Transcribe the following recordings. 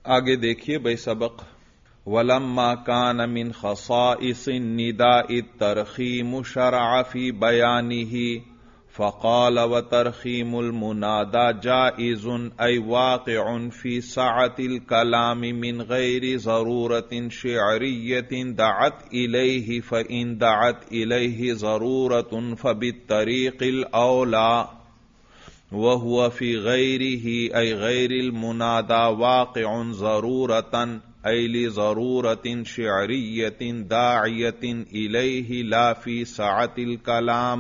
آگے دیکھیے بھائی سبق وَلَمَّا كَانَ مِنْ خَصَائِصِ النِّدَاءِ التَّرْخِيمُ شَرَعَ فِي بَيَانِهِ فَقَالَ وَتَرْخِيمُ الْمُنَادَى جَائِزٌ أَيْ وَاقِعٌ فِي سَعَةِ الْكَلَامِ مِنْ غَيْرِ ضَرُورَةٍ شِعْرِيَّةٍ دَعَتْ إِلَيْهِ فَإِنْ دَعَتْ إِلَيْهِ ضَرُورَةٌ فَبِالطَّرِيقِ الْأَوْلَى وَهُوَ فِي غَيْرِهِ أَيْ غَيْرِ الْمُنَادَى وَاقِعٌ ضَرُورَةً أي لضرورة شعرية داعية إليه لا في سعة الكلام۔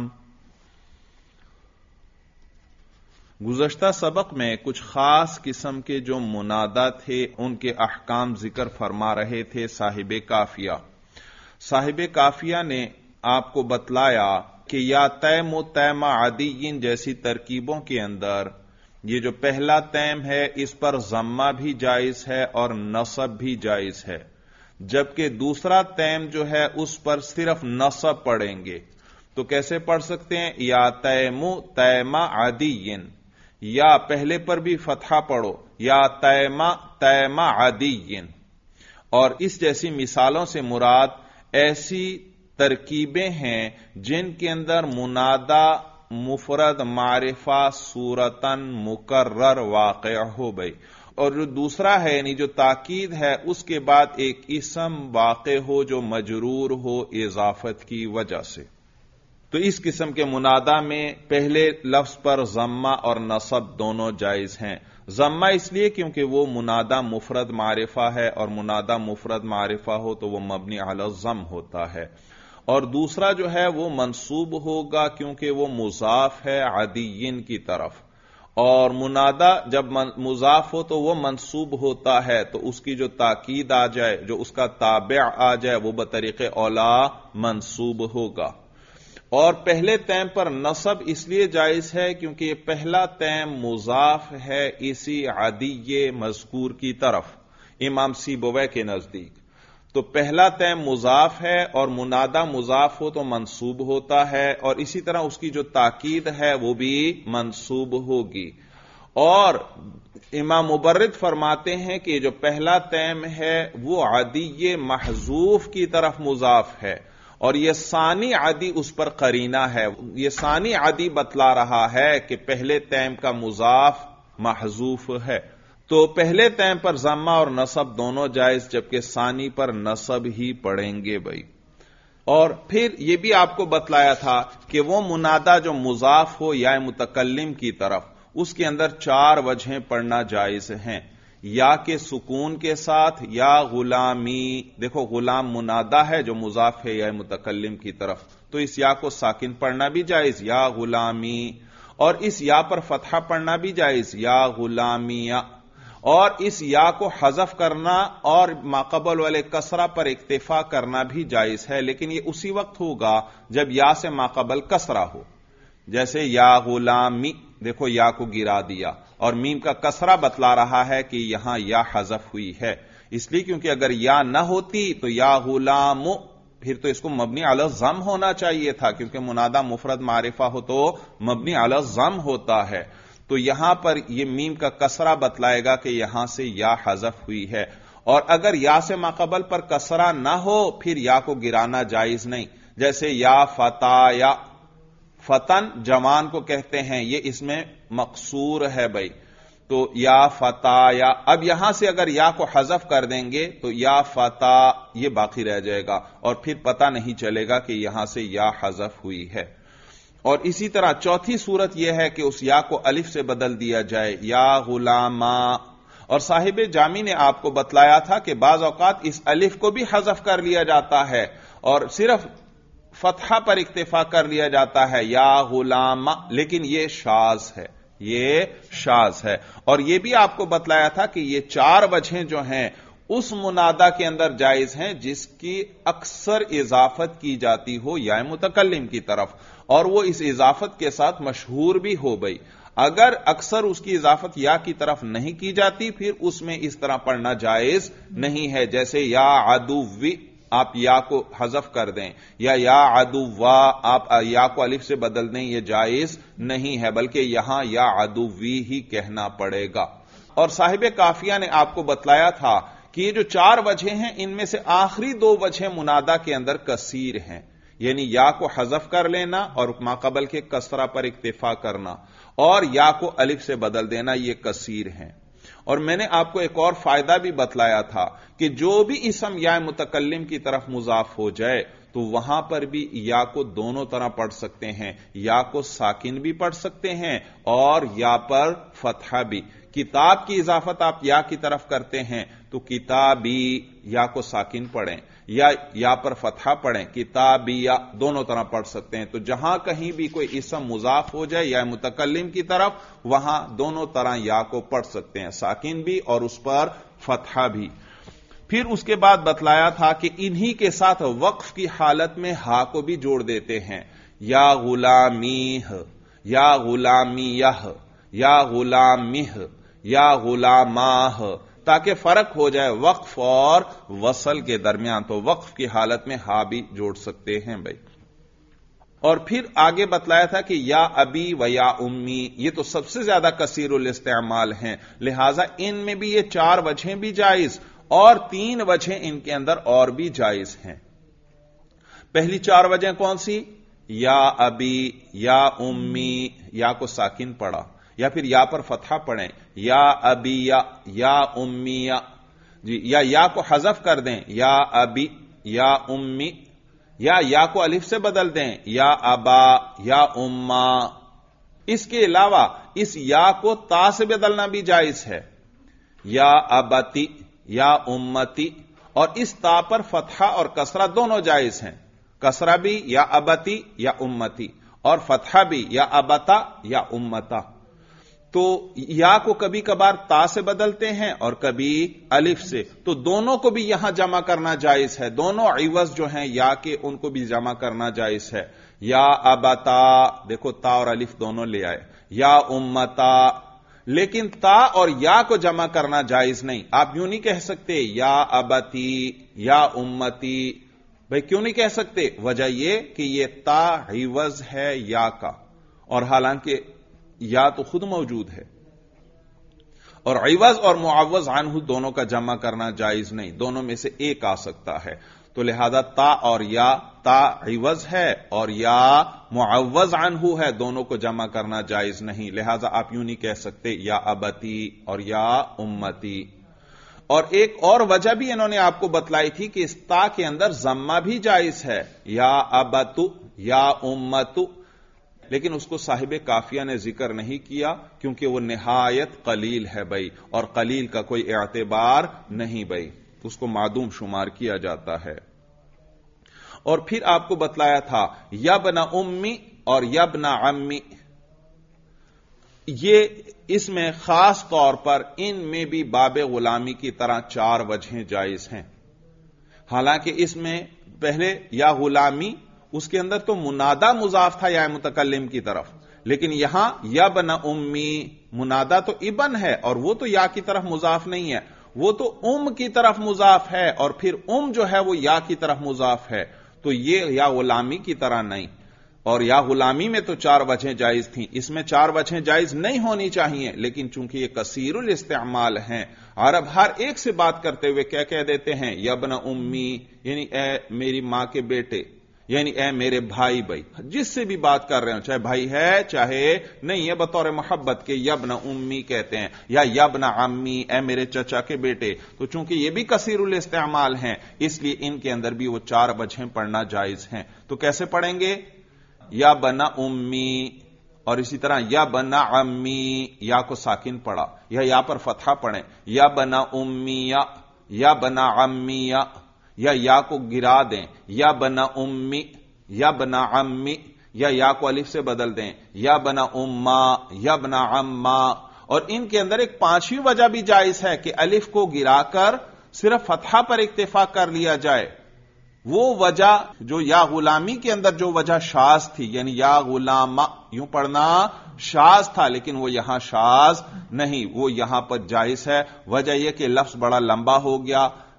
گزشتہ سبق میں کچھ خاص قسم کے جو منادا تھے ان کے احکام ذکر فرما رہے تھے صاحب کافیہ۔ صاحب کافیہ نے آپ کو بتلایا کہ یا تیم و تیمہ عدیین جیسی ترکیبوں کے اندر یہ جو پہلا تیم ہے اس پر ضمہ بھی جائز ہے اور نصب بھی جائز ہے، جبکہ دوسرا تیم جو ہے اس پر صرف نصب پڑھیں گے۔ تو کیسے پڑھ سکتے ہیں؟ یا تیمو تیمہ عدیین، یا پہلے پر بھی فتحہ پڑھو یا تیمہ تیمہ عدیین۔ اور اس جیسی مثالوں سے مراد ایسی ترکیبیں ہیں جن کے اندر منادا مفرد معرفہ صورتاً مکرر واقع ہو گئی، اور جو دوسرا ہے یعنی جو تاکید ہے اس کے بعد ایک اسم واقع ہو جو مجرور ہو اضافت کی وجہ سے۔ تو اس قسم کے منادا میں پہلے لفظ پر ضمہ اور نصب دونوں جائز ہیں۔ ضمہ اس لیے کیونکہ وہ منادا مفرد معرفہ ہے، اور منادا مفرد معرفہ ہو تو وہ مبنی علی الضم ہوتا ہے، اور دوسرا جو ہے وہ منصوب ہوگا کیونکہ وہ مضاف ہے عدیین کی طرف، اور منادا جب مضاف ہو تو وہ منصوب ہوتا ہے تو اس کی جو تاکید آ جائے، جو اس کا تابع آ جائے، وہ بطریق اولا منصوب ہوگا۔ اور پہلے تیم پر نصب اس لیے جائز ہے کیونکہ یہ پہلا تیم مضاف ہے اسی عدی مذکور کی طرف امام سیبویہ کے نزدیک۔ تو پہلا تیم مضاف ہے اور منادا مضاف ہو تو منصوب ہوتا ہے، اور اسی طرح اس کی جو تاکید ہے وہ بھی منصوب ہوگی۔ اور امام مبرد فرماتے ہیں کہ جو پہلا تیم ہے وہ عدی محذوف کی طرف مضاف ہے، اور یہ ثانی عدی اس پر قرینہ ہے۔ یہ ثانی عدی بتلا رہا ہے کہ پہلے تیم کا مضاف محذوف ہے، تو پہلے تیم پر ضمہ اور نصب دونوں جائز، جبکہ ثانی پر نصب ہی پڑھیں گے بھائی۔ اور پھر یہ بھی آپ کو بتلایا تھا کہ وہ منادا جو مضاف ہو یا متکلم کی طرف اس کے اندر 4 وجہیں پڑھنا جائز ہیں، یا کے سکون کے ساتھ، یا غلامی۔ دیکھو غلام منادا ہے جو مضاف ہے یا متکلم کی طرف، تو اس یا کو ساکن پڑھنا بھی جائز یا غلامی، اور اس یا پر فتحہ پڑھنا بھی جائز یا غلامیہ، اور اس یا کو حذف کرنا اور ماقبل والے کسرہ پر اکتفا کرنا بھی جائز ہے، لیکن یہ اسی وقت ہوگا جب یا سے ماقبل کسرہ ہو، جیسے یا غلامی، دیکھو یا کو گرا دیا اور میم کا کسرہ بتلا رہا ہے کہ یہاں یا حذف ہوئی ہے، اس لیے کیونکہ اگر یا نہ ہوتی تو یا غلام پھر تو اس کو مبنی علی الضم ہونا چاہیے تھا، کیونکہ منادا مفرد معرفہ ہو تو مبنی علی الضم ہوتا ہے۔ تو یہاں پر یہ میم کا کسرہ بتلائے گا کہ یہاں سے یا حذف ہوئی ہے، اور اگر یا سے ماقبل پر کسرہ نہ ہو پھر یا کو گرانا جائز نہیں، جیسے یا فتا، یا فتن جوان کو کہتے ہیں، یہ اس میں مقصور ہے بھائی، تو یا فتا یا، اب یہاں سے اگر یا کو حذف کر دیں گے تو یا فتا یہ باقی رہ جائے گا، اور پھر پتہ نہیں چلے گا کہ یہاں سے یا حذف ہوئی ہے۔ اور اسی طرح چوتھی صورت یہ ہے کہ اس یا کو الف سے بدل دیا جائے یا غلاما، اور صاحب جامی نے آپ کو بتلایا تھا کہ بعض اوقات اس الف کو بھی حذف کر لیا جاتا ہے اور صرف فتحہ پر اکتفا کر لیا جاتا ہے یا غلاما، لیکن یہ شاذ ہے، یہ شاذ ہے۔ اور یہ بھی آپ کو بتلایا تھا کہ یہ 4 وجہیں جو ہیں اس منادا کے اندر جائز ہیں جس کی اکثر اضافت کی جاتی ہو یا متکلم کی طرف، اور وہ اس اضافت کے ساتھ مشہور بھی ہو گئی۔ اگر اکثر اس کی اضافت یا کی طرف نہیں کی جاتی پھر اس میں اس طرح پڑھنا جائز نہیں ہے، جیسے یا عدوی آپ یا کو حذف کر دیں، یا عدوا آپ یا کو الف سے بدل دیں، یہ جائز نہیں ہے، بلکہ یہاں یا عدوی ہی کہنا پڑے گا۔ اور صاحب کافیہ نے آپ کو بتلایا تھا کہ یہ جو 4 وجہ ہیں ان میں سے آخری 2 وجہ منادا کے اندر کثیر ہیں، یعنی یا کو حذف کر لینا اور ما قبل کے کسرہ پر اکتفا کرنا اور یا کو الف سے بدل دینا، یہ کثیر ہیں۔ اور میں نے آپ کو ایک اور فائدہ بھی بتلایا تھا کہ جو بھی اسم یا متکلم کی طرف مضاف ہو جائے تو وہاں پر بھی یا کو دونوں طرح پڑھ سکتے ہیں، یا کو ساکن بھی پڑھ سکتے ہیں اور یا پر فتحہ بھی۔ کتاب کی اضافت آپ یا کی طرف کرتے ہیں تو کتابی یا کو ساکن پڑھیں یا پر فتحہ پڑھیں، کتابی یا دونوں طرح پڑھ سکتے ہیں۔ تو جہاں کہیں بھی کوئی اسم مضاف ہو جائے یا متکلم کی طرف وہاں دونوں طرح یا کو پڑھ سکتے ہیں، ساکن بھی اور اس پر فتحہ بھی۔ پھر اس کے بعد بتلایا تھا کہ انہی کے ساتھ وقف کی حالت میں ہا کو بھی جوڑ دیتے ہیں، یا غلامیہ یا غلامیہ یا غلامہ یا غلاماہ، تاکہ فرق ہو جائے وقف اور وصل کے درمیان، تو وقف کی حالت میں ہا بھی جوڑ سکتے ہیں بھائی۔ اور پھر آگے بتلایا تھا کہ یا ابی و یا امی، یہ تو سب سے زیادہ کثیر الاستعمال ہیں، لہذا ان میں بھی یہ 4 وجہیں بھی جائز اور 3 وجہیں ان کے اندر اور بھی جائز ہیں۔ پہلی 4 وجہیں کون سی؟ یا ابی یا امی، یا کو ساکن پڑھا یا پھر یا پر فتحہ پڑھیں، یا ابی یا امی جی، یا کو حذف کر دیں، یا ابی یا امی، یا کو الف سے بدل دیں، یا ابا یا اما۔ اس کے علاوہ اس یا کو تا سے بدلنا بھی جائز ہے، یا ابتی یا امتی، اور اس تا پر فتحہ اور کسرہ دونوں جائز ہیں، کسرہ بھی یا ابتی یا امتی اور فتحہ بھی یا ابتا یا امتا۔ تو یا کو کبھی کبھار تا سے بدلتے ہیں اور کبھی الف سے، تو دونوں کو بھی یہاں جمع کرنا جائز ہے، دونوں عوض جو ہیں یا کے ان کو بھی جمع کرنا جائز ہے، یا ابتا، دیکھو تا اور الف دونوں لے آئے، یا امتا، لیکن تا اور یا کو جمع کرنا جائز نہیں۔ آپ یوں نہیں کہہ سکتے یا ابتی یا امتی، بھئی کیوں نہیں کہہ سکتے؟ وجہ یہ کہ یہ تا عوض ہے یا کا، اور حالانکہ یا تو خود موجود ہے، اور عوض اور معوض عنہ دونوں کا جمع کرنا جائز نہیں، دونوں میں سے ایک آ سکتا ہے، تو لہذا تا اور یا، تا عوض ہے اور یا معوض عنہ ہے، دونوں کو جمع کرنا جائز نہیں، لہذا آپ یوں نہیں کہہ سکتے یا ابتی اور یا امتی۔ اور ایک اور وجہ بھی انہوں نے آپ کو بتلائی تھی کہ اس تا کے اندر ضمہ بھی جائز ہے، یا ابتو یا امتو، لیکن اس کو صاحب کافیہ نے ذکر نہیں کیا کیونکہ وہ نہایت قلیل ہے بھائی، اور قلیل کا کوئی اعتبار نہیں بھائی، اس کو معدوم شمار کیا جاتا ہے۔ اور پھر آپ کو بتلایا تھا یبن امی اور یبن عمی، یہ اس میں خاص طور پر ان میں بھی باب غلامی کی طرح 4 وجہیں جائز ہیں، حالانکہ اس میں پہلے یا غلامی اس کے اندر تو منادا مضاف تھا یا متکلم کی طرف، لیکن یہاں یبن امی منادا تو ابن ہے اور وہ تو یا کی طرف مضاف نہیں ہے، وہ تو کی طرف مضاف ہے، اور پھر جو ہے وہ یا کی طرف مضاف ہے، تو یہ یا غلامی کی طرح نہیں۔ اور یا غلامی میں تو 4 وجہیں جائز تھیں، اس میں 4 وجہیں جائز نہیں ہونی چاہیے، لیکن چونکہ یہ کثیر الاستعمال ہیں، عرب ہر ایک سے بات کرتے ہوئے کیا کہہ دیتے ہیں؟ یبن امی، یعنی اے میری ماں کے بیٹے، یعنی اے میرے بھائی، جس سے بھی بات کر رہے ہوں، چاہے بھائی ہے چاہے نہیں ہے، بطور محبت کے یبن امی کہتے ہیں، یا یبن عمی، اے میرے چچا کے بیٹے، تو چونکہ یہ بھی کثیر الاستعمال ہیں اس لیے ان کے اندر بھی وہ 4 وجہیں پڑھنا جائز ہیں۔ تو کیسے پڑھیں گے؟ یا بنا امی، اور اسی طرح یا بنا امی، یا کو ساکن پڑھا یا پر فتحہ پڑھیں، یا بنا امی یا بنا امی، یا کو گرا دیں، یا بنا امی یا بنا امی، یا کو الف سے بدل دیں، یا بنا اما یا بنا اما۔ اور ان کے اندر ایک 5ویں وجہ بھی جائز ہے کہ الف کو گرا کر صرف فتحہ پر اکتفا کر لیا جائے، وہ وجہ جو یا غلامی کے اندر جو وجہ شاذ تھی، یعنی یا غلام یوں پڑھنا شاذ تھا، لیکن وہ یہاں شاذ نہیں، وہ یہاں پر جائز ہے۔ وجہ یہ کہ لفظ بڑا لمبا ہو گیا،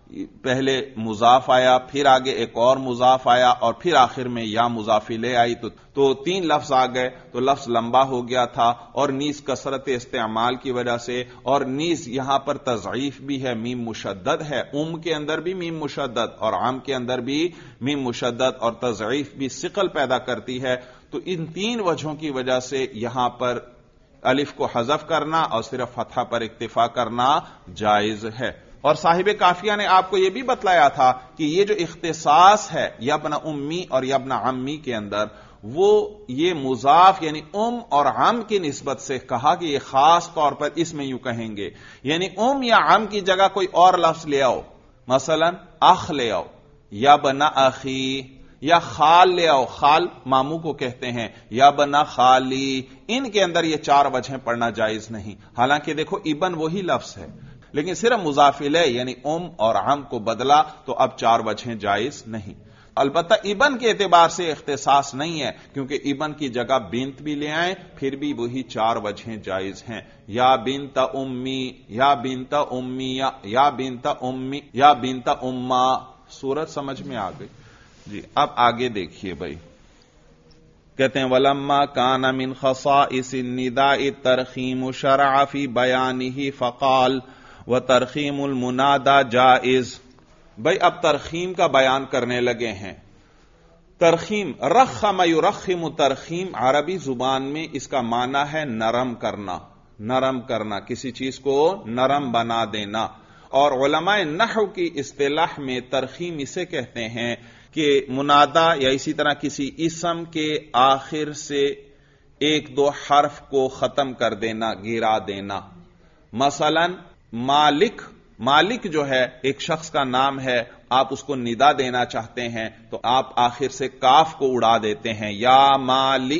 پہلے مضاف آیا، پھر آگے ایک اور مضاف آیا، اور پھر آخر میں یا مضاف الیہ آئی، تو 3 لفظ آ گئے، تو لفظ لمبا ہو گیا تھا، اور نیز کثرت استعمال کی وجہ سے، اور نیز یہاں پر تضعیف بھی ہے، میم مشدد ہے، کے اندر بھی میم مشدد اور عام کے اندر بھی میم مشدد، اور تضعیف بھی ثقل پیدا کرتی ہے، تو ان 3 وجہوں کی وجہ سے یہاں پر الف کو حذف کرنا اور صرف فتحہ پر اکتفا کرنا جائز ہے۔ اور صاحب کافیہ نے آپ کو یہ بھی بتلایا تھا کہ یہ جو اختصاص ہے یبن امی اور یبن عمی کے اندر، وہ یہ مضاف یعنی اور عم کی نسبت سے کہا کہ یہ خاص طور پر اس میں یوں کہیں گے، یعنی یا عم کی جگہ کوئی اور لفظ لے آؤ، مثلا اخ لے آؤ، یبن اخی، یا خال لے آؤ، خال ماموں کو کہتے ہیں، یا بنا خالی، ان کے اندر یہ 4 وجہیں پڑھنا جائز نہیں۔ حالانکہ دیکھو ابن وہی لفظ ہے، لیکن صرف مضاف الیہ یعنی اور عم کو بدلا، تو اب 4 وجہیں جائز نہیں۔ البتہ ابن کے اعتبار سے اختصاص نہیں ہے، کیونکہ ابن کی جگہ بنت بھی لے آئیں پھر بھی وہی 4 وجہیں جائز ہیں۔ یا بنت امی، یا بنت امی، یا بنت امی، یا بنت اما، صورت سمجھ میں آ گئی؟ جی اب آگے دیکھیے بھائی، کہتے ہیں وَلَمَّا كَانَ مِنْ خَصَائِصِ النِّدَاءِ تَرْخِيمُ شَرَعَ فِي بَيَانِهِ فَقَالَ وَتَرْخِيمُ الْمُنَادَى جَائِز۔ بھائی اب ترخیم کا بیان کرنے لگے ہیں۔ ترخیم، رخم یرخم، ترخیم عربی زبان میں اس کا معنی ہے نرم کرنا، نرم کرنا، کسی چیز کو نرم بنا دینا، اور علماء نحو کی اصطلاح میں ترخیم اسے کہتے ہیں کہ منادا یا اسی طرح کسی اسم کے آخر سے 1-2 حرف کو ختم کر دینا، گرا دینا۔ مثلا مالک، مالک جو ہے ایک شخص کا نام ہے، آپ اس کو ندا دینا چاہتے ہیں تو آپ آخر سے کاف کو اڑا دیتے ہیں، یا مالک۔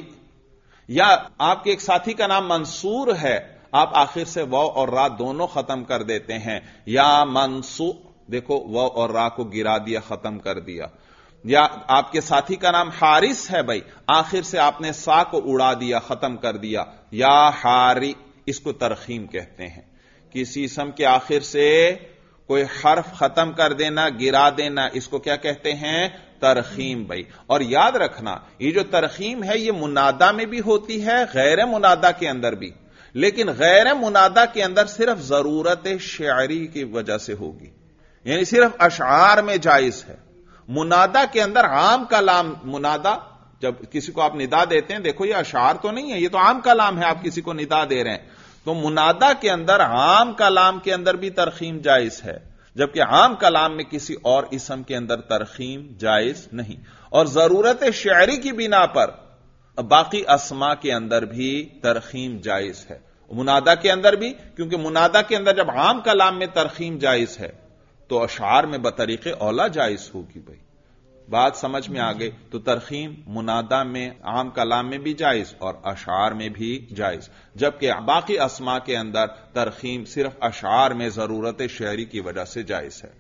یا آپ کے ایک ساتھی کا نام منصور ہے، آپ آخر سے واو اور را دونوں ختم کر دیتے ہیں، یا منصور، دیکھو واو اور را کو گرا دیا، ختم کر دیا۔ یا آپ کے ساتھی کا نام حارث ہے، بھائی آخر سے آپ نے سا کو اڑا دیا، ختم کر دیا، یا حاری، اس کو ترخیم کہتے ہیں۔ کسی اسم کے آخر سے کوئی حرف ختم کر دینا، گرا دینا، اس کو کیا کہتے ہیں؟ ترخیم بھائی۔ اور یاد رکھنا یہ جو ترخیم ہے یہ منادا میں بھی ہوتی ہے، غیر منادا کے اندر بھی، لیکن غیر منادا کے اندر صرف ضرورت شعری کی وجہ سے ہوگی، یعنی صرف اشعار میں جائز ہے۔ منادا کے اندر عام کلام، منادا جب کسی کو آپ ندا دیتے ہیں، دیکھو یہ اشعار تو نہیں ہے، یہ تو عام کلام ہے، آپ کسی کو ندا دے رہے ہیں، تو منادا کے اندر عام کلام کے اندر بھی ترخیم جائز ہے، جبکہ عام کلام میں کسی اور اسم کے اندر ترخیم جائز نہیں۔ اور ضرورت شعری کی بنا پر باقی اسما کے اندر بھی ترخیم جائز ہے، منادا کے اندر بھی، کیونکہ منادا کے اندر جب عام کلام میں ترخیم جائز ہے تو اشعار میں بطریق اولا جائز ہوگی۔ بھائی بات سمجھ میں آ گئی؟ تو ترخیم منادا میں، عام کلام میں بھی جائز اور اشعار میں بھی جائز، جبکہ باقی اسما کے اندر ترخیم صرف اشعار میں ضرورت شعری کی وجہ سے جائز ہے۔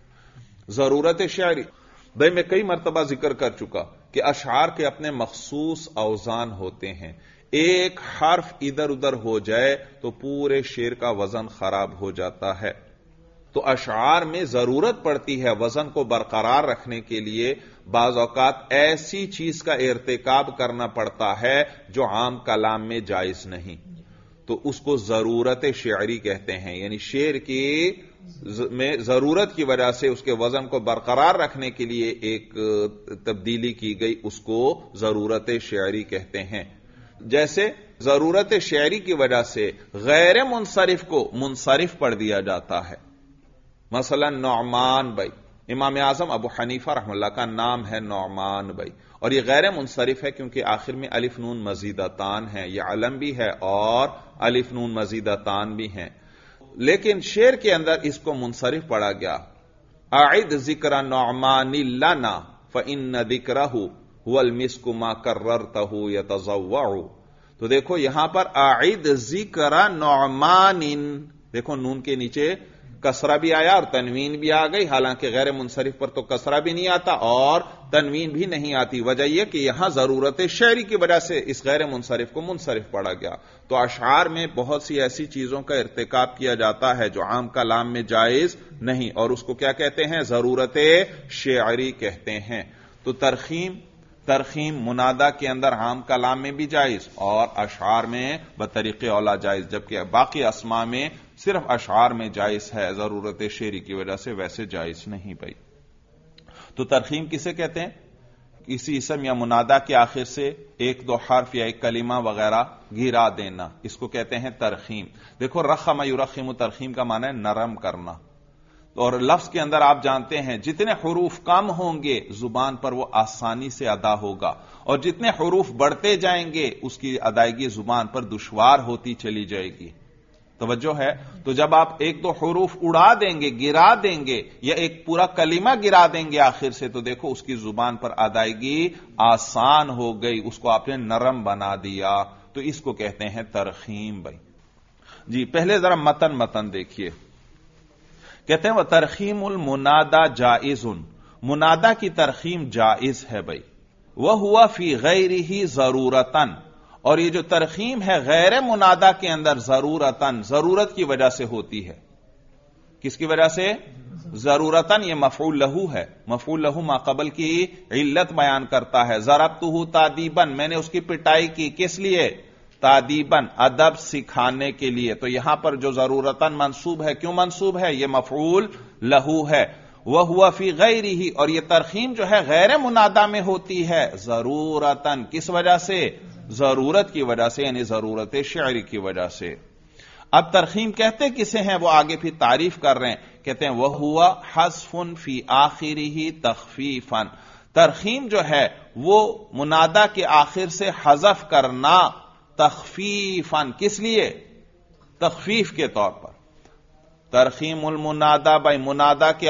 ضرورت شعری بھائی میں کئی مرتبہ ذکر کر چکا کہ اشعار کے اپنے مخصوص اوزان ہوتے ہیں، ایک حرف ادھر ادھر ہو جائے تو پورے شعر کا وزن خراب ہو جاتا ہے۔ تو اشعار میں ضرورت پڑتی ہے وزن کو برقرار رکھنے کے لیے، بعض اوقات ایسی چیز کا ارتکاب کرنا پڑتا ہے جو عام کلام میں جائز نہیں، تو اس کو ضرورت شعری کہتے ہیں، یعنی شعر کی میں ضرورت کی وجہ سے اس کے وزن کو برقرار رکھنے کے لیے ایک تبدیلی کی گئی، اس کو ضرورت شعری کہتے ہیں۔ جیسے ضرورت شعری کی وجہ سے غیر منصرف کو منصرف پڑھ دیا جاتا ہے، مثلا نعمان بھائی، امام اعظم ابو حنیفہ رحمہ اللہ کا نام ہے نعمان بھائی، اور یہ غیر منصرف ہے کیونکہ آخر میں الف نون مزیدتان ہے، یہ علم بھی ہے اور الف نون مزیدتان بھی ہیں، لیکن شعر کے اندر اس کو منصرف پڑھا گیا۔ اعد ذکر نعمان لنا فإن ذکرہ هو المسک ما کررتہ یتضوع، تو دیکھو یہاں پر اعد ذکر نعمان، دیکھو نون کے نیچے کسرہ بھی آیا اور تنوین بھی آ گئی، حالانکہ غیر منصرف پر تو کسرہ بھی نہیں آتا اور تنوین بھی نہیں آتی۔ وجہ یہ کہ یہاں ضرورت شعری کی وجہ سے اس غیر منصرف کو منصرف پڑھا گیا۔ تو اشعار میں بہت سی ایسی چیزوں کا ارتکاب کیا جاتا ہے جو عام کلام میں جائز نہیں، اور اس کو کیا کہتے ہیں؟ ضرورت شعری کہتے ہیں۔ تو ترخیم منادا کے اندر عام کلام میں بھی جائز اور اشعار میں بطریق اولا جائز، جبکہ باقی اسماء میں صرف اشعار میں جائز ہے، ضرورت شعری کی وجہ سے ویسے جائز نہیں بھائی۔ تو ترخیم کسے کہتے ہیں؟ کسی اسم یا منادا کے آخر سے ایک دو حرف یا ایک کلمہ وغیرہ گرا دینا، اس کو کہتے ہیں ترخیم۔ دیکھو رخم یرخم، ترخیم کا معنی ہے نرم کرنا، اور لفظ کے اندر آپ جانتے ہیں جتنے حروف کم ہوں گے زبان پر وہ آسانی سے ادا ہوگا، اور جتنے حروف بڑھتے جائیں گے اس کی ادائیگی زبان پر دشوار ہوتی چلی جائے گی۔ توجہ ہے؟ تو جب آپ ایک دو حروف اڑا دیں گے، گرا دیں گے، یا ایک پورا کلمہ گرا دیں گے آخر سے، تو دیکھو اس کی زبان پر ادائیگی آسان ہو گئی، اس کو آپ نے نرم بنا دیا، تو اس کو کہتے ہیں ترخیم بھائی۔ جی پہلے ذرا متن دیکھیے، کہتے ہیں وہ ترخیم المنادا جائز، منادا کی ترخیم جائز ہے بھائی۔ وہ ہوا فی غیرہ ضرورتن، اور یہ جو ترخیم ہے غیر منادا کے اندر ضرورتن، ضرورت کی وجہ سے ہوتی ہے۔ کس کی وجہ سے؟ ضرورتن، یہ مفعول لہو ہے، مفعول لہو ما قبل کی علت بیان کرتا ہے۔ ضربتہ تادیبن، میں نے اس کی پٹائی کی، کس لیے؟ تادیبن، ادب سکھانے کے لیے۔ تو یہاں پر جو ضرورتن منصوب ہے، کیوں منصوب ہے؟ یہ مفعول لہو ہے۔ وَهُوَ فِي غَيْرِهِ، اور یہ ترخیم جو ہے غیر منادا میں ہوتی ہے ضرورتن، کس وجہ سے؟ ضرورت کی وجہ سے، یعنی ضرورت شعری کی وجہ سے۔ اب ترخیم کہتے کسے ہیں وہ آگے پھر تعریف کر رہے ہیں، کہتے ہیں وَهُوَ حذف فی آخرہ تخفیفا، ترخیم جو ہے وہ منادا کے آخر سے حذف کرنا، تخفیفا، کس لیے؟ تخفیف کے طور پر۔ ترخیم المنادا بھائی، منادا کے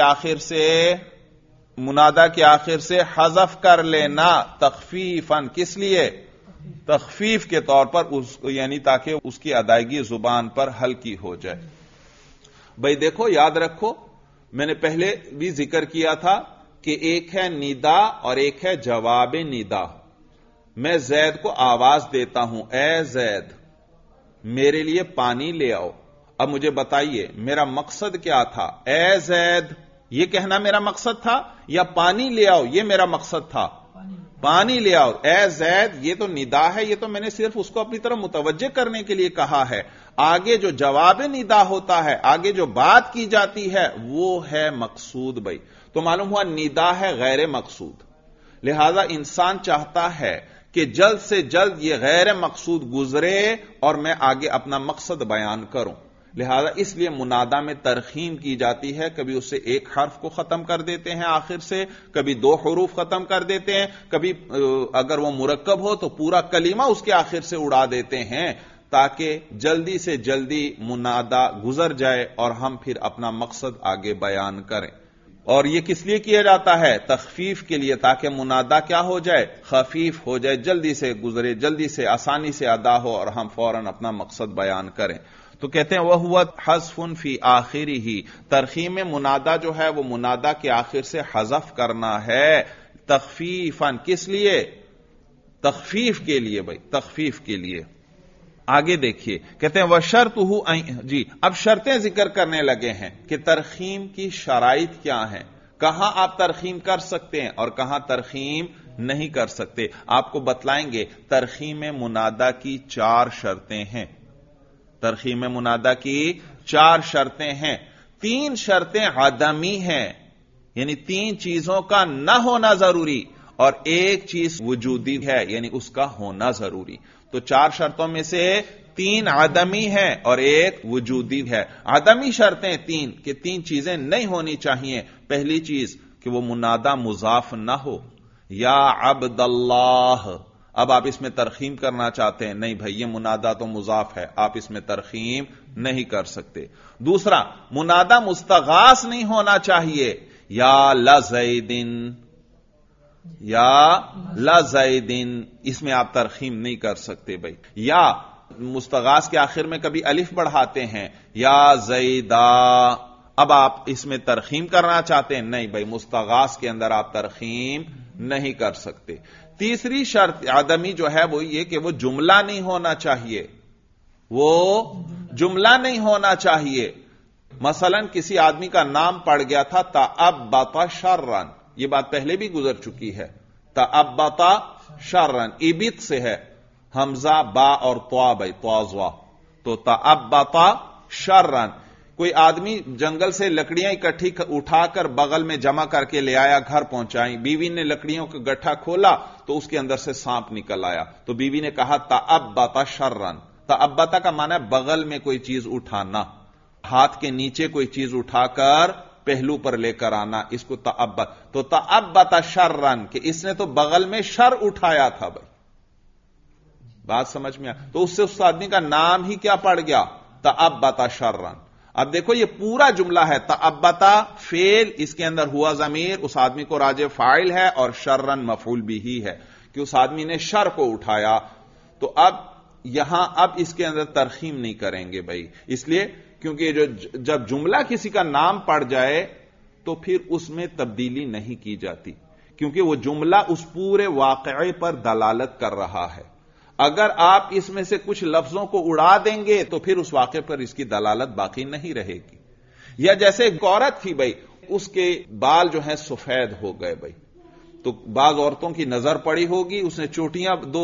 آخر سے حذف کر لینا، تخفیفا، کس لیے؟ تخفیف کے طور پر، یعنی تاکہ اس کی ادائیگی زبان پر ہلکی ہو جائے۔ بھائی دیکھو یاد رکھو، میں نے پہلے بھی ذکر کیا تھا کہ ایک ہے ندا اور ایک ہے جواب ندا۔ میں زید کو آواز دیتا ہوں، اے زید میرے لیے پانی لے آؤ۔ اب مجھے بتائیے میرا مقصد کیا تھا؟ اے زید یہ کہنا میرا مقصد تھا، یا پانی لے آؤ یہ میرا مقصد تھا؟ پانی لے آؤ۔ اے زید یہ تو ندا ہے، یہ تو میں نے صرف اس کو اپنی طرف متوجہ کرنے کے لیے کہا ہے۔ آگے جو جواب ندا ہوتا ہے، آگے جو بات کی جاتی ہے وہ ہے مقصود بھائی۔ تو معلوم ہوا ندا ہے غیر مقصود، لہذا انسان چاہتا ہے کہ جلد سے جلد یہ غیر مقصود گزرے اور میں آگے اپنا مقصد بیان کروں، لہذا اس لیے منادا میں ترخیم کی جاتی ہے۔ کبھی اس سے ایک حرف کو ختم کر دیتے ہیں آخر سے، کبھی دو حروف ختم کر دیتے ہیں، کبھی اگر وہ مرکب ہو تو پورا کلمہ اس کے آخر سے اڑا دیتے ہیں، تاکہ جلدی سے جلدی منادا گزر جائے اور ہم پھر اپنا مقصد آگے بیان کریں۔ اور یہ کس لیے کیا جاتا ہے؟ تخفیف کے لیے، تاکہ منادا کیا ہو جائے؟ خفیف ہو جائے، جلدی سے گزرے، جلدی سے آسانی سے ادا ہو اور ہم فوراً اپنا مقصد بیان کریں۔ تو کہتے ہیں وَهُوَ حذف فی آخرہ، ترخیم میں منادا جو ہے وہ منادا کے آخر سے حذف کرنا ہے، تخفیفا، کس لیے؟ تخفیف کے لیے بھائی، تخفیف کے لیے۔ آگے دیکھیے کہتے ہیں وَشَرْطُهُ، جی اب شرطیں ذکر کرنے لگے ہیں کہ ترخیم کی شرائط کیا ہیں، کہاں آپ ترخیم کر سکتے ہیں اور کہاں ترخیم نہیں کر سکتے۔ آپ کو بتلائیں گے ترخیم منادا کی 4 شرطیں ہیں، ترخیم منادا کی 4 شرطیں ہیں۔ 3 شرطیں عدمی ہیں، یعنی 3 چیزوں کا نہ ہونا ضروری، اور ایک چیز وجودی ہے، یعنی اس کا ہونا ضروری۔ تو 4 شرطوں میں سے 3 عدمی ہیں اور ایک وجودی ہے۔ عدمی شرطیں 3 کہ 3 چیزیں نہیں ہونی چاہیے۔ پہلی چیز کہ وہ منادا مضاف نہ ہو، یا عبد اللہ، اب آپ اس میں ترخیم کرنا چاہتے ہیں، نہیں بھائی یہ منادا تو مضاف ہے، آپ اس میں ترخیم نہیں کر سکتے۔ دوسرا، منادا مستغاث نہیں ہونا چاہیے، یا لزیدن، یا لزیدن، اس میں آپ ترخیم نہیں کر سکتے بھائی۔ یا مستغاث کے آخر میں کبھی الف بڑھاتے ہیں، یا زیدہ، اب آپ اس میں ترخیم کرنا چاہتے ہیں؟ نہیں بھائی، مستغاث کے اندر آپ ترخیم نہیں کر سکتے۔ تیسری شرط عدمی جو ہے وہ یہ کہ وہ جملہ نہیں ہونا چاہیے، وہ جملہ نہیں ہونا چاہیے۔ مثلا کسی آدمی کا نام پڑ گیا تھا تأبط شرا، یہ بات پہلے بھی گزر چکی ہے۔ تأبط شرا ابت سے ہے، حمزہ با اور طوا بھائی، طوا، تو تأبط شرا۔ کوئی آدمی جنگل سے لکڑیاں اکٹھی اٹھا کر بغل میں جمع کر کے لے آیا، گھر پہنچائی، بیوی نے لکڑیوں کا گٹھا کھولا تو اس کے اندر سے سانپ نکل آیا، تو بیوی نے کہا تأبط شرا۔ تأبط کا معنی ہے بغل میں کوئی چیز اٹھانا، ہاتھ کے نیچے کوئی چیز اٹھا کر پہلو پر لے کر آنا، اس کو تأبط۔ تو تأبط شرا کہ اس نے تو بغل میں شر اٹھایا تھا بھائی، بات سمجھ میں تو اس سے اس آدمی کا نام ہی کیا پڑ گیا؟ تأبط شرا۔ اب دیکھو یہ پورا جملہ ہے، تأبط فعل، اس کے اندر ہوا ضمیر اس آدمی کو راجع فاعل ہے، اور شرن مفعول بھی ہی ہے کہ اس آدمی نے شر کو اٹھایا۔ تو اب یہاں اب اس کے اندر ترخیم نہیں کریں گے بھائی، اس لیے کیونکہ جب جملہ کسی کا نام پڑ جائے تو پھر اس میں تبدیلی نہیں کی جاتی، کیونکہ وہ جملہ اس پورے واقعے پر دلالت کر رہا ہے۔ اگر آپ اس میں سے کچھ لفظوں کو اڑا دیں گے تو پھر اس واقعے پر اس کی دلالت باقی نہیں رہے گی۔ یا جیسے ایک عورت تھی بھائی، اس کے بال جو ہیں سفید ہو گئے بھائی، تو بعض عورتوں کی نظر پڑی ہوگی، اس نے دو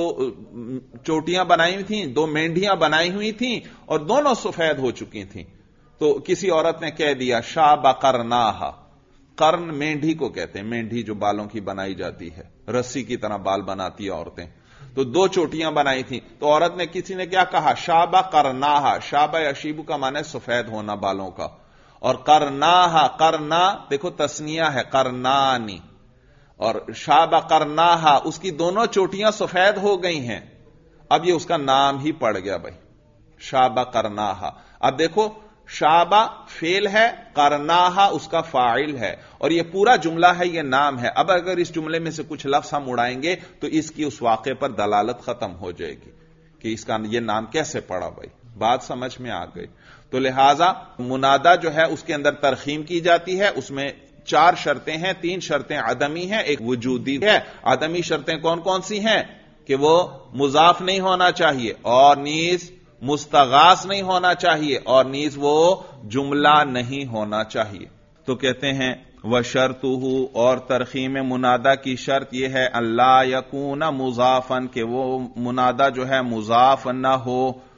چوٹیاں بنائی ہوئی تھیں، دو مینڈیاں بنائی ہوئی تھیں اور دونوں سفید ہو چکی تھیں، تو کسی عورت نے کہہ دیا شاب قرناہا۔ قرن مینڈی کو کہتے ہیں، مینڈی جو بالوں کی بنائی جاتی ہے، رسی کی طرح بال بناتی ہیں عورتیں، تو دو چوٹیاں بنائی تھیں، تو عورت نے کسی نے کیا کہا؟ شاب قرناہا۔ شاب یشیب کا معنی ہے سفید ہونا بالوں کا، اور قرناہا، قرنا دیکھو تسنیہ ہے، قرنانی، اور شاب قرناہا اس کی دونوں چوٹیاں سفید ہو گئی ہیں، اب یہ اس کا نام ہی پڑ گیا بھائی، شاب قرناہا۔ اب دیکھو شابہ فعل ہے، قرناہا اس کا فاعل ہے، اور یہ پورا جملہ ہے، یہ نام ہے۔ اب اگر اس جملے میں سے کچھ لفظ ہم اڑائیں گے تو اس کی اس واقعے پر دلالت ختم ہو جائے گی کہ اس کا یہ نام کیسے پڑا بھائی، بات سمجھ میں آ گئی۔ تو لہذا منادہ جو ہے اس کے اندر ترخیم کی جاتی ہے، اس میں 4 شرطیں ہیں، 3 شرطیں عدمی ہیں، ایک وجودی ہے۔ عدمی شرطیں کون کون سی ہیں؟ کہ وہ مضاف نہیں ہونا چاہیے، اور نیز مستغاث نہیں ہونا چاہیے، اور نیز وہ جملہ نہیں ہونا چاہیے۔ تو کہتے ہیں وَشَرْطُهُ، اور ترخیم منادہ کی شرط یہ ہے اللہ یکون مضافن، کہ وہ منادہ جو ہے مضاف نہ ہو،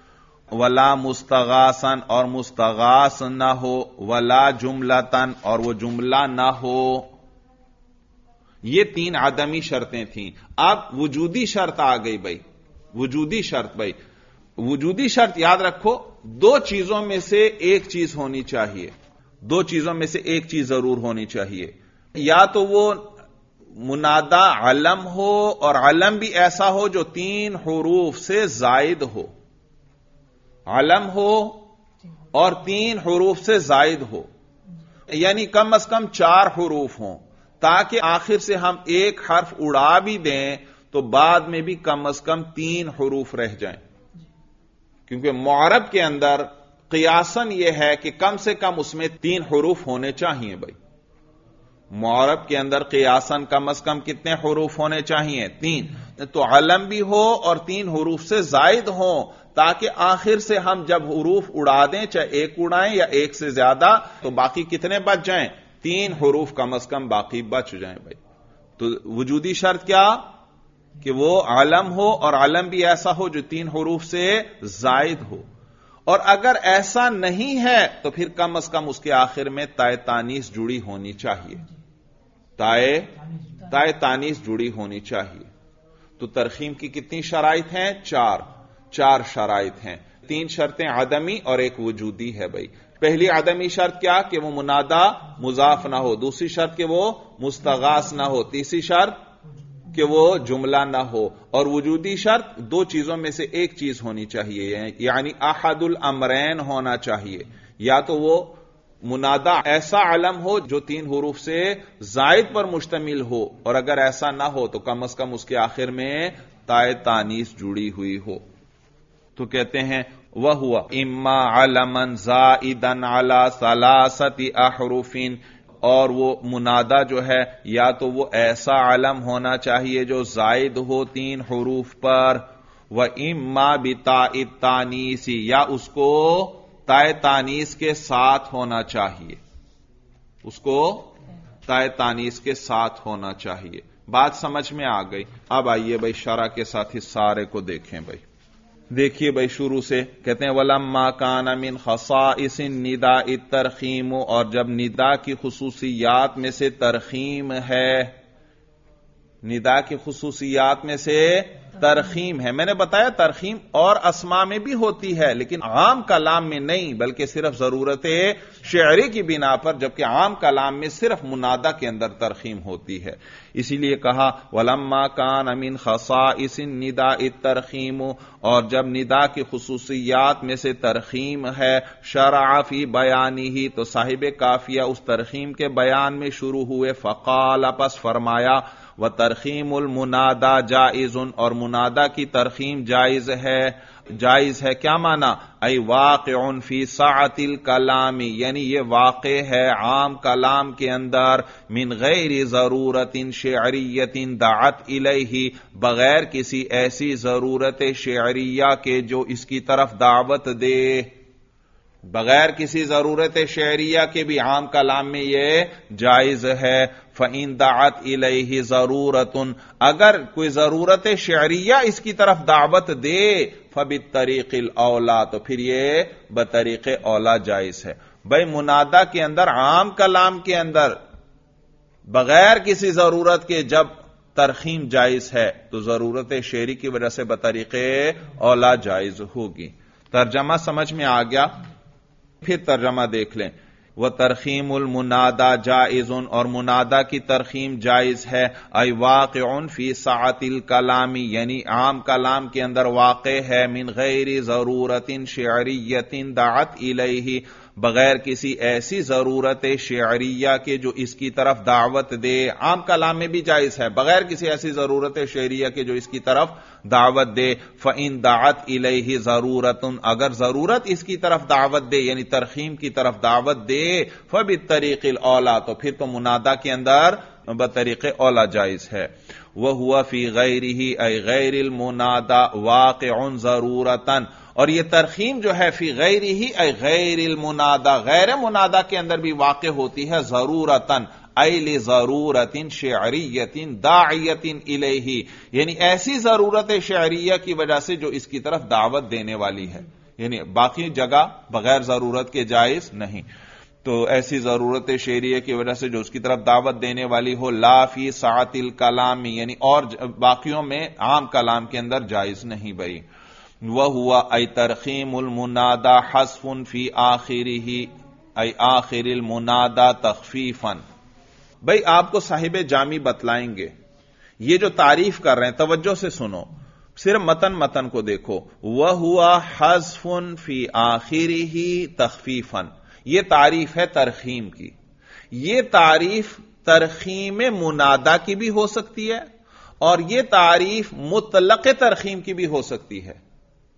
ولا مستغاثن، اور مستغاث نہ ہو، ولا جملتن، اور وہ جملہ نہ ہو۔ یہ 3 عدمی شرطیں تھیں۔ اب وجودی شرط آ گئی بھائی، وجودی شرط بھائی، وجودی شرط یاد رکھو، 2 چیزوں میں سے ایک چیز ہونی چاہیے، 2 چیزوں میں سے ایک چیز ضرور ہونی چاہیے، یا تو وہ منادہ علم ہو، اور علم بھی ایسا ہو جو 3 حروف سے زائد ہو، علم ہو اور 3 حروف سے زائد ہو، یعنی کم از کم 4 حروف ہوں، تاکہ آخر سے ہم ایک حرف اڑا بھی دیں تو بعد میں بھی کم از کم 3 حروف رہ جائیں، کیونکہ معرب کے اندر قیاساً یہ ہے کہ کم سے کم اس میں 3 حروف ہونے چاہیے بھائی، معرب کے اندر قیاساً کم از کم کتنے حروف ہونے چاہیے؟ 3، تو علم بھی ہو اور 3 حروف سے زائد ہوں، تاکہ آخر سے ہم جب حروف اڑا دیں، چاہے ایک اڑائیں یا ایک سے زیادہ، تو باقی کتنے بچ جائیں؟ 3 حروف کم از کم باقی بچ جائیں بھائی۔ تو وجودی شرط کیا؟ کہ وہ علم ہو، اور علم بھی ایسا ہو جو 3 حروف سے زائد ہو، اور اگر ایسا نہیں ہے تو پھر کم از کم اس کے آخر میں تائے تانیث جڑی ہونی چاہیے، تائے تانیث جڑی ہونی چاہیے۔ تو ترخیم کی کتنی شرائط ہیں؟ 4 شرائط ہیں، 3 شرطیں عدمی اور ایک وجودی ہے بھائی۔ پہلی عدمی شرط کیا؟ کہ وہ منادہ مضاف نہ ہو، دوسری شرط کہ وہ مستغاث نہ ہو، تیسری شرط کہ وہ جملہ نہ ہو، اور وجودی شرط 2 چیزوں میں سے ایک چیز ہونی چاہیے، یعنی احد الامرین ہونا چاہیے، یا تو وہ منادہ ایسا علم ہو جو 3 حروف سے زائد پر مشتمل ہو، اور اگر ایسا نہ ہو تو کم از کم اس کے آخر میں تائے تانیث جڑی ہوئی ہو۔ تو کہتے ہیں وہو اما علما زائدا علی ثلاثۃ احرف، اور وہ منادہ جو ہے یا تو وہ ایسا علم ہونا چاہیے جو زائد ہو 3 حروف پر، وَإِمَّا بِتَاءِ التَّانِیثِ، یا اس کو تائے تانیث کے ساتھ ہونا چاہیے، اس کو تائے تانیث کے ساتھ ہونا چاہیے۔ بات سمجھ میں آ گئی؟ اب آئیے بھائی شرح کے ساتھ اس سارے کو دیکھیں بھائی۔ دیکھیے بھائی شروع سے کہتے ہیں وَلَمَّا كَانَ مِنْ خَصَائِصِ النِّدَاءِ التَّرْخِیمُ، اور جب ندا کی خصوصیات میں سے ترخیم ہے، ندا کی خصوصیات میں سے ترخیم ہے۔ میں نے بتایا ترخیم اور اسماء میں بھی ہوتی ہے لیکن عام کلام میں نہیں، بلکہ صرف ضرورت شعری کی بنا پر، جبکہ عام کلام میں صرف منادہ کے اندر ترخیم ہوتی ہے۔ اسی لیے کہا وَلَمَّا كَانَ مِنْ خَصَائِصِ النِّدَاءِ التَّرْخِیمُ، اور جب ندا کی خصوصیات میں سے ترخیم ہے، شرع فی بیانہ، تو صاحب کافیہ اس ترخیم کے بیان میں شروع ہوئے، فقال، پس فرمایا، وَتَرْخِیمُ الْمُنَادَى جَائِزٌ، اور منادہ کی ترخیم جائز ہے۔ جائز ہے کیا معنی؟ ای واقع فی سعۃ الکلام، یعنی یہ واقع ہے عام کلام کے اندر، من غیر ضرورت شعریت دعت الیہ، بغیر کسی ایسی ضرورت شعریہ کے جو اس کی طرف دعوت دے، بغیر کسی ضرورت شعریہ کے بھی عام کلام میں یہ جائز ہے۔ فَإِن دَعَتْ إِلَيْهِ ضَرُورَةٌ، اگر کوئی ضرورت شعریہ اس کی طرف دعوت دے، فَبِالطَّرِيقِ الْأَوْلَى، تو پھر یہ بطریق اولا جائز ہے۔ بھائی منادہ کے اندر، عام کلام کے اندر بغیر کسی ضرورت کے جب ترخیم جائز ہے تو ضرورت شعری کی وجہ سے بطریق اولا جائز ہوگی۔ ترجمہ سمجھ میں آ گیا؟ پھر ترجمہ دیکھ لیں۔ وَتَرْخِیمُ الْمُنَادَى جَائِزٌ، اور منادہ کی ترخیم جائز ہے، ای واقع فی سعۃ الکلام، یعنی عام کلام کے اندر واقع ہے، من غیر ضرورت شعریت دعت الیہ، بغیر کسی ایسی ضرورت شعریہ کے جو اس کی طرف دعوت دے۔ عام کلام میں بھی جائز ہے بغیر کسی ایسی ضرورت شعریہ کے جو اس کی طرف دعوت دے۔ فَإِن دَعَتْ إِلَيْهِ ضَرُورَةٌ، اگر ضرورت اس کی طرف دعوت دے، یعنی ترخیم کی طرف دعوت دے، فَبِالطَّرِيقِ الْأَوْلَى، تو پھر تو منادہ کے اندر بطریق اولا جائز ہے۔ وَهُوَ فِي غَيْرِهِ، أي غیر المنادى واقع ضرورةً، اور یہ ترخیم جو ہے فی غیرہ ای غیر المنادى، غیر منادہ کے اندر بھی واقع ہوتی ہے، ضرورتاً ای لضرورت شعریت داعیت الیہ، یعنی ایسی ضرورت شعریہ کی وجہ سے جو اس کی طرف دعوت دینے والی ہے، یعنی باقی جگہ بغیر ضرورت کے جائز نہیں، تو ایسی ضرورت شعریہ کی وجہ سے جو اس کی طرف دعوت دینے والی ہو، لا فی سعۃ الکلام، یعنی اور باقیوں میں عام کلام کے اندر جائز نہیں بھائی۔ وَهُوَ أي ترخیم المنادى حذف فی آخرہ، أي آخر المنادى تخفیفا۔ بھئی آپ کو صاحب جامی بتلائیں گے، یہ جو تعریف کر رہے ہیں توجہ سے سنو، صرف متن کو دیکھو۔ وَهُوَ حذف فی آخرہ تخفیفا، یہ تعریف ہے ترخیم کی۔ یہ تعریف ترخیم منادہ کی بھی ہو سکتی ہے اور یہ تعریف مطلق ترخیم کی بھی ہو سکتی ہے۔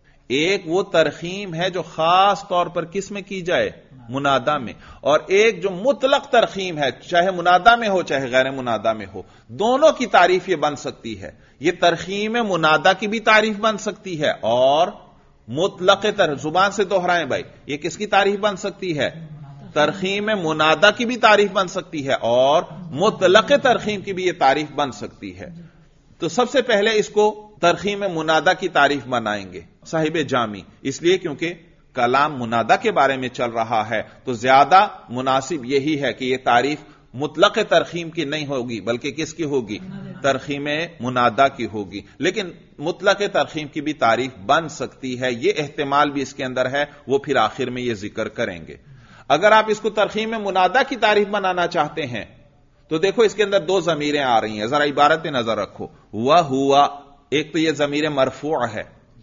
ایک وہ ترخیم ہے جو خاص طور پر کس میں کی جائے؟ منادہ میں، اور ایک جو مطلق ترخیم ہے، چاہے منادہ میں ہو چاہے غیر منادہ میں ہو، دونوں کی تعریف یہ بن سکتی ہے۔ یہ ترخیم منادہ کی بھی تعریف بن سکتی ہے اور مطلق زبان سے دوہرائیں بھائی، یہ کس کی تعریف بن سکتی ہے؟ ترخیم منادہ کی بھی تعریف بن سکتی ہے اور مطلق ترخیم کی بھی یہ تعریف بن سکتی ہے۔ تو سب سے پہلے اس کو ترخیم منادہ کی تعریف بنائیں گے صاحب جامی، اس لیے کیونکہ کلام منادہ کے بارے میں چل رہا ہے تو زیادہ مناسب یہی ہے کہ یہ تعریف مطلق ترخیم کی نہیں ہوگی بلکہ کس کی ہوگی؟ ترخیم منادہ کی ہوگی، لیکن مطلق ترخیم کی بھی تعریف بن سکتی ہے، یہ احتمال بھی اس کے اندر ہے، وہ پھر آخر میں یہ ذکر کریں گے۔ اگر آپ اس کو ترخیم منادہ کی تعریف بنانا چاہتے ہیں تو دیکھو اس کے اندر دو ضمیریں آ رہی ہیں، ذرا عبارت پہ نظر رکھو۔ وَهُوَ، ایک تو یہ ضمیر مرفوع ہے،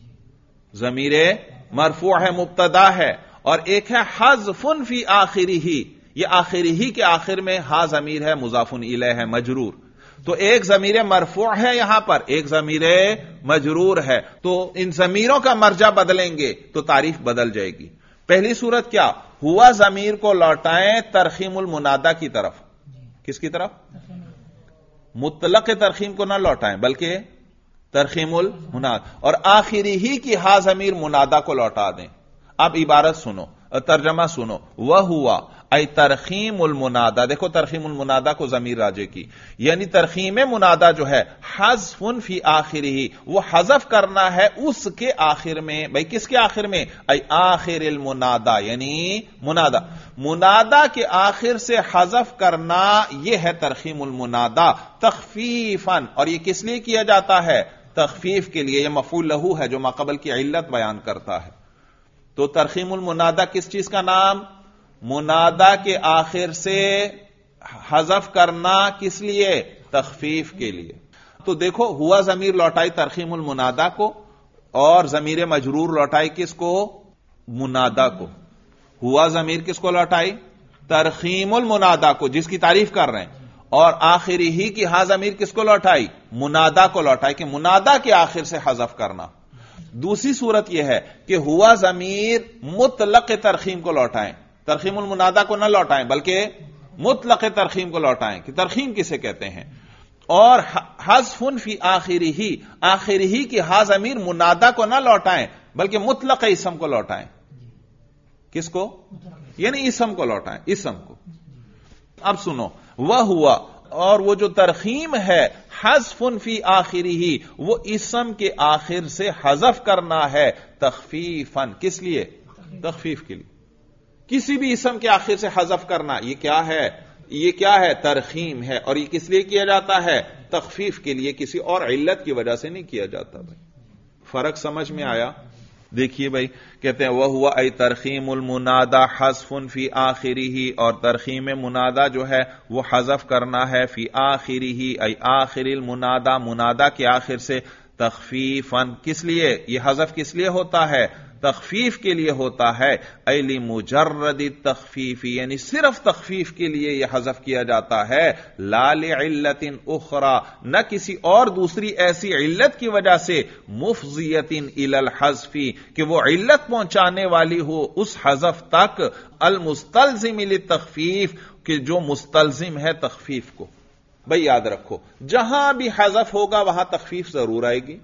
ضمیر مرفوع ہے، مبتدا ہے، اور ایک ہے حذف فی آخرہ، یہ آخرہ کے آخر میں ہا ضمیر ہے، مضاف الیہ ہے، مجرور۔ تو ایک ضمیر مرفوع ہے یہاں پر، ایک ضمیر مجرور ہے، تو ان ضمیروں کا مرجع بدلیں گے تو تعریف بدل جائے گی۔ پہلی صورت کیا؟ ہوا ضمیر کو لوٹائیں ترخیم المنادا کی طرف۔ کس کی طرف؟ مطلق ترخیم کو نہ لوٹائیں بلکہ ترخیم المنادا، اور آخری ہی کی ہا ضمیر منادا کو لوٹا دیں۔ اب عبارت سنو، ترجمہ سنو، وہ ہوا ای ترخیم المنادا، دیکھو ترخیم المنادا کو ضمیر راجع کی، یعنی ترخیم منادا جو ہے حذف فی آخرہ، وہ حذف کرنا ہے اس کے آخر میں۔ بھئی کس کے آخر میں؟ ای آخر المنادا، یعنی منادا، منادا کے آخر سے حذف کرنا، یہ ہے ترخیم المنادا تخفیفاً۔ اور یہ کس لیے کیا جاتا ہے؟ تخفیف کے لیے۔ یہ مفعول لہو ہے جو ما قبل کی علت بیان کرتا ہے۔ تو ترخیم المنادا کس چیز کا نام؟ منادا کے آخر سے حذف کرنا، کس لیے؟ تخفیف کے لیے۔ تو دیکھو ہوا ضمیر لوٹائی ترخیم المنادا کو، اور ضمیر مجرور لوٹائی کس کو؟ منادا کو۔ ہوا ضمیر کس کو لوٹائی؟ ترخیم المنادا کو، جس کی تعریف کر رہے ہیں، اور آخری ہی کی ہا ضمیر کس کو لوٹائی؟ منادا کو لوٹائی، کہ منادا کے آخر سے حذف کرنا۔ دوسری صورت یہ ہے کہ ہوا ضمیر مطلق ترخیم کو لوٹائیں، ترخیم المنادا کو نہ لوٹائیں بلکہ مطلق ترخیم کو لوٹائیں، کہ ترخیم کسے کہتے ہیں، اور حذف فی آخری ہی کی ہا ضمیر منادا کو نہ لوٹائیں بلکہ مطلق اسم کو لوٹائیں۔ کس کو؟ یعنی اسم کو لوٹائیں، اسم کو۔ اب سنو، وہ ہوا، اور وہ جو ترخیم ہے حذف فی آخرہ، وہ اسم کے آخر سے حذف کرنا ہے تخفیفاً۔ کس لیے؟ تخفیف کے لیے۔ کسی بھی اسم کے آخر سے حذف کرنا، یہ کیا ہے؟ یہ کیا ہے؟ ترخیم ہے۔ اور یہ کس لیے کیا جاتا ہے؟ تخفیف کے لیے، کسی اور علت کی وجہ سے نہیں کیا جاتا۔ بھائی فرق سمجھ میں آیا؟ دیکھیے بھائی، کہتے ہیں وہ ہوا ای ترخیم المنادا حذف فی آخرہ، اور ترخیم منادا جو ہے وہ حذف کرنا ہے فی آخرہ ای آخر المنادا، منادا کے آخر سے، تخفیفاً۔ کس لیے یہ حذف کس لیے ہوتا ہے؟ تخفیف کے لیے ہوتا ہے۔ ای لمجرد التخفیف، یعنی صرف تخفیف کے لیے یہ حذف کیا جاتا ہے، لا لعلت اخرى، نہ کسی اور دوسری ایسی علت کی وجہ سے، مفضیۃ الی الحذف، کہ وہ علت پہنچانے والی ہو اس حذف تک، المستلزم للتخفیف، کہ جو مستلزم ہے تخفیف کو۔ بھئی یاد رکھو، جہاں بھی حذف ہوگا وہاں تخفیف ضرور آئے گی،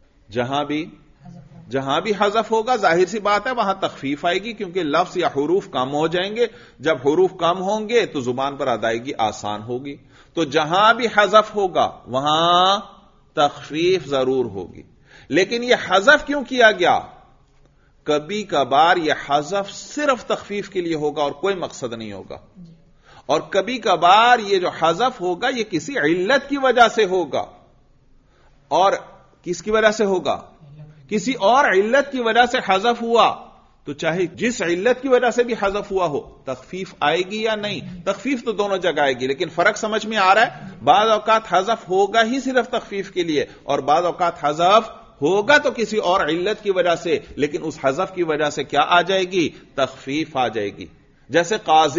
جہاں بھی حذف ہوگا ظاہر سی بات ہے وہاں تخفیف آئے گی، کیونکہ لفظ یا حروف کم ہو جائیں گے۔ جب حروف کم ہوں گے تو زبان پر ادائیگی آسان ہوگی۔ تو جہاں بھی حذف ہوگا وہاں تخفیف ضرور ہوگی۔ لیکن یہ حذف کیوں کیا گیا؟ کبھی کبھار یہ حذف صرف تخفیف کے لیے ہوگا اور کوئی مقصد نہیں ہوگا، اور کبھی کبھار یہ جو حذف ہوگا یہ کسی علت کی وجہ سے ہوگا، اور کس کی وجہ سے ہوگا؟ کسی اور علت کی وجہ سے حذف ہوا، تو چاہے جس علت کی وجہ سے بھی حذف ہوا ہو، تخفیف آئے گی یا نہیں؟ تخفیف تو دونوں جگہ آئے گی، لیکن فرق سمجھ میں آ رہا ہے؟ بعض اوقات حذف ہوگا ہی صرف تخفیف کے لیے، اور بعض اوقات حذف ہوگا تو کسی اور علت کی وجہ سے، لیکن اس حذف کی وجہ سے کیا آ جائے گی؟ تخفیف آ جائے گی۔ جیسے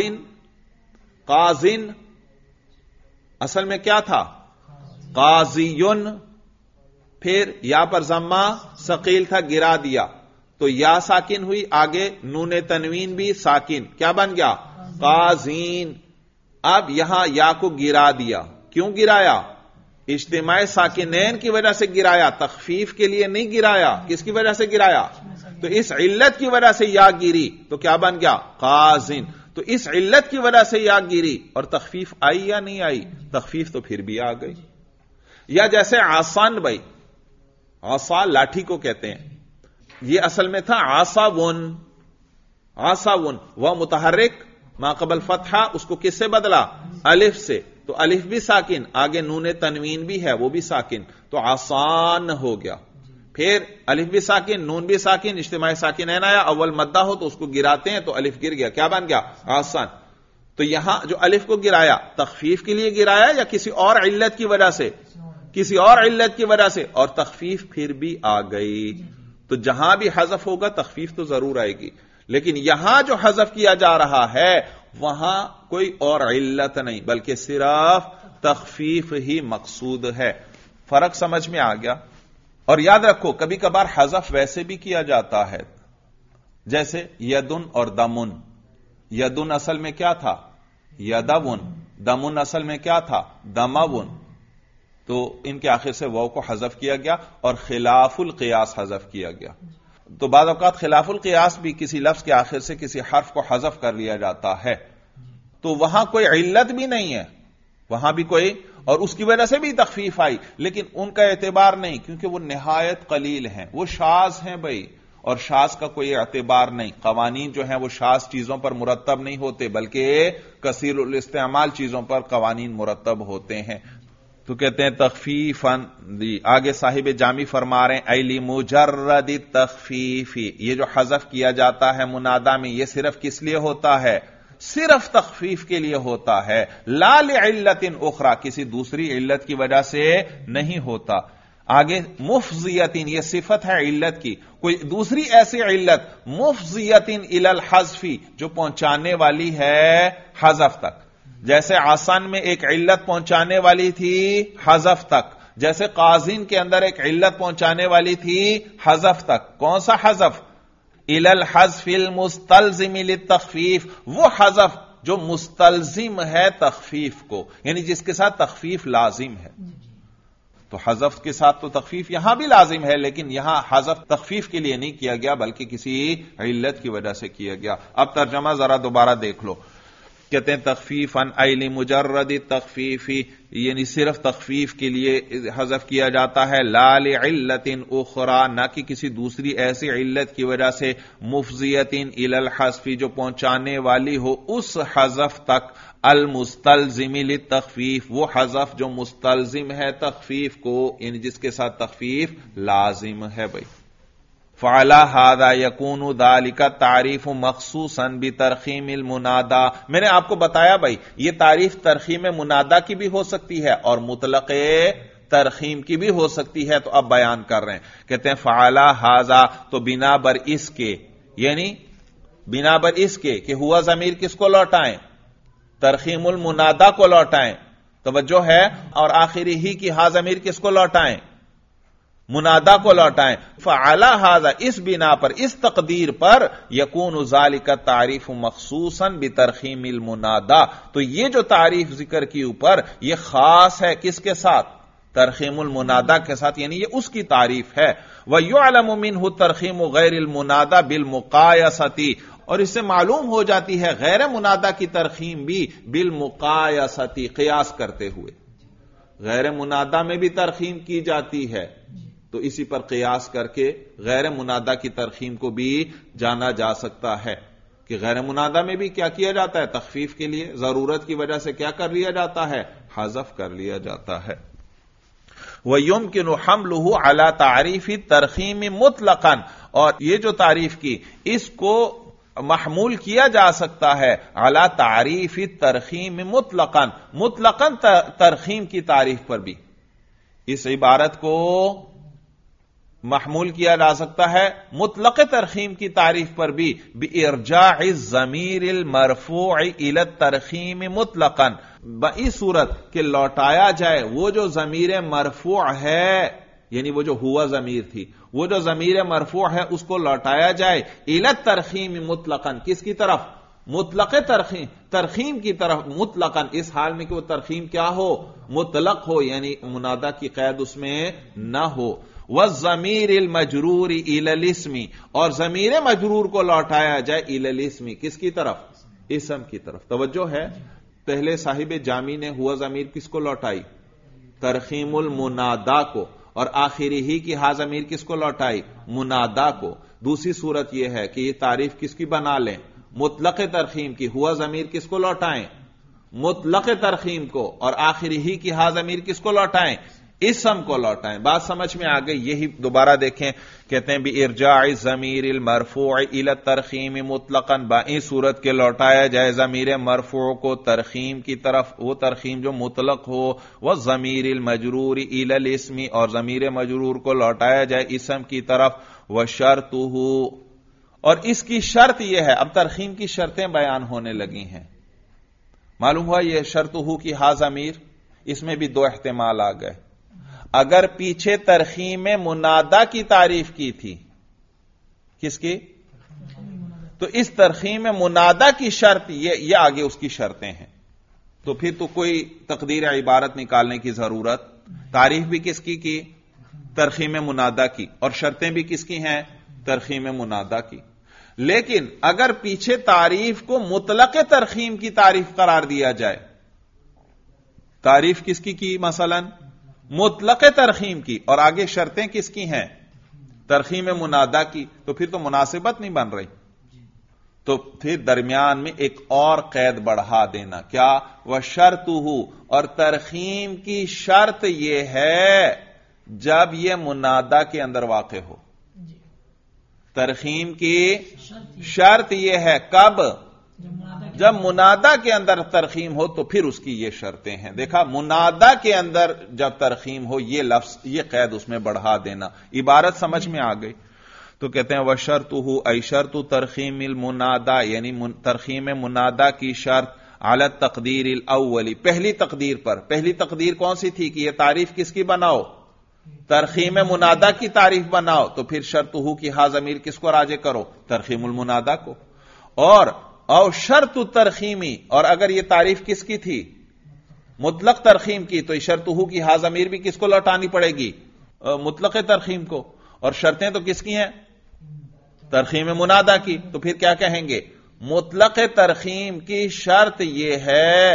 قازن اصل میں کیا تھا؟ قاضیون، پھر یا پر ضمہ ثقیل تھا، گرا دیا تو یا ساکن ہوئی، آگے نون تنوین بھی ساکن، کیا بن گیا؟ قازین۔ اب یہاں یا کو گرا دیا، کیوں گرایا؟ اجتماع ساکنین کی وجہ سے گرایا، تخفیف کے لیے نہیں گرایا۔ کس کی وجہ سے گرایا؟ تو اس علت کی وجہ سے یا گری، تو کیا بن گیا؟ قازن۔ تو اس علت کی وجہ سے یا گری، اور تخفیف آئی یا نہیں آئی؟ تخفیف تو پھر بھی آ گئی۔ یا جیسے آسان، بھائی عصا لاٹھی کو کہتے ہیں، یہ اصل میں تھا عصاون، وہ متحرک ما قبل فتحہ، اس کو کس سے بدلا؟ الف سے، تو الف بھی ساکن، آگے نون تنوین بھی ہے وہ بھی ساکن، تو آسان ہو گیا۔ پھر الف بھی ساکن، نون بھی ساکن، اجتماع ساکنین آیا، اول مدہ ہو تو اس کو گراتے ہیں تو الف گر گیا، کیا بن گیا؟ آسان۔ تو یہاں جو الف کو گرایا تخفیف کے لیے گرایا یا کسی اور علت کی وجہ سے؟ کسی اور علت کی وجہ سے، اور تخفیف پھر بھی آ گئی۔ تو جہاں بھی حذف ہوگا تخفیف تو ضرور آئے گی، لیکن یہاں جو حذف کیا جا رہا ہے وہاں کوئی اور علت نہیں بلکہ صرف تخفیف ہی مقصود ہے۔ فرق سمجھ میں آ گیا؟ اور یاد رکھو کبھی کبھار حذف ویسے بھی کیا جاتا ہے، جیسے یدن اور دمن۔ یدن اصل میں کیا تھا؟ یدون۔ دمن اصل میں کیا تھا؟ دمون۔ تو ان کے آخر سے واو کو حذف کیا گیا اور خلاف القیاس حذف کیا گیا۔ تو بعض اوقات خلاف القیاس بھی کسی لفظ کے آخر سے کسی حرف کو حذف کر لیا جاتا ہے، تو وہاں کوئی علت بھی نہیں ہے، وہاں بھی کوئی، اور اس کی وجہ سے بھی تخفیف آئی، لیکن ان کا اعتبار نہیں، کیونکہ وہ نہایت قلیل ہیں، وہ شاذ ہیں بھائی، اور شاذ کا کوئی اعتبار نہیں۔ قوانین جو ہیں وہ شاذ چیزوں پر مرتب نہیں ہوتے، بلکہ کثیر الاستعمال چیزوں پر قوانین مرتب ہوتے ہیں۔ تو کہتے ہیں تخفیفاً، آگے صاحب جامی فرما رہے ہیں ایلی مجرد تخفیف، یہ جو حذف کیا جاتا ہے منادا میں یہ صرف کس لیے ہوتا ہے؟ صرف تخفیف کے لیے ہوتا ہے، لا لعلت اخرى، کسی دوسری علت کی وجہ سے نہیں ہوتا۔ آگے مفضیۃ، یہ صفت ہے علت کی، کوئی دوسری ایسی علت مفضیۃ الی الحذف جو پہنچانے والی ہے حذف تک، جیسے آسان میں ایک علت پہنچانے والی تھی حذف تک، جیسے قازین کے اندر ایک علت پہنچانے والی تھی حذف تک۔ کون سا حذف؟ الی الحذف المستلزم للتخفیف، وہ حذف جو مستلزم ہے تخفیف کو، یعنی جس کے ساتھ تخفیف لازم ہے۔ تو حذف کے ساتھ تو تخفیف یہاں بھی لازم ہے، لیکن یہاں حذف تخفیف کے لیے نہیں کیا گیا بلکہ کسی علت کی وجہ سے کیا گیا۔ اب ترجمہ ذرا دوبارہ دیکھ لو، کہتے ہیں تخفیفاً ایلی مجرد تخفیف، یعنی صرف تخفیف کے لیے حذف کیا جاتا ہے، لا لعلت اخرى، نہ کہ کسی دوسری ایسی علت کی وجہ سے، مفضیۃ الی الحذف جو پہنچانے والی ہو اس حذف تک، المستلزم للتخفیف، وہ حذف جو مستلزم ہے تخفیف کو، یعنی جس کے ساتھ تخفیف لازم ہے بھائی۔ فعلی ھذا یکون ذلک تعریف مخصوصا بترخیم المنادا، میں نے آپ کو بتایا بھائی یہ تعریف ترخیم منادا کی بھی ہو سکتی ہے اور مطلق ترخیم کی بھی ہو سکتی ہے، تو اب بیان کر رہے ہیں، کہتے ہیں فعلی ھذا، تو بنا بر اس کے، یعنی بنا بر اس کے کہ ہوا ضمیر کس کو لوٹائیں؟ ترخیم المنادا کو لوٹائیں، توجہ ہے، اور آخری ہی کی ہا ضمیر کس کو لوٹائیں؟ منادا کو لوٹائیں۔ فعلی ھذا، اس بنا پر، اس تقدیر پر، یکون ذالک تعریف مخصوصا بترخیم المنادا، تو یہ جو تعریف ذکر کی اوپر یہ خاص ہے کس کے ساتھ؟ ترخیم المنادا کے ساتھ، یعنی یہ اس کی تعریف ہے۔ وَيُعْلَمُ مِنْهُ ترخیم غیر المنادا بالمقایسۃ، اور اس سے معلوم ہو جاتی ہے غیر منادا کی ترخیم بھی بالمقایسۃ، قیاس کرتے ہوئے۔ غیر منادا میں بھی ترخیم کی جاتی ہے، تو اسی پر قیاس کر کے غیر منادا کی ترخیم کو بھی جانا جا سکتا ہے کہ غیر منادا میں بھی کیا کیا جاتا ہے؟ تخفیف کے لیے ضرورت کی وجہ سے کیا کر لیا جاتا ہے؟ حذف کر لیا جاتا ہے۔ وَيُمْكِنُ حَمْلُهُ عَلَى تَعْرِيفِ التَّرْخِيمِ مُطْلَقًا، اور یہ جو تعریف کی اس کو محمول کیا جا سکتا ہے علی تعریف الترخیم مطلقاً، مطلقاً ترخیم کی تعریف پر بھی، اس عبارت کو محمول کیا جا سکتا ہے مطلق ترخیم کی تعریف پر بھی، بِإِرْجَاعِ الضَّمِيرِ الْمَرْفُوعِ إِلَى التَّرْخِيمِ مُطْلَقًا، بإس صورت کہ لوٹایا جائے وہ جو ضمیر مرفوع ہے، یعنی وہ جو ہوا ضمیر تھی، وہ جو ضمیر مرفوع ہے اس کو لوٹایا جائے الی الترخیم مطلقاً، کس کی طرف؟ مطلق ترخیم کی طرف، مطلقاً، اس حال میں کہ وہ ترخیم کیا ہو؟ مطلق ہو، یعنی منادا کی قید اس میں نہ ہو۔ والضمیر المجرور الی الاسم، اور ضمیر مجرور کو لوٹایا جائے الی الاسم، کس کی طرف؟ اسم کی طرف۔ توجہ ہے، پہلے صاحب جامی نے ہوا ضمیر کس کو لوٹائی؟ ترخیم المنادا کو، اور آخری ہی کی ہا ضمیر کس کو لوٹائی؟ منادا کو۔ دوسری صورت یہ ہے کہ یہ تعریف کس کی بنا لیں؟ مطلق ترخیم کی، ہوا ضمیر کس کو لوٹائیں؟ مطلق ترخیم کو، اور آخری ہی کی ہا ضمیر کس کو لوٹائیں؟ اسم کو لوٹائیں۔ بات سمجھ میں آ گئی؟ یہی دوبارہ دیکھیں، کہتے ہیں بِإِرْجَاعِ الضَّمِيرِ الْمَرْفُوعِ إِلَى التَّرْخِيمِ مُطْلَقًا، بائیں صورت کے لوٹایا جائے ضمیر مرفوع کو ترخیم کی طرف، وہ ترخیم جو مطلق ہو، وَالضَّمِيرِ الْمَجْرُورِ إِلَى الْإِسْمِ، اور ضمیر مجرور کو لوٹایا جائے اسم کی طرف، وَشَرْطُهُ، اور اس کی شرط یہ ہے، اب ترخیم کی شرطیں بیان ہونے لگی ہیں۔ معلوم ہوا یہ شرطُهُ کی ہا ضمیر، اس میں بھی دو احتمال آ گئے. اگر پیچھے ترخیم منادا کی تعریف کی تھی، کس کی؟ تو اس ترخیم منادا کی شرط یہ آگے اس کی شرطیں ہیں، تو پھر تو کوئی تقدیر عبارت نکالنے کی ضرورت. تعریف بھی کس کی؟ ترخیم منادا کی، اور شرطیں بھی کس کی ہیں؟ ترخیم منادا کی. لیکن اگر پیچھے تعریف کو مطلق ترخیم کی تعریف قرار دیا جائے، تعریف کس کی مثلا مطلق ترخیم کی، اور آگے شرطیں کس کی ہیں؟ ترخیم منادا کی، تو پھر تو مناسبت نہیں بن رہی. تو پھر درمیان میں ایک اور قید بڑھا دینا، کیا؟ وَشَرْطُهُ، اور ترخیم کی شرط یہ ہے جب یہ منادا کے اندر واقع ہو. ترخیم کی شرط یہ ہے کب؟ جب منادا کے اندر ترخیم ہو، تو پھر اس کی یہ شرطیں ہیں. دیکھا، منادا کے اندر جب ترخیم ہو، یہ لفظ، یہ قید اس میں بڑھا دینا. عبارت سمجھ میں آ گئی؟ تو کہتے ہیں وَشَرْطُهُ أَيْ شَرْطُ تَرْخِيمِ الْمُنَادَى، یعنی ترخیم منادا کی شرط علی التقدیر الاولی، پہلی تقدیر پر. پہلی تقدیر کون سی تھی کہ یہ تعریف کس کی بناؤ؟ ترخیم منادا کی تعریف بناؤ. تو پھر شرطہ کی ہا ضمیر کس کو راجع کرو؟ ترخیم المنادا کو. او شرط ترخیمی، اور اگر یہ تعریف کس کی تھی؟ مطلق ترخیم کی، تو شرطہ کی ہا ضمیر بھی کس کو لوٹانی پڑے گی؟ مطلق ترخیم کو. اور شرطیں تو کس کی ہیں؟ ترخیم منادا کی. تو پھر کیا کہیں گے؟ مطلق ترخیم کی شرط یہ ہے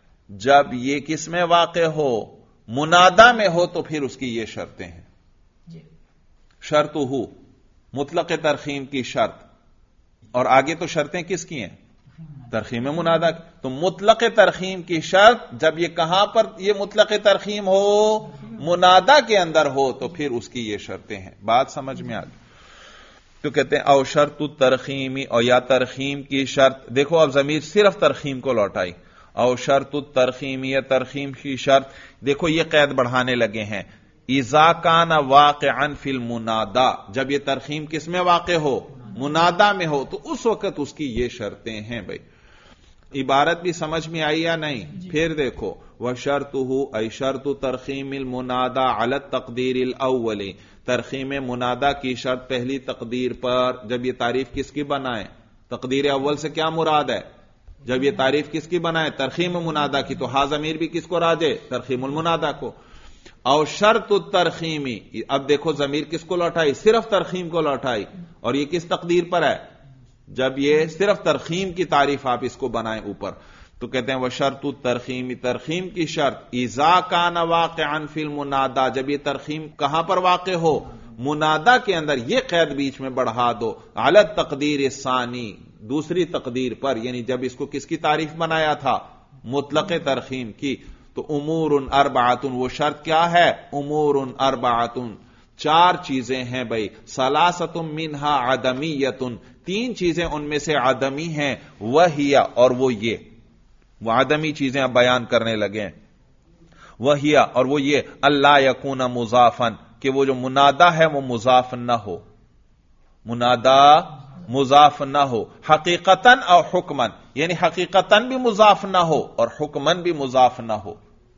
جب یہ کس میں واقع ہو؟ منادا میں ہو، تو پھر اس کی یہ شرطیں ہیں. شرط ہو مطلق ترخیم کی شرط، اور آگے تو شرطیں کس کی ہیں؟ ترخیم منادا کی. تو مطلق ترخیم کی شرط جب یہ کہاں پر یہ مطلق ترخیم ہو؟ منادا کے اندر ہو، تو پھر اس کی یہ شرطیں ہیں. بات سمجھ میں آ گئی؟ تو کہتے ہیں او شرط ترخیمی، اور یا ترخیم کی شرط. دیکھو اب ضمیر صرف ترخیم کو لوٹائی. او شرط ترخیمی، یا ترخیم کی شرط. دیکھو یہ قید بڑھانے لگے ہیں. اذا کان واقعا فی المنادا، جب یہ ترخیم کس میں واقع ہو؟ منادا میں ہو، تو اس وقت اس کی یہ شرطیں ہیں. بھائی عبارت بھی سمجھ میں آئی یا نہیں؟ پھر دیکھو وَشَرْطُهُ أَيْ شَرْطُ تَرْخِيمِ الْمُنَادَى عَلَى التَّقْدِيرِ الْأَوَّلِ، ترخیم منادا کی شرط پہلی تقدیر پر. جب یہ تعریف کس کی بنائیں؟ تقدیر اول سے کیا مراد ہے؟ جب یہ تعریف کس کی بنائیں؟ ترخیم منادا کی. تو ہا ضمیر بھی کس کو راجع؟ ترخیم المنادا کو. او شرط الترخیمی، اب دیکھو ضمیر کس کو لوٹائی؟ صرف ترخیم کو لوٹائی. اور یہ کس تقدیر پر ہے؟ جب یہ صرف ترخیم کی تعریف آپ اس کو بنائیں اوپر. تو کہتے ہیں وَشَرْطُ التَّرْخِيمِ، ترخیم کی شرط. اِذَا كَانَ وَاقِعًا فِي الْمُنَادَى، جب یہ ترخیم کہاں پر واقع ہو؟ منادا کے اندر. یہ قید بیچ میں بڑھا دو. عَلَى التَّقْدِيرِ الثَّانِي، دوسری تقدیر پر، یعنی جب اس کو کس کی تعریف بنایا تھا؟ مطلق ترخیم کی. تو امور اربعۃ، وہ شرط کیا ہے؟ امور اربعۃ، چار چیزیں ہیں بھائی. ثلاثۃ منہا عدمیۃ، تین چیزیں ان میں سے عدمی ہیں. وہی، اور وہ یہ، وہ عدمی چیزیں اب بیان کرنے لگے. وہی، اور وہ یہ اللہ یکون مضافن، کہ وہ جو منادا ہے وہ مضاف نہ ہو. منادا مضاف نہ ہو، حقیقتاً اور حکماً، یعنی حقیقتاً بھی مضاف نہ ہو اور حکماً بھی مضاف نہ ہو.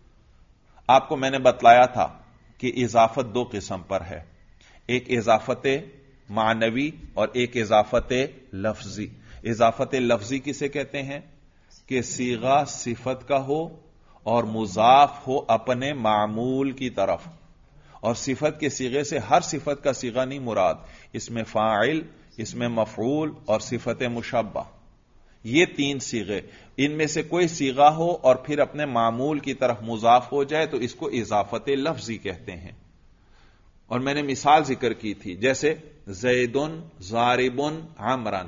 آپ کو میں نے بتلایا تھا کہ اضافت دو قسم پر ہے، ایک اضافت معنوی اور ایک اضافت لفظی. اضافت لفظی کسے کہتے ہیں؟ کہ صیغہ صفت کا ہو اور مضاف ہو اپنے معمول کی طرف. اور صفت کے صیغے سے ہر صفت کا صیغہ نہیں مراد، اس میں فاعل، اس میں مفعول اور صفت مشبہ، یہ تین صیغے. ان میں سے کوئی صیغہ ہو اور پھر اپنے معمول کی طرف مضاف ہو جائے تو اس کو اضافت لفظی کہتے ہیں. اور میں نے مثال ذکر کی تھی، جیسے زیدن ضاربن عمرن،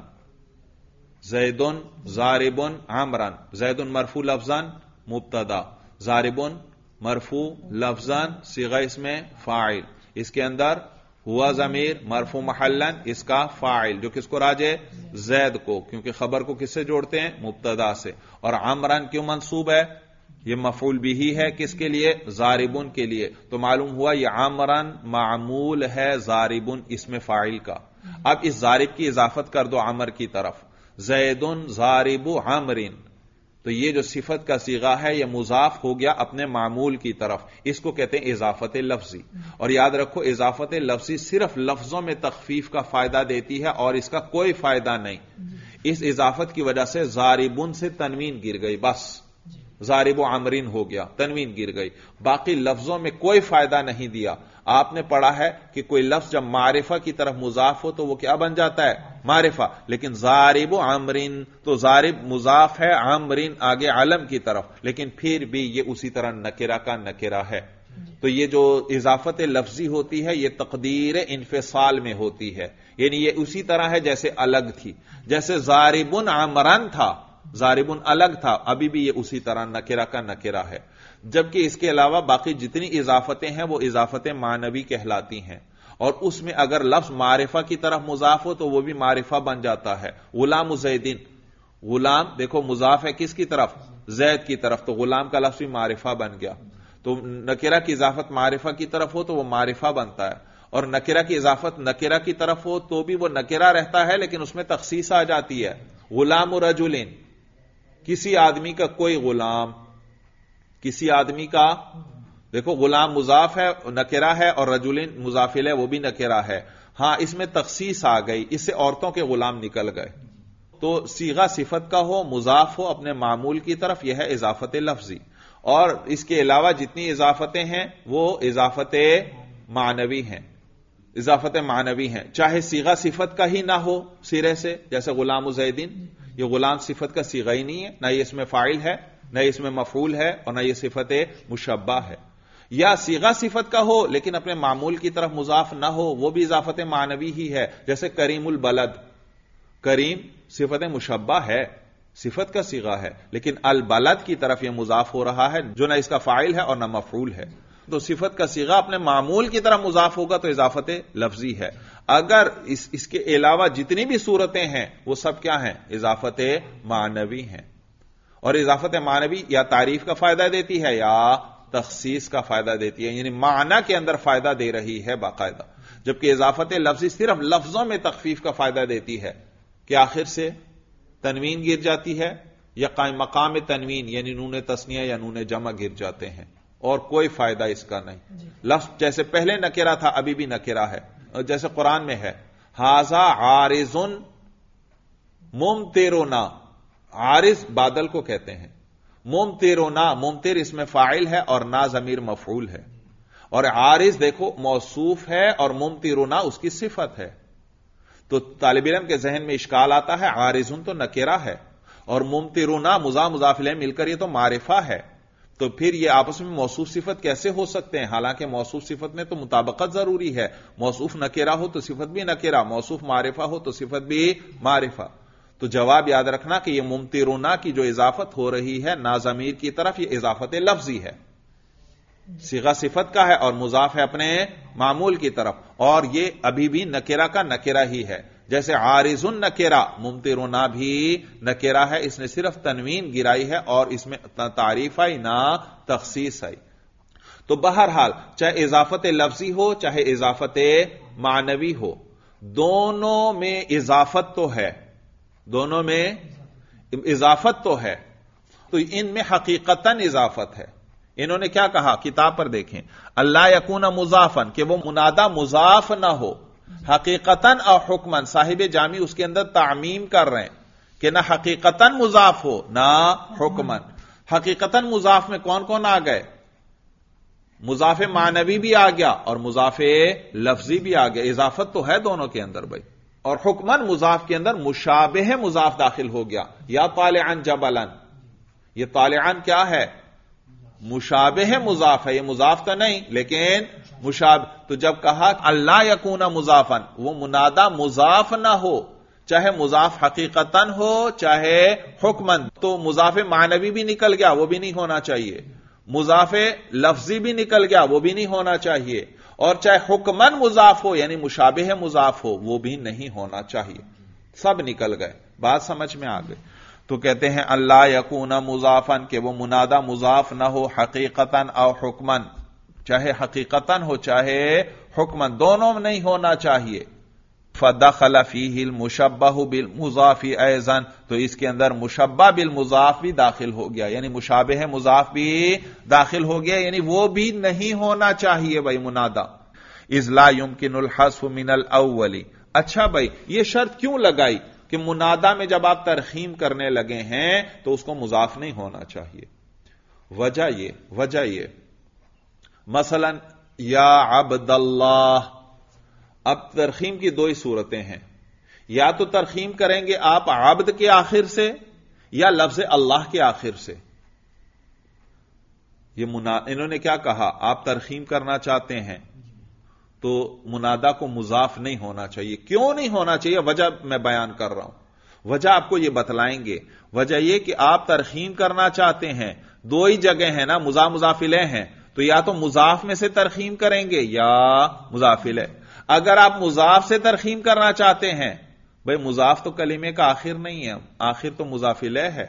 زیدن ضاربن عمرن. زیدن مرفوع لفظاً مبتدا، ضاربن مرفوع لفظاً صیغہ اس میں فاعل. اس کے اندر ہوا ضمیر مرفوع محلاً، اس کا فاعل جو کس کو راجع؟ زید کو، کیونکہ خبر کو کس سے جوڑتے ہیں؟ مبتدا سے. اور عمرن کیوں منصوب ہے؟ یہ مفعول بھی ہے کس کے لیے؟ ضاربن کے لیے. تو معلوم ہوا یہ عمرن معمول ہے ضاربن اس میں فاعل کا. اب اس ضارب کی اضافت کر دو عمر کی طرف، زیدن ضارب عمرن، تو یہ جو صفت کا صیغہ ہے یہ مضاف ہو گیا اپنے معمول کی طرف، اس کو کہتے ہیں اضافت لفظی. اور یاد رکھو اضافت لفظی صرف لفظوں میں تخفیف کا فائدہ دیتی ہے اور اس کا کوئی فائدہ نہیں. اس اضافت کی وجہ سے ضاربن سے تنوین گر گئی، بس ضارب و عمرین ہو گیا، تنوین گر گئی، باقی لفظوں میں کوئی فائدہ نہیں دیا. آپ نے پڑھا ہے کہ کوئی لفظ جب معرفہ کی طرف مضاف ہو تو وہ کیا بن جاتا ہے؟ معرفہ. لیکن ضارب و عمرین تو ضارب مضاف ہے، عمرین آگے علم کی طرف، لیکن پھر بھی یہ اسی طرح نکرہ کا نکرہ ہے. تو یہ جو اضافت لفظی ہوتی ہے یہ تقدیر انفصال میں ہوتی ہے، یعنی یہ اسی طرح ہے جیسے الگ تھی. جیسے ضاربن عمرن تھا، ضاربن الگ تھا، ابھی بھی یہ اسی طرح نکرہ کا نکرہ ہے. جبکہ اس کے علاوہ باقی جتنی اضافتیں ہیں وہ اضافت معنوی کہلاتی ہیں، اور اس میں اگر لفظ معرفہ کی طرف مضاف ہو تو وہ بھی معرفہ بن جاتا ہے. غلام زیدین، غلام دیکھو مضاف ہے کس کی طرف؟ زید کی طرف، تو غلام کا لفظ بھی معرفہ بن گیا. تو نکرہ کی اضافت معرفہ کی طرف ہو تو وہ معرفہ بنتا ہے، اور نکرہ کی اضافت نکرہ کی طرف ہو تو بھی وہ نکرہ رہتا ہے لیکن اس میں تخصیص آ جاتی ہے. غلام رجلین، کسی آدمی کا کوئی غلام، کسی آدمی کا، دیکھو غلام مضاف ہے نکرہ ہے اور رجلین مضاف الیہ وہ بھی نکرہ ہے. ہاں اس میں تخصیص آ گئی، اس سے عورتوں کے غلام نکل گئے. تو صیغہ صفت کا ہو، مضاف ہو اپنے معمول کی طرف، یہ ہے اضافت لفظی. اور اس کے علاوہ جتنی اضافتیں ہیں وہ اضافت معنوی ہیں، اضافت معنوی ہیں. چاہے صیغہ صفت کا ہی نہ ہو سرے سے، جیسے غلام زیدین، یہ غلام صفت کا صیغہ ہی نہیں ہے، نہ یہ اس میں فاعل ہے، نہ اس میں مفعول ہے، اور نہ یہ صفت مشبہ ہے. یا صیغہ صفت کا ہو لیکن اپنے معمول کی طرف مضاف نہ ہو، وہ بھی اضافت معنوی ہی ہے. جیسے کریم البلد، کریم صفت مشبہ ہے، صفت کا صیغہ ہے، لیکن البلد کی طرف یہ مضاف ہو رہا ہے جو نہ اس کا فاعل ہے اور نہ مفعول ہے. تو صفت کا صیغہ اپنے معمول کی طرف مضاف ہوگا تو اضافت لفظی ہے. اگر اس کے علاوہ جتنی بھی صورتیں ہیں وہ سب کیا ہیں؟ اضافت معنوی ہیں. اور اضافت معنوی یا تعریف کا فائدہ دیتی ہے یا تخصیص کا فائدہ دیتی ہے، یعنی معنی کے اندر فائدہ دے رہی ہے باقاعدہ. جبکہ اضافت لفظی صرف لفظوں میں تخفیف کا فائدہ دیتی ہے کہ آخر سے تنوین گر جاتی ہے یا قائم مقام تنوین یعنی نون تثنیہ یا نون جمع گر جاتے ہیں، اور کوئی فائدہ اس کا نہیں. لفظ جیسے پہلے نکرہ تھا ابھی بھی نکرہ ہے. جیسے قرآن میں ہے ھذا عارض ممطرنا، عارض بادل کو کہتے ہیں. ممطرنا، ممطر اس میں فاعل ہے اور نا ضمیر مفعول ہے، اور عارض دیکھو موصوف ہے اور ممطرنا اس کی صفت ہے. تو طالب علم کے ذہن میں اشکال آتا ہے عارضن تو نکرہ ہے اور ممطرنا مضاف الیہ مل کر یہ تو معرفہ ہے، تو پھر یہ آپس میں موصوف صفت کیسے ہو سکتے ہیں؟ حالانکہ موصوف صفت میں تو مطابقت ضروری ہے. موصوف نکرہ ہو تو صفت بھی نکرہ، موصوف معرفہ ہو تو صفت بھی معرفہ. تو جواب یاد رکھنا کہ یہ ممطرنا کی جو اضافت ہو رہی ہے نا ضمیر کی طرف، یہ اضافت لفظی ہے، صیغہ صفت کا ہے اور مضاف ہے اپنے معمول کی طرف، اور یہ ابھی بھی نکرہ کا نکرہ ہی ہے. جیسے عارض نکرہ، ممطرنا بھی نکرہ ہے، اس نے صرف تنوین گرائی ہے اور اس میں تعریف آئی نہ تخصیص آئی. تو بہرحال چاہے اضافت لفظی ہو چاہے اضافت معنوی ہو، دونوں میں اضافت تو ہے، دونوں میں اضافت تو ہے. تو ان میں حقیقتاً اضافت ہے. انہوں نے کیا کہا؟ کتاب پر دیکھیں، اللہ یکون مضافن، کہ وہ منادہ مضاف نہ ہو. حقیقتاً اور حکمن، صاحب جامی اس کے اندر تعمیم کر رہے ہیں کہ نہ حقیقتاً مضاف ہو نہ حکمن. حقیقتاً مضاف میں کون کون آ گئے؟ مضاف معنوی بھی آ گیا اور مضاف لفظی بھی آ گیا. اضافت تو ہے دونوں کے اندر بھائی. اور حکمن مضاف کے اندر مشابہ مضاف داخل ہو گیا. یا طالعن جبلن، یہ طالعن کیا ہے؟ مشابہ مضاف ہے، یہ مضاف کا نہیں لیکن مشابہ. تو جب کہا اللہ یکون مضافن، وہ منادہ مضاف نہ ہو، چاہے مضاف حقیقتاً ہو چاہے حکمن. تو مضاف معنوی بھی نکل گیا، وہ بھی نہیں ہونا چاہیے. مضاف لفظی بھی نکل گیا، وہ بھی نہیں ہونا چاہیے. اور چاہے حکمن مضاف ہو یعنی مشابہ مضاف ہو، وہ بھی نہیں ہونا چاہیے. سب نکل گئے. بات سمجھ میں آ گئی. تو کہتے ہیں اللہ یکون مضافن، کہ وہ منادہ مضاف نہ ہو حقیقتاً او حکمن، چاہے حقیقتاً ہو چاہے حکمن، دونوں میں نہیں ہونا چاہیے. فدخل فیہ المشبہ بالمضاف ایضا، تو اس کے اندر مشبہ بالمضاف بھی داخل ہو گیا، یعنی مشابہ مضاف بھی داخل ہو گیا، یعنی وہ بھی نہیں ہونا چاہیے بھائی منادا۔ اذ لا يمكن الحذف من الاول، اچھا بھائی یہ شرط کیوں لگائی کہ منادا میں جب آپ ترخیم کرنے لگے ہیں تو اس کو مضاف نہیں ہونا چاہیے؟ وجہ یہ مثلا یا عبد اللہ، اب ترخیم کی دو ہی صورتیں ہیں، یا تو ترخیم کریں گے آپ عبد کے آخر سے یا لفظ اللہ کے آخر سے۔ انہوں نے کیا کہا، آپ ترخیم کرنا چاہتے ہیں تو منادا کو مضاف نہیں ہونا چاہیے۔ کیوں نہیں ہونا چاہیے؟ وجہ میں بیان کر رہا ہوں، وجہ آپ کو یہ بتلائیں گے۔ وجہ یہ کہ آپ ترخیم کرنا چاہتے ہیں، دو ہی جگہ ہیں نا، مضاف الیہ ہیں، تو یا تو مضاف میں سے ترخیم کریں گے یا مضاف الیہ۔ اگر آپ مضاف سے ترخیم کرنا چاہتے ہیں، بھئی مضاف تو کلمے کا آخر نہیں ہے، آخر تو مضاف الیہ ہے،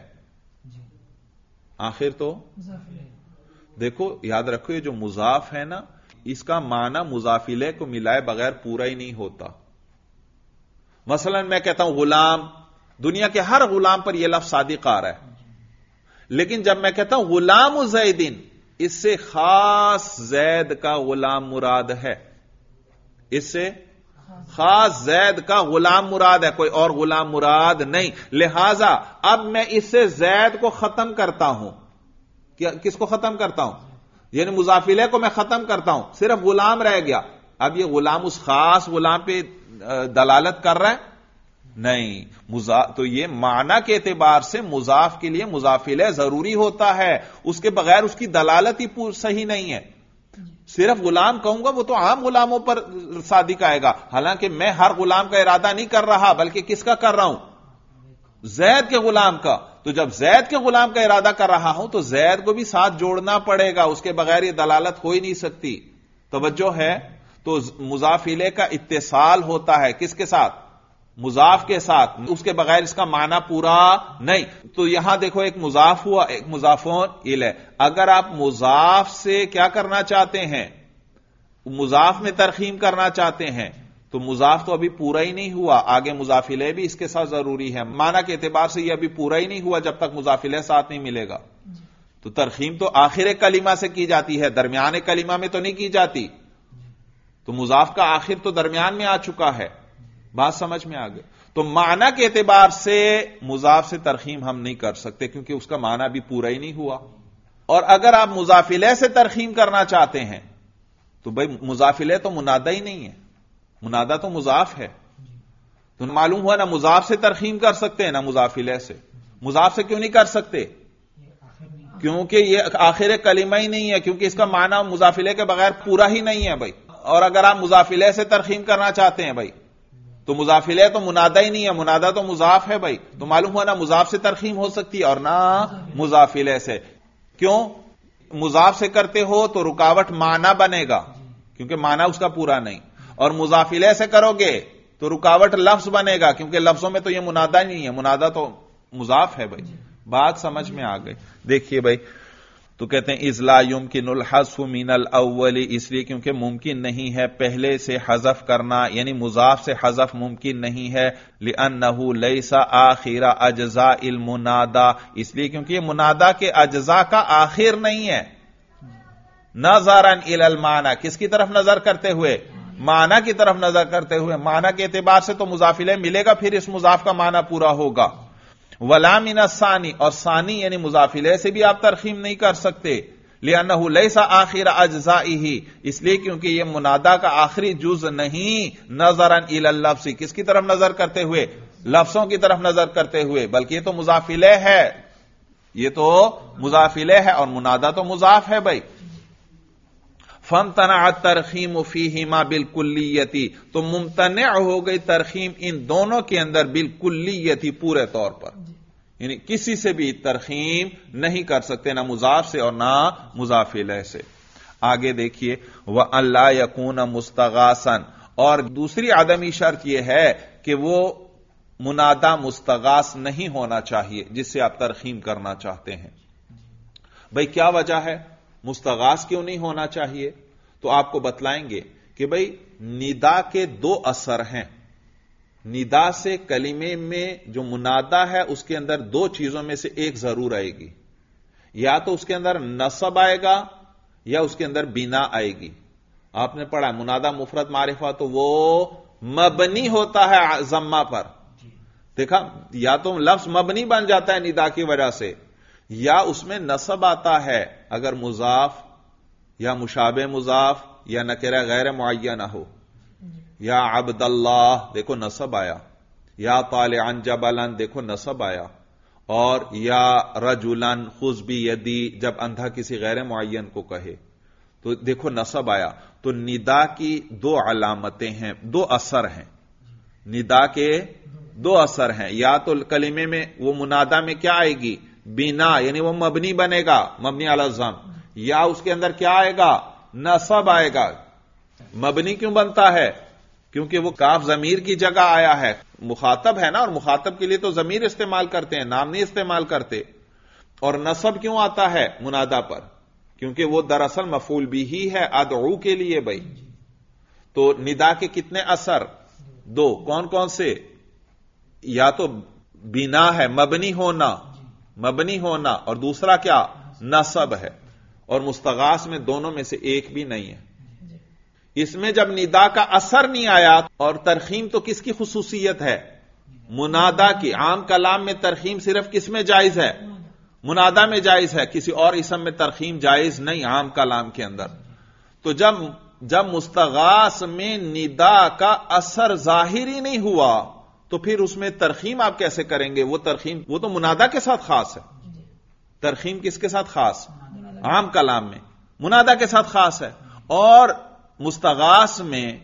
آخر تو دیکھو یاد رکھو یہ جو مضاف ہے نا، اس کا معنی مضاف الیہ کو ملائے بغیر پورا ہی نہیں ہوتا۔ مثلا میں کہتا ہوں غلام، دنیا کے ہر غلام پر یہ لفظ صادق آ رہا ہے، لیکن جب میں کہتا ہوں غلام زیدن، اس سے خاص زید کا غلام مراد ہے، اس سے خاص زید کا غلام مراد ہے، کوئی اور غلام مراد نہیں۔ لہذا اب میں اس سے زید کو ختم کرتا ہوں، کس کو ختم کرتا ہوں؟ یعنی مضاف الیہ کو میں ختم کرتا ہوں، صرف غلام رہ گیا۔ اب یہ غلام اس خاص غلام پہ دلالت کر رہا ہے؟ نہیں، تو یہ معنی کے اعتبار سے مضاف کے لیے مضاف الیہ ضروری ہوتا ہے، اس کے بغیر اس کی دلالت ہی صحیح نہیں ہے۔ صرف غلام کہوں گا وہ تو عام غلاموں پر صادق آئے گا، حالانکہ میں ہر غلام کا ارادہ نہیں کر رہا، بلکہ کس کا کر رہا ہوں؟ زید کے غلام کا۔ تو جب زید کے غلام کا ارادہ کر رہا ہوں تو زید کو بھی ساتھ جوڑنا پڑے گا، اس کے بغیر یہ دلالت ہو ہی نہیں سکتی۔ توجہ ہے؟ تو مضاف الیہ کا اتصال ہوتا ہے کس کے ساتھ؟ مضاف کے ساتھ، اس کے بغیر اس کا معنی پورا نہیں۔ تو یہاں دیکھو ایک مضاف ہوا، ایک مضافون الیہ۔ اگر آپ مضاف سے کیا کرنا چاہتے ہیں، مضاف میں ترخیم کرنا چاہتے ہیں، تو مضاف تو ابھی پورا ہی نہیں ہوا، آگے مضاف الیہ بھی اس کے ساتھ ضروری ہے۔ معنی کے اعتبار سے یہ ابھی پورا ہی نہیں ہوا جب تک مضاف الیہ ساتھ نہیں ملے گا۔ تو ترخیم تو آخر کلمہ سے کی جاتی ہے، درمیان کلمہ میں تو نہیں کی جاتی۔ تو مضاف کا آخر تو درمیان میں آ چکا ہے، بات سمجھ میں آ گئی۔ تو معنی کے اعتبار سے مضاف سے ترخیم ہم نہیں کر سکتے کیونکہ اس کا معنی بھی پورا ہی نہیں ہوا۔ اور اگر آپ مضاف الیہ سے ترخیم کرنا چاہتے ہیں تو بھائی مضاف الیہ تو منادا ہی نہیں ہے، منادا تو مضاف ہے، تو معلوم ہوا نہ مضاف سے ترخیم کر سکتے ہیں نہ مضاف الیہ سے۔ مضاف سے کیوں نہیں کر سکتے؟ کیونکہ یہ آخر کلمہ ہی نہیں ہے، کیونکہ اس کا معنی مضاف الیہ کے بغیر پورا ہی نہیں ہے بھائی۔ اور اگر آپ مضاف الیہ سے ترخیم کرنا چاہتے ہیں بھائی تو مضاف الیہ تو منادا ہی نہیں ہے، منادا تو مضاف ہے بھائی، تو معلوم ہوا نہ مضاف سے ترخیم ہو سکتی ہے اور نہ مضاف الیہ سے۔ کیوں؟ مضاف سے کرتے ہو تو رکاوٹ معنی بنے گا کیونکہ معنی اس کا پورا نہیں، اور مضاف الیہ سے کرو گے تو رکاوٹ لفظ بنے گا کیونکہ لفظوں میں تو یہ منادا نہیں ہے، منادا تو مضاف ہے بھائی۔ بات سمجھ میں آ گئی؟ دیکھیے بھائی، تو کہتے ہیں اذ لا يمكن الحذف من الاول، اس لیے کیونکہ ممکن نہیں ہے پہلے سے حذف کرنا، یعنی مضاف سے حذف ممکن نہیں ہے، لانه ليس آخر اجزاء المنادى، اس لیے کیونکہ یہ منادا کے اجزاء کا آخر نہیں ہے۔ نظرا الى المعنى، کس کی طرف نظر کرتے ہوئے؟ معنی کی طرف نظر کرتے ہوئے، معنی کے اعتبار سے تو مضاف الیہ ملے گا، پھر اس مضاف کا معنی پورا ہوگا۔ ولا من الثانی، اور ثانی یعنی مضاف الیہ سے بھی آپ ترخیم نہیں کر سکتے، لأنه ليس آخر اجزائه، اس لیے کیونکہ یہ منادا کا آخری جز نہیں، نظرا الى اللفظ، کس کی طرف نظر کرتے ہوئے؟ لفظوں کی طرف نظر کرتے ہوئے، بلکہ یہ تو مضاف الیہ ہے، یہ تو مضاف الیہ ہے اور منادا تو مضاف ہے بھائی۔ فامتنع الترخیم فیہما بالکلیتی، تو ممتنع ہو گئی ترخیم ان دونوں کے اندر بالکلیتی، پورے طور پر، یعنی کسی سے بھی ترخیم نہیں کر سکتے، نہ مضاف سے اور نہ مضاف الیہ سے۔ آگے دیکھیے وَأَن لَا يَكُونَ مُسْتَغَاثًا، اور دوسری عدمی شرط یہ ہے کہ وہ منادا مستغاث نہیں ہونا چاہیے جس سے آپ ترخیم کرنا چاہتے ہیں۔ بھئی کیا وجہ ہے مستغاث کیوں نہیں ہونا چاہیے؟ تو آپ کو بتلائیں گے کہ بھئی ندا کے دو اثر ہیں، ندا سے کلمے میں جو منادا ہے اس کے اندر دو چیزوں میں سے ایک ضرور آئے گی، یا تو اس کے اندر نصب آئے گا یا اس کے اندر بنا آئے گی. آپ نے پڑھا منادا مفرد معرفہ تو وہ مبنی ہوتا ہے ضمہ پر. دیکھا، یا تو لفظ مبنی بن جاتا ہے ندا کی وجہ سے، یا اس میں نصب آتا ہے اگر مضاف یا مشابہ مضاف یا نکرہ غیر معینہ ہو. یا عبد اللہ دیکھو نصب آیا، یا طالعا جبلا دیکھو نصب آیا، اور یا رجلا خذ بیدی جب اندھا کسی غیر معین کو کہے تو دیکھو نصب آیا. تو ندا کی دو علامتیں ہیں، دو اثر ہیں. ندا کے دو اثر ہیں، یا تو کلمے میں وہ منادا میں کیا آئے گی؟ بنا، یعنی وہ مبنی بنے گا، مبنی علی الضم، یا اس کے اندر کیا آئے گا؟ نصب آئے گا. مبنی کیوں بنتا ہے؟ کیونکہ وہ کاف ضمیر کی جگہ آیا ہے، مخاطب ہے نا، اور مخاطب کے لیے تو ضمیر استعمال کرتے ہیں، نام نہیں استعمال کرتے. اور نصب کیوں آتا ہے منادا پر؟ کیونکہ وہ دراصل مفعول بھی ہی ہے ادعو کے لیے بھائی. تو ندا کے کتنے اثر؟ دو. کون کون سے؟ یا تو بنا ہے، مبنی ہونا، مبنی ہونا، اور دوسرا کیا؟ نصب ہے. اور مستغاث میں دونوں میں سے ایک بھی نہیں ہے. اس میں جب ندا کا اثر نہیں آیا، اور ترخیم تو کس کی خصوصیت ہے؟ منادا کی. عام کلام میں ترخیم صرف کس میں جائز ہے؟ منادا میں جائز ہے، کسی اور اسم میں ترخیم جائز نہیں عام کلام کے اندر. تو جب مستغاث میں ندا کا اثر ظاہر ہی نہیں ہوا تو پھر اس میں ترخیم آپ کیسے کریں گے؟ وہ ترخیم وہ تو منادا کے ساتھ خاص ہے. ترخیم کس کے ساتھ خاص؟ عام کلام میں منادا کے ساتھ خاص ہے. اور مستغاث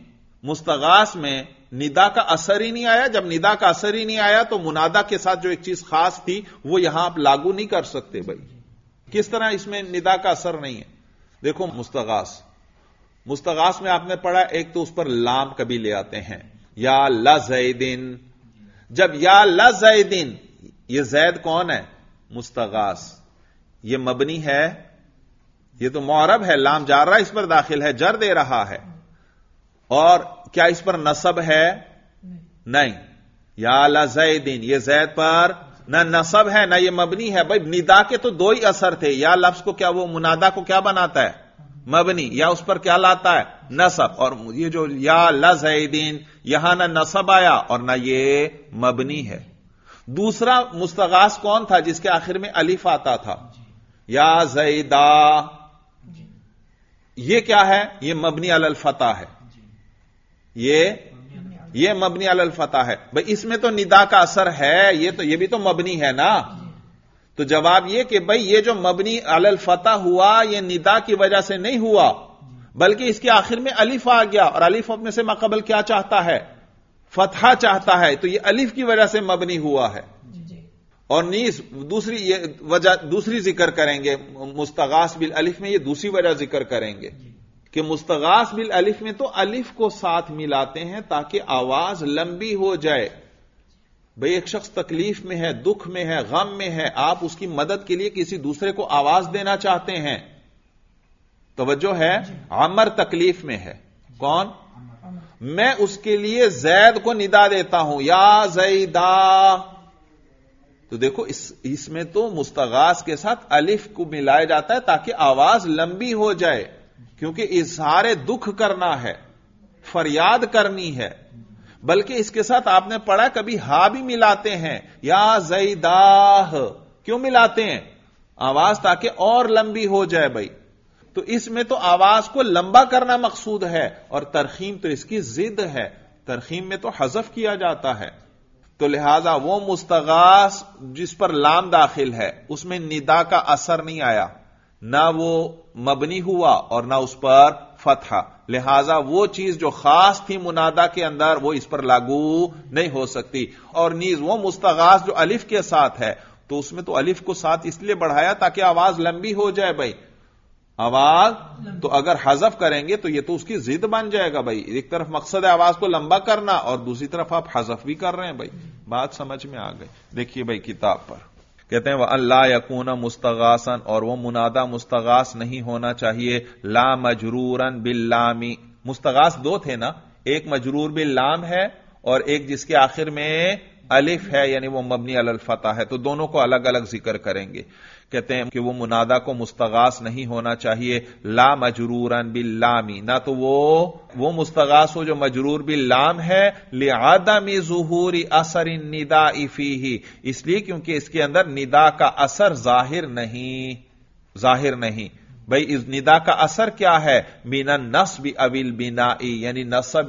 میں ندا کا اثر ہی نہیں آیا. جب ندا کا اثر ہی نہیں آیا تو منادا کے ساتھ جو ایک چیز خاص تھی وہ یہاں آپ لاگو نہیں کر سکتے بھائی. کس طرح اس میں ندا کا اثر نہیں ہے؟ دیکھو مستغاث میں آپ نے پڑھا، ایک تو اس پر لام کبھی لے آتے ہیں، یا لزیدن. جب یا لزیدن، یہ زید کون ہے؟ مستغاث. یہ مبنی ہے، یہ تو معرب ہے، لام جارہ اس پر داخل ہے، جر دے رہا ہے. اور کیا اس پر نصب ہے؟ نہیں. یا لزیدن، یہ زید پر نہ نصب ہے نہ یہ مبنی ہے. بھائی ندا کے تو دو ہی اثر تھے. یا لفظ کو کیا وہ منادا کو کیا بناتا ہے؟ مبنی. یا اس پر کیا لاتا ہے؟ نصب. اور یہ جو یا لزیدن، یہاں نہ نصب آیا اور نہ یہ مبنی ہے. دوسرا مستغاث کون تھا جس کے آخر میں الف آتا تھا؟ یا زیدہ. یہ کیا ہے؟ یہ مبنی علی الفتح ہے. یہ مبنی علی الفتح ہے. بھئی اس میں تو ندا کا اثر ہے، یہ بھی تو مبنی ہے نا. تو جواب یہ کہ بھئی یہ جو مبنی علی الفتح ہوا یہ ندا کی وجہ سے نہیں ہوا، بلکہ اس کے آخر میں الف آ گیا، اور الف میں سے ماقبل کیا چاہتا ہے؟ فتحہ چاہتا ہے. تو یہ الف کی وجہ سے مبنی ہوا ہے. اور نیز دوسری ذکر کریں گے مستغاث بالالف میں، یہ دوسری وجہ ذکر کریں گے کہ مستغاث بالالف میں تو الف کو ساتھ ملاتے ہیں تاکہ آواز لمبی ہو جائے. بھئی ایک شخص تکلیف میں ہے، دکھ میں ہے، غم میں ہے، آپ اس کی مدد کے لیے کسی دوسرے کو آواز دینا چاہتے ہیں. توجہ ہے، عمر تکلیف میں ہے. کون؟ میں اس کے لیے زید کو ندا دیتا ہوں، یا زیدہ. تو دیکھو اس میں تو مستغاث کے ساتھ الف کو ملایا جاتا ہے تاکہ آواز لمبی ہو جائے، کیونکہ اظہار دکھ کرنا ہے، فریاد کرنی ہے. بلکہ اس کے ساتھ آپ نے پڑھا کبھی ہا بھی ملاتے ہیں، یا زیدہ. کیوں ملاتے ہیں؟ آواز تاکہ اور لمبی ہو جائے بھائی. تو اس میں تو آواز کو لمبا کرنا مقصود ہے، اور ترخیم تو اس کی ضد ہے. ترخیم میں تو حذف کیا جاتا ہے. تو لہذا وہ مستغاث جس پر لام داخل ہے اس میں ندا کا اثر نہیں آیا، نہ وہ مبنی ہوا اور نہ اس پر فتحہ. لہذا وہ چیز جو خاص تھی منادا کے اندر وہ اس پر لاگو نہیں ہو سکتی. اور نیز وہ مستغاث جو الف کے ساتھ ہے تو اس میں تو الف کو ساتھ اس لیے بڑھایا تاکہ آواز لمبی ہو جائے بھائی. آواز تو اگر حذف کریں گے تو یہ تو اس کی ضد بن جائے گا بھائی. ایک طرف مقصد ہے آواز کو لمبا کرنا اور دوسری طرف آپ حذف بھی کر رہے ہیں بھائی. بات سمجھ میں آ گئی؟ دیکھیے بھائی کتاب پر کہتے ہیں وَأَن لَا يَكُونَ مُسْتَغَاثًا، اور وہ منادا مستغاث نہیں ہونا چاہیے لا مجروراً باللام. مستغاث دو تھے نا، ایک مجرور باللام ہے اور ایک جس کے آخر میں الف ہے یعنی وہ مبنی علی الفتح ہے، تو دونوں کو الگ الگ ذکر کریں گے. کہتے ہیں کہ وہ منادا کو مستغاث نہیں ہونا چاہیے لا مجرورن باللام، نہ تو وہ مستغاث ہو جو مجرور باللام ہے، لعدم ظہور اثر النداء فیہ، اس لیے کیونکہ اس کے اندر ندا کا اثر ظاہر نہیں. بھئی اس ندا کا اثر کیا ہے؟ من النصب او البناء، یعنی نصب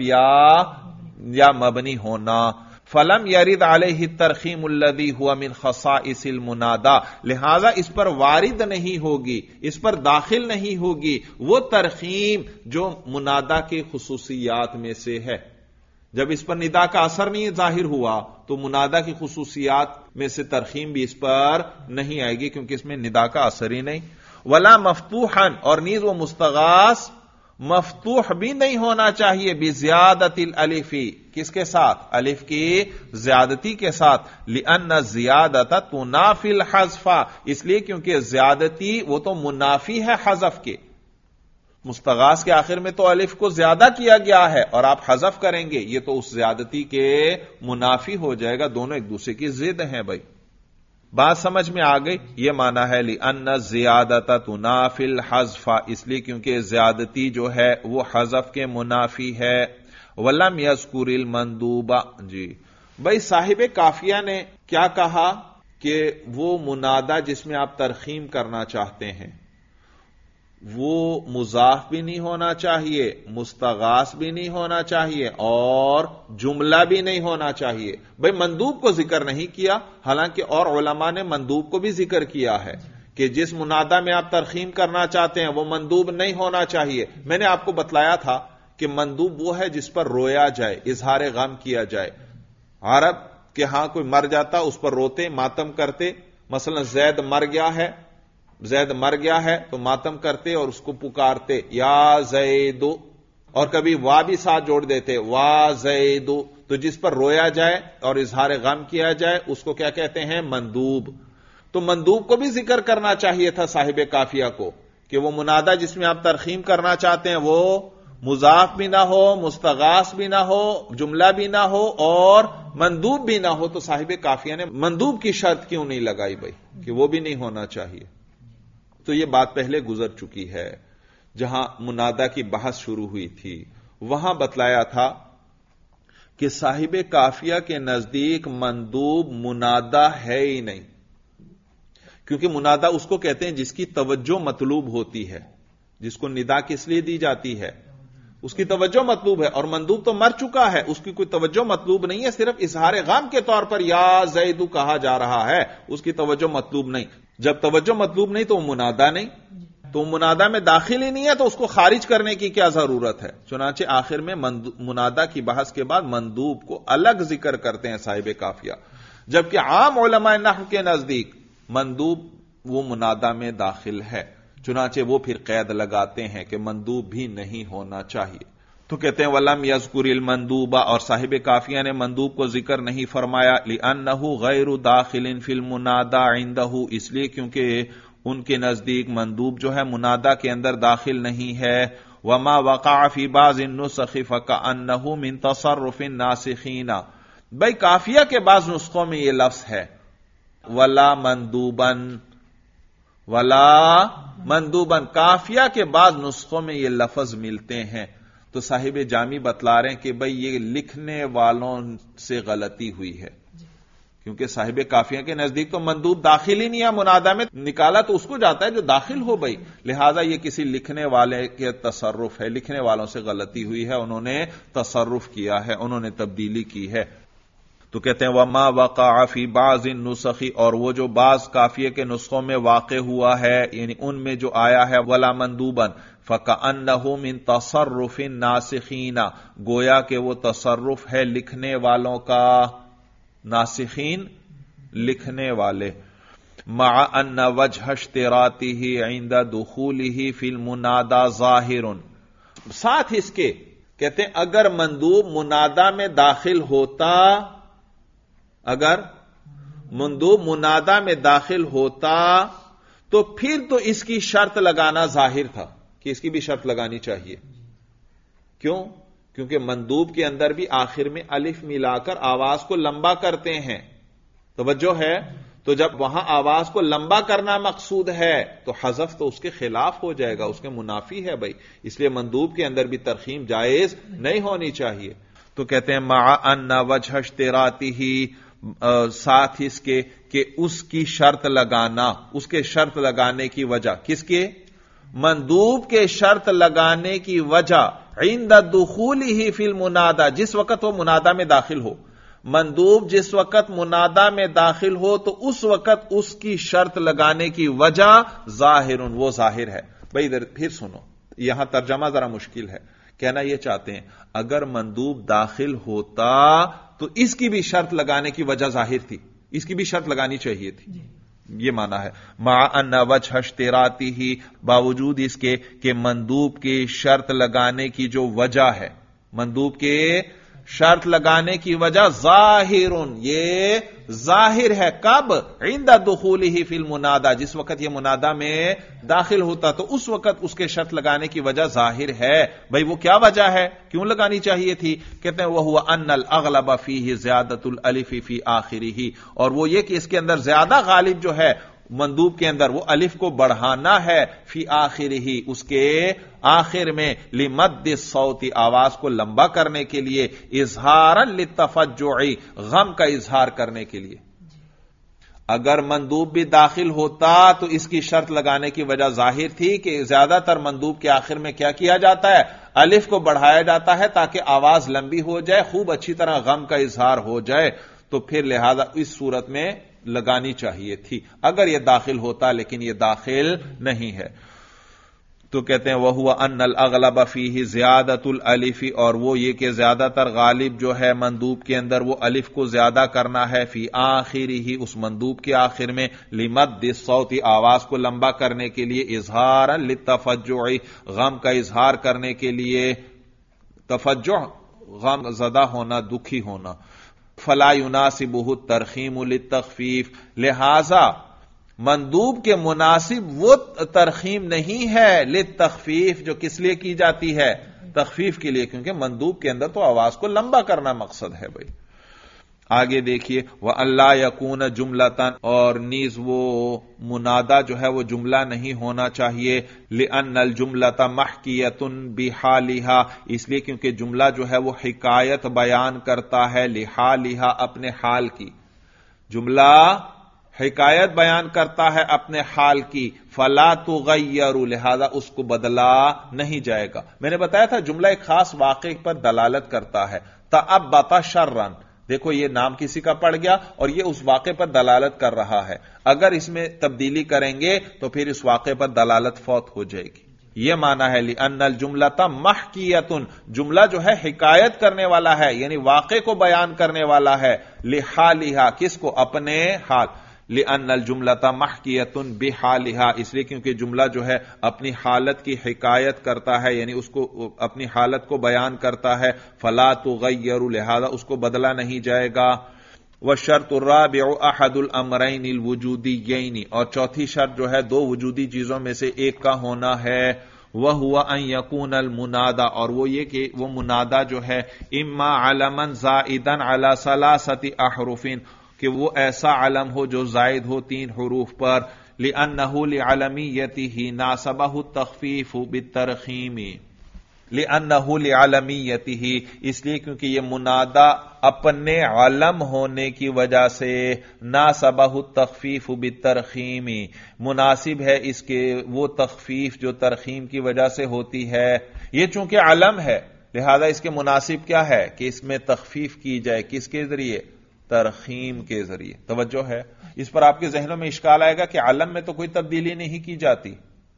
یا مبنی ہونا. فلم یرد علیہ الترخیم الذی ہوا من خصائص المنادا، لہذا اس پر وارد نہیں ہوگی، اس پر داخل نہیں ہوگی وہ ترخیم جو منادا کے خصوصیات میں سے ہے. جب اس پر ندا کا اثر نہیں ظاہر ہوا تو منادا کی خصوصیات میں سے ترخیم بھی اس پر نہیں آئے گی، کیونکہ اس میں ندا کا اثر ہی نہیں. ولا مفتوحا، اور نیز وہ مستغاث مفتوح بھی نہیں ہونا چاہیے بزیادت الالف، کس کے ساتھ؟ الف کی زیادتی کے ساتھ. لأن الزیادۃ تنافی الحذف، اس لیے کیونکہ زیادتی وہ تو منافی ہے حذف کے. مستغاث کے آخر میں تو الف کو زیادہ کیا گیا ہے اور آپ حذف کریں گے، یہ تو اس زیادتی کے منافی ہو جائے گا، دونوں ایک دوسرے کی ضد ہیں. بھائی بات سمجھ میں آ گئی؟ یہ مانا ہے لأن الزیادۃ تنافی الحذف، اس لیے کیونکہ زیادتی جو ہے وہ حذف کے منافی ہے. ولم یذکر المندوب، جی بھائی صاحب قافیہ نے کیا کہا کہ وہ منادا جس میں آپ ترخیم کرنا چاہتے ہیں وہ مضاف بھی نہیں ہونا چاہیے، مستغاث بھی نہیں ہونا چاہیے اور جملہ بھی نہیں ہونا چاہیے. بھئی مندوب کو ذکر نہیں کیا، حالانکہ اور علماء نے مندوب کو بھی ذکر کیا ہے کہ جس منادا میں آپ ترخیم کرنا چاہتے ہیں وہ مندوب نہیں ہونا چاہیے. میں نے آپ کو بتلایا تھا کہ مندوب وہ ہے جس پر رویا جائے، اظہار غم کیا جائے. عرب کہ ہاں کوئی مر جاتا اس پر روتے، ماتم کرتے. مثلا زید مر گیا ہے تو ماتم کرتے اور اس کو پکارتے یا زید، اور کبھی وا بھی ساتھ جوڑ دیتے وا زید. تو جس پر رویا جائے اور اظہار غم کیا جائے اس کو کیا کہتے ہیں؟ مندوب. تو مندوب کو بھی ذکر کرنا چاہیے تھا صاحب قافیہ کو کہ وہ منادا جس میں آپ ترخیم کرنا چاہتے ہیں وہ مضاف بھی نہ ہو، مستغاث بھی نہ ہو، جملہ بھی نہ ہو اور مندوب بھی نہ ہو. تو صاحب قافیہ نے مندوب کی شرط کیوں نہیں لگائی بھائی کہ وہ بھی نہیں ہونا چاہیے؟ تو یہ بات پہلے گزر چکی ہے. جہاں منادا کی بحث شروع ہوئی تھی وہاں بتلایا تھا کہ صاحب قافیہ کے نزدیک مندوب منادا ہے ہی نہیں، کیونکہ منادا اس کو کہتے ہیں جس کی توجہ مطلوب ہوتی ہے، جس کو ندا کس لیے دی جاتی ہے؟ اس کی توجہ مطلوب ہے. اور مندوب تو مر چکا ہے، اس کی کوئی توجہ مطلوب نہیں ہے، صرف اظہار غم کے طور پر یا زیدو کہا جا رہا ہے، اس کی توجہ مطلوب نہیں. جب توجہ مطلوب نہیں تو منادا نہیں، تو منادا میں داخل ہی نہیں ہے، تو اس کو خارج کرنے کی کیا ضرورت ہے؟ چنانچہ آخر میں منادا کی بحث کے بعد مندوب کو الگ ذکر کرتے ہیں صاحب قافیہ، جبکہ عام علماء نحو کے نزدیک مندوب وہ منادا میں داخل ہے. چنانچہ وہ پھر قید لگاتے ہیں کہ مندوب بھی نہیں ہونا چاہیے. تو کہتے ہیں ولم یذکر المندوب، اور صاحب قافیہ نے مندوب کو ذکر نہیں فرمایا لأنہ غیر داخل فی المنادا عنده، اس لیے کیونکہ ان کے نزدیک مندوب جو ہے منادا کے اندر داخل نہیں ہے. وما وقع فی بعض النسخ فکأنہ من تصرف الناسخین، بھئی قافیہ کے بعض نسخوں میں یہ لفظ ہے ولا مندوبن، قافیہ کے بعض نسخوں میں یہ لفظ ملتے ہیں. تو صاحب جامی بتلا رہے ہیں کہ بھئی یہ لکھنے والوں سے غلطی ہوئی ہے، کیونکہ صاحب قافیہ کے نزدیک تو مندوب داخل ہی نہیں ہے، منادا میں نکالا تو اس کو جاتا ہے جو داخل ہو بھئی، لہذا یہ کسی لکھنے والے کے تصرف ہے، لکھنے والوں سے غلطی ہوئی ہے، انہوں نے تصرف کیا ہے، انہوں نے تبدیلی کی ہے. تو کہتے ہیں وما وقع فی بعض النسخ، اور وہ جو بعض قافیے کے نسخوں میں واقع ہوا ہے یعنی ان میں جو آیا ہے ولا مندوبن فکأنہ من تصرف الناسخین، گویا کہ وہ تصرف ہے لکھنے والوں کا. ناسخین لکھنے والے. مع ان وجہ اشتراطہ عند دخولہ فی المنادا ظاہر، ساتھ اس کے کہتے ہیں اگر مندوب منادا میں داخل ہوتا، اگر مندوب منادا میں داخل ہوتا تو پھر تو اس کی شرط لگانا ظاہر تھا کہ اس کی بھی شرط لگانی چاہیے. کیوں؟ کیونکہ مندوب کے اندر بھی آخر میں الف ملا کر آواز کو لمبا کرتے ہیں. توجہ ہے؟ تو جب وہاں آواز کو لمبا کرنا مقصود ہے تو حذف تو اس کے خلاف ہو جائے گا، اس کے منافی ہے بھائی. اس لیے مندوب کے اندر بھی ترخیم جائز نہیں ہونی چاہیے. تو کہتے ہیں مع ان وجہ اشتراطہ، ساتھ اس کے کہ اس کی شرط لگانا، اس کے شرط لگانے کی وجہ، کس کے؟ مندوب کے شرط لگانے کی وجہ عند دخولہ فی المنادى، جس وقت وہ منادہ میں داخل ہو. مندوب جس وقت منادہ میں داخل ہو تو اس وقت اس کی شرط لگانے کی وجہ ظاہر، وہ ظاہر ہے. بھائی ادھر پھر سنو، یہاں ترجمہ ذرا مشکل ہے. کہنا یہ چاہتے ہیں اگر مندوب داخل ہوتا تو اس کی بھی شرط لگانے کی وجہ ظاہر تھی، اس کی بھی شرط لگانی چاہیے تھی. یہ معنی ہے مع ان وجہ اشتراطہ، باوجود اس کے کہ مندوب کی شرط لگانے کی جو وجہ ہے، مندوب کے شرط لگانے کی وجہ ظاہر، یہ ظاہر ہے. کب؟ عند دخولہ فی المنادى، جس وقت یہ منادہ میں داخل ہوتا تو اس وقت اس کے شرط لگانے کی وجہ ظاہر ہے. بھئی وہ کیا وجہ ہے، کیوں لگانی چاہیے تھی؟ کہتے ہیں وہو ان الاغلب فیہ زیادۃ الالف فی آخرہ، اور وہ یہ کہ اس کے اندر زیادہ غالب جو ہے مندوب کے اندر وہ الف کو بڑھانا ہے، فی آخرہ، اس کے آخر میں، لمد الصوت، آواز کو لمبا کرنے کے لیے، اظہارا للتفجع، غم کا اظہار کرنے کے لیے. اگر مندوب بھی داخل ہوتا تو اس کی شرط لگانے کی وجہ ظاہر تھی کہ زیادہ تر مندوب کے آخر میں کیا کیا جاتا ہے، الف کو بڑھایا جاتا ہے تاکہ آواز لمبی ہو جائے، خوب اچھی طرح غم کا اظہار ہو جائے. تو پھر لہذا اس صورت میں لگانی چاہیے تھی اگر یہ داخل ہوتا، لیکن یہ داخل نہیں ہے. تو کہتے ہیں وَهُوَ أَنَّ الْأَغْلَبَ فِيهِ زِيَادَةُ الْأَلِفِ، اور وہ یہ کہ زیادہ تر غالب جو ہے مندوب کے اندر وہ الف کو زیادہ کرنا ہے، فی آخرہ، اس مندوب کے آخر میں، لِمَدِّ الصَّوْتِ، آواز کو لمبا کرنے کے لیے، اظہارا للتفجع، غم کا اظہار کرنے کے لیے. تفجع غم زدہ ہونا، دکھی ہونا. فلا يناسبه الترخیم للتخفیف، لہذا مندوب کے مناسب وہ ترخیم نہیں ہے للتخفیف، جو کس لیے کی جاتی ہے، تخفیف کے لیے، کیونکہ مندوب کے اندر تو آواز کو لمبا کرنا مقصد ہے. بھائی آگے دیکھیے وَأَلَّا يَكُونَ جُمْلَةً، اور نیز وہ منادہ جو ہے وہ جملہ نہیں ہونا چاہیے، لِأَنَّ الْجُمْلَةَ مَحْكِيَةٌ بِحَالِهَا، اس لیے کیونکہ جملہ جو ہے وہ حکایت بیان کرتا ہے، لِحَالِهَا، اپنے حال کی. جملہ حکایت بیان کرتا ہے اپنے حال کی، فَلَا تُغَيَّرُ، لہذا اس کو بدلا نہیں جائے گا. میں نے بتایا تھا جملہ ایک خاص واقعے پر دلالت کرتا ہے. تَأَبَّطَ شَرًّا، دیکھو یہ نام کسی کا پڑ گیا اور یہ اس واقعے پر دلالت کر رہا ہے. اگر اس میں تبدیلی کریں گے تو پھر اس واقعے پر دلالت فوت ہو جائے گی. یہ معنی ہے لِأَنَّ الْجُمْلَةَ مَحْكِيَةٌ، جملہ جو ہے حکایت کرنے والا ہے، یعنی واقعے کو بیان کرنے والا ہے، لِحَالِهَا، کس کو، اپنے حال. لِأَنَّ الْجُمْلَةَ مَحْكِيَةٌ بِحَالِهَا، اس لیے کیونکہ جملہ جو ہے اپنی حالت کی حکایت کرتا ہے، یعنی اس کو اپنی حالت کو بیان کرتا ہے. فَلَا تُغَيَّرُ، لہذا اس کو بدلا نہیں جائے گا. وَالشَّرْطُ الرَّابِعُ أَحَدُ الْأَمْرَيْنِ الْوُجُودِيَّيْنِ، اور چوتھی شرط جو ہے دو وجودی چیزوں میں سے ایک کا ہونا ہے. وَهُوَ أَن يَكُونَ الْمُنَادَى، اور وہ یہ کہ وہ منادہ جو ہے اما علما زائدا علی ثلاثۃ احرف، کہ وہ ایسا علم ہو جو زائد ہو 3 حروف پر. لِأَنَّهُ لِعَلَمِيَّتِهِ نَاسَبَهُ التَّخْفِيفُ بِالتَّرْخِيمِ، لِأَنَّهُ لِعَلَمِيَّتِهِ، اس لیے کیونکہ یہ منادہ اپنے علم ہونے کی وجہ سے، نَاسَبَهُ التَّخْفِيفُ بِالتَّرْخِيمِ، مناسب ہے اس کے وہ تخفیف جو ترخیم کی وجہ سے ہوتی ہے. یہ چونکہ علم ہے لہذا اس کے مناسب کیا ہے کہ اس میں تخفیف کی جائے، کس کے ذریعے، ترخیم کے ذریعے. توجہ ہے؟ اس پر آپ کے ذہنوں میں اشکال آئے گا کہ علم میں تو کوئی تبدیلی نہیں کی جاتی،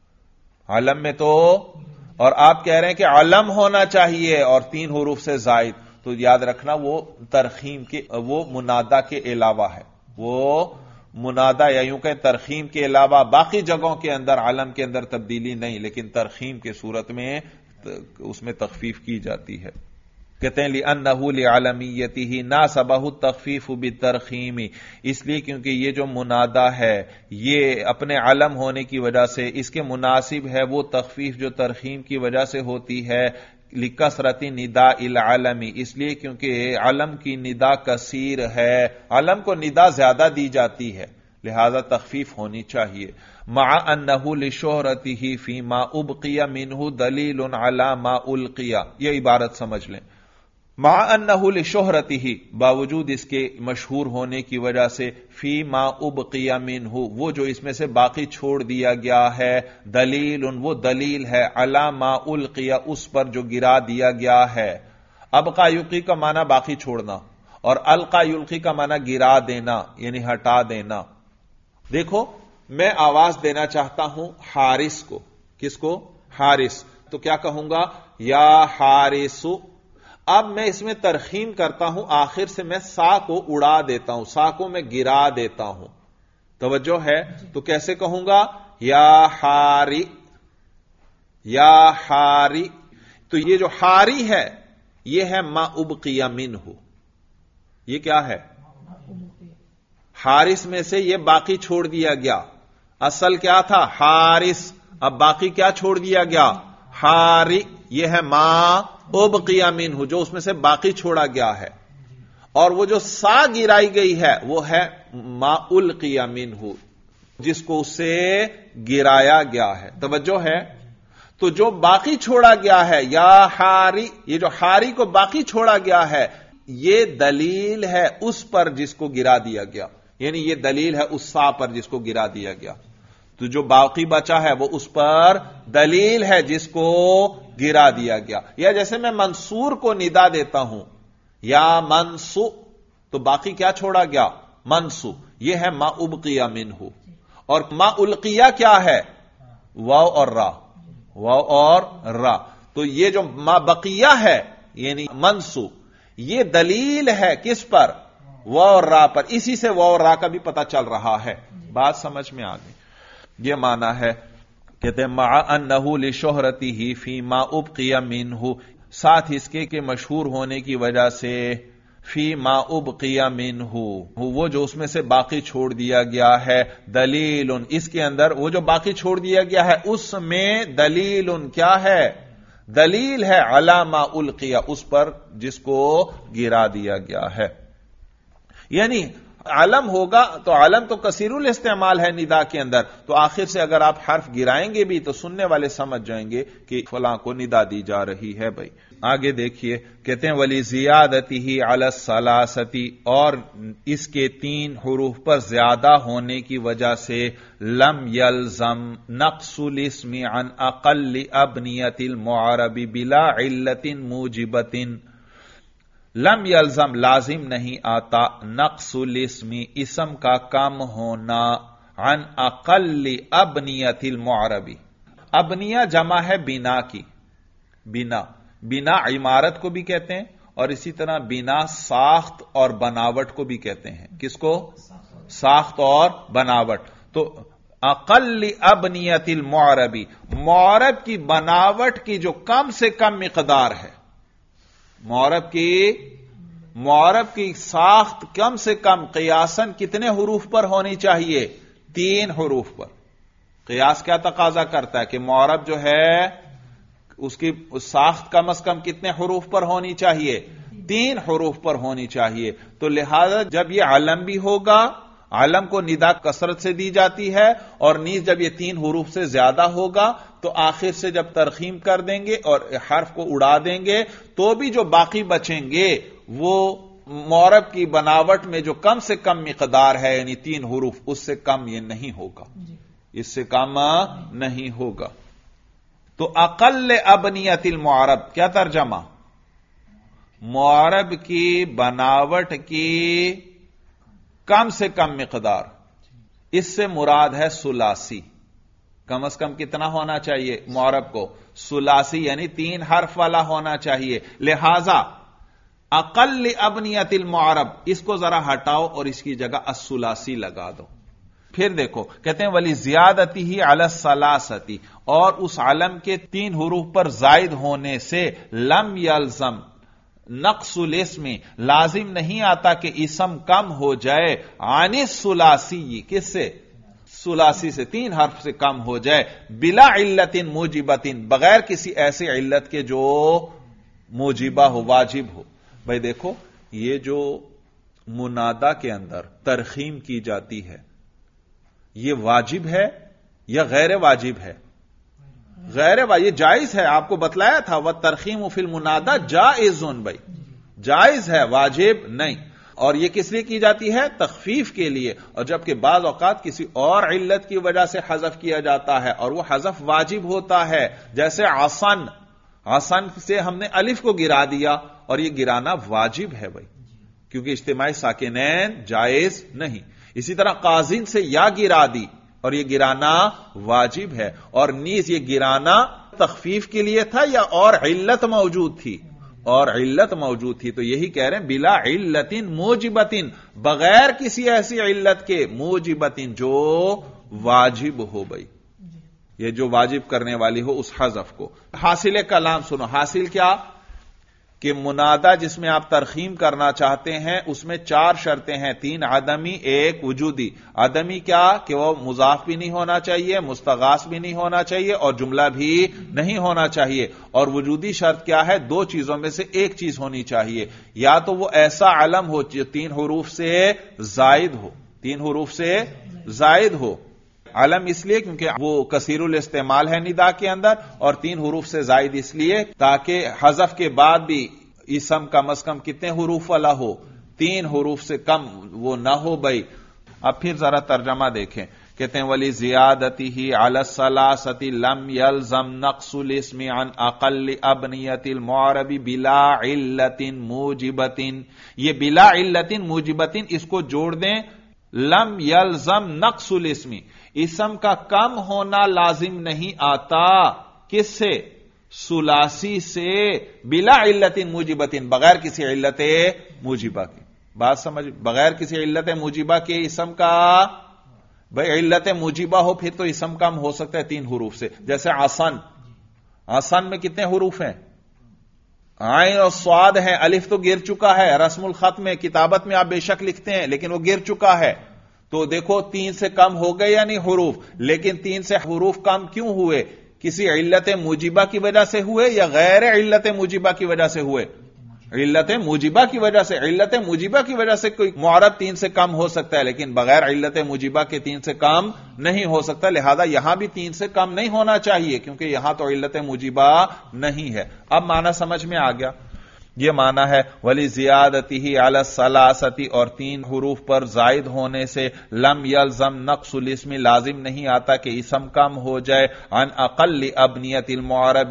علم میں تو، اور آپ کہہ رہے ہیں کہ علم ہونا چاہیے اور 3 حروف سے زائد. تو یاد رکھنا وہ ترخیم کے، وہ منادہ کے علاوہ ہے، وہ منادہ یا یوں کہیں ترخیم کے علاوہ باقی جگہوں کے اندر علم کے اندر تبدیلی نہیں، لیکن ترخیم کے صورت میں اس میں تخفیف کی جاتی ہے. کہتے ہیں لِأَنَّهُ لِعَلَمِيَّتِهِ نَاسَبَهُ التَّخْفِيفُ بِالتَّرْخِيمِ، اس لیے کیونکہ یہ جو منادہ ہے یہ اپنے علم ہونے کی وجہ سے اس کے مناسب ہے وہ تخفیف جو ترخیم کی وجہ سے ہوتی ہے. لکثرت ندا العلم، اس لیے کیونکہ علم کی ندا کثیر ہے، علم کو ندا زیادہ دی جاتی ہے، لہذا تخفیف ہونی چاہیے۔ مع انہ لشہرتہ فیما ابقی منہ دلیل علی ما القی، یہ عبارت سمجھ لیں، مع انہ لشہرتہ، باوجود اس کے مشہور ہونے کی وجہ سے، فیما ابقی منہ، وہ جو اس میں سے باقی چھوڑ دیا گیا ہے، دلیل، وہ دلیل ہے، علی ما القی، اس پر جو گرا دیا گیا ہے۔ ابقا یلقی کا معنی باقی چھوڑنا، اور القا یلقی کا معنی گرا دینا، یعنی ہٹا دینا۔ دیکھو میں آواز دینا چاہتا ہوں حارث کو، کس کو؟ حارث، تو کیا کہوں گا؟ یا حارث۔ اب میں اس میں ترخیم کرتا ہوں، آخر سے میں سا کو اڑا دیتا ہوں، سا کو میں گرا دیتا ہوں، توجہ ہے؟ تو کیسے کہوں گا؟ یا حاری، یا حاری۔ تو یہ جو حاری ہے یہ ہے ما ابقی منہ، یہ کیا ہے؟ حارث میں سے یہ باقی چھوڑ دیا گیا، اصل کیا تھا؟ حارث، اب باقی کیا چھوڑ دیا گیا؟ حاری، یہ ہے ما ابقی منہ، جو اس میں سے باقی چھوڑا گیا ہے، اور وہ جو سا گرائی گئی ہے وہ ہے ما القی منہ، جس کو اس سے گرایا گیا ہے، توجہ ہے؟ تو جو باقی چھوڑا گیا ہے یا حاری، یہ جو حاری کو باقی چھوڑا گیا ہے یہ دلیل ہے اس پر جس کو گرا دیا گیا، یعنی یہ دلیل ہے اس سا پر جس کو گرا دیا گیا، تو جو باقی بچا ہے وہ اس پر دلیل ہے جس کو گرا دیا گیا۔ یا جیسے میں منصور کو ندا دیتا ہوں یا منصو، تو باقی کیا چھوڑا گیا؟ منصو، یہ ہے ما ابقی منہ، اور ما القیہ کیا ہے؟ واو اور را، واو اور را، تو یہ جو ما بقیہ ہے یعنی منصو، یہ دلیل ہے کس پر؟ واو اور را پر، اسی سے واو اور را کا بھی پتہ چل رہا ہے، بات سمجھ میں آ گئی؟ یہ معنی ہے، کہتے ہیں مع انہ لشہرتہ فیما ابقی منہ، ساتھ اس کے کہ مشہور ہونے کی وجہ سے، فیما ابقی منہ، وہ جو اس میں سے باقی چھوڑ دیا گیا ہے، دلیل، اس کے اندر وہ جو باقی چھوڑ دیا گیا ہے اس میں دلیل کیا ہے؟ دلیل ہے علی ما القی، اس پر جس کو گرا دیا گیا ہے۔ یعنی علم ہوگا تو علم تو کثیر الاستعمال ہے ندا کے اندر، تو آخر سے اگر آپ حرف گرائیں گے بھی تو سننے والے سمجھ جائیں گے کہ فلاں کو ندا دی جا رہی ہے بھائی۔ آگے دیکھیے، کہتے ہیں ولی زیادتہ علی الثلاثۃ، اور اس کے 3 حروف پر زیادہ ہونے کی وجہ سے، لم یلزم نقص الاسم عن اقل ابنیۃ المعرب بلا علت موجبۃ، لم یلزم لازم نہیں آتا، نقص الاسم اسم کا کم ہونا، عن اقل ابنیۃ المعرب، ابنیہ جمع ہے بنا کی، بنا، بنا عمارت کو بھی کہتے ہیں، اور اسی طرح بنا ساخت اور بناوٹ کو بھی کہتے ہیں، کس کو؟ ساخت اور بناوٹ۔ تو اقل ابنیۃ المعرب، معرب کی بناوٹ کی جو کم سے کم مقدار ہے، معرب کی ساخت کم سے کم قیاساً کتنے حروف پر ہونی چاہیے؟ 3 حروف پر۔ قیاس کیا تقاضا کرتا ہے کہ معرب جو ہے اس کی ساخت کم از کم کتنے حروف پر ہونی چاہیے؟ 3 حروف پر ہونی چاہیے۔ تو لہذا جب یہ علم بھی ہوگا، علم کو ندا کثرت سے دی جاتی ہے، اور نیز جب یہ 3 حروف سے زیادہ ہوگا تو آخر سے جب ترخیم کر دیں گے اور حرف کو اڑا دیں گے تو بھی جو باقی بچیں گے وہ معرب کی بناوٹ میں جو کم سے کم مقدار ہے، یعنی 3 حروف، اس سے کم یہ نہیں ہوگا، اس سے کم نہیں ہوگا۔ تو اقل ابنیۃ المعرب کیا ترجمہ؟ معرب کی بناوٹ کی کم سے کم مقدار، اس سے مراد ہے ثلاثی، کم از کم کتنا ہونا چاہیے معرب کو؟ ثلاثی، یعنی 3 حرف والا ہونا چاہیے، لہذا اقل ابنیۃ المعرب، اس کو ذرا ہٹاؤ اور اس کی جگہ الثلاثی لگا دو۔ پھر دیکھو، کہتے ہیں ولی زیادتہ علی الثلاثۃ، اور اس علم کے 3 حروف پر زائد ہونے سے، لم یلزم نقص الاسم، لازم نہیں آتا کہ اسم کم ہو جائے، عن الثلاثی، کس سے؟ سلاسی سے 3 حرف سے کم ہو جائے، بلا علت موجبت، بغیر کسی ایسی علت کے جو موجبہ ہو، واجب ہو۔ بھائی دیکھو، یہ جو منادا کے اندر ترخیم کی جاتی ہے یہ واجب ہے یا غیر واجب ہے؟ غیر واجب، یہ جائز ہے، آپ کو بتلایا تھا وَالتَّرْخِيمُ فِي الْمُنَادَى جائز، بھائی جائز ہے، واجب نہیں۔ اور یہ کس لیے کی جاتی ہے؟ تخفیف کے لیے، اور جبکہ بعض اوقات کسی اور علت کی وجہ سے حذف کیا جاتا ہے اور وہ حذف واجب ہوتا ہے، جیسے عصن، عصن سے ہم نے الف کو گرا دیا اور یہ گرانا واجب ہے بھائی، کیونکہ اجتماعی ساکنین جائز نہیں۔ اسی طرح قازن سے یا گرا دی اور یہ گرانا واجب ہے، اور نیز یہ گرانا تخفیف کے لیے تھا یا اور علت موجود تھی؟ اور علت موجود تھی، تو یہی کہہ رہے ہیں بلا علت موجبت، بغیر کسی ایسی علت کے، موجبت جو واجب ہو بھائی، یہ جو واجب کرنے والی ہو اس حذف کو۔ حاصل کلام سنو، حاصل کیا کہ منادا جس میں آپ ترخیم کرنا چاہتے ہیں اس میں 4 شرطیں ہیں، 3 عدمی، 1 وجودی۔ عدمی کیا کہ وہ مضاف بھی نہیں ہونا چاہیے، مستغاث بھی نہیں ہونا چاہیے اور جملہ بھی نہیں ہونا چاہیے۔ اور وجودی شرط کیا ہے؟ 2 چیزوں میں سے ایک چیز ہونی چاہیے، یا تو وہ ایسا علم ہو جو 3 حروف سے زائد ہو، 3 حروف سے زائد ہو۔ علم اس لیے کیونکہ وہ کثیر الاستعمال ہے ندا کے اندر، اور 3 حروف سے زائد اس لیے تاکہ حذف کے بعد بھی اسم کم از کم کتنے حروف والا ہو؟ 3 حروف سے کم وہ نہ ہو بھائی۔ اب پھر ذرا ترجمہ دیکھیں، کہتے ہیں ولی زیادتی ہی علی الثلاثۃ لم یلزم نقص الاسم عن اقل ابنیۃ المعرب بلا علت موجبۃ۔ یہ بلا علت موجبۃ اس کو جوڑ دیں، لم یلزم نقص الاسم، اسم کا کم ہونا لازم نہیں آتا، کس سے؟ ثلاثی سے، بلا علت موجبۃ، بغیر کسی علت موجبہ کے۔ بات سمجھ، بغیر کسی علت موجبہ کے اسم کا، بھائی علت موجبہ ہو پھر تو اسم کم ہو سکتا ہے 3 حروف سے، جیسے عصن، عصن میں کتنے حروف ہیں؟ عین اور صاد ہیں، الف تو گر چکا ہے، رسم الخط میں کتابت میں آپ بے شک لکھتے ہیں لیکن وہ گر چکا ہے، تو دیکھو 3 سے کم ہو گئے یا نہیں حروف، لیکن 3 سے حروف کم کیوں ہوئے؟ کسی علت موجبہ کی وجہ سے ہوئے یا غیر علت موجبہ کی وجہ سے ہوئے؟ علت موجبہ کی وجہ سے۔ علت موجبہ کی وجہ سے کوئی معرب 3 سے کم ہو سکتا ہے لیکن بغیر علت موجبہ کے 3 سے کم نہیں ہو سکتا، لہذا یہاں بھی 3 سے کم نہیں ہونا چاہیے کیونکہ یہاں تو علت موجبہ نہیں ہے۔ اب معنی سمجھ میں آ گیا؟ یہ معنی ہے ولی زیادتی ہی علی الثلاثۃ، اور 3 حروف پر زائد ہونے سے لم یلزم نقص الاسم، لازم نہیں آتا کہ اسم کم ہو جائے، عن اقل ابنیۃ المعرب،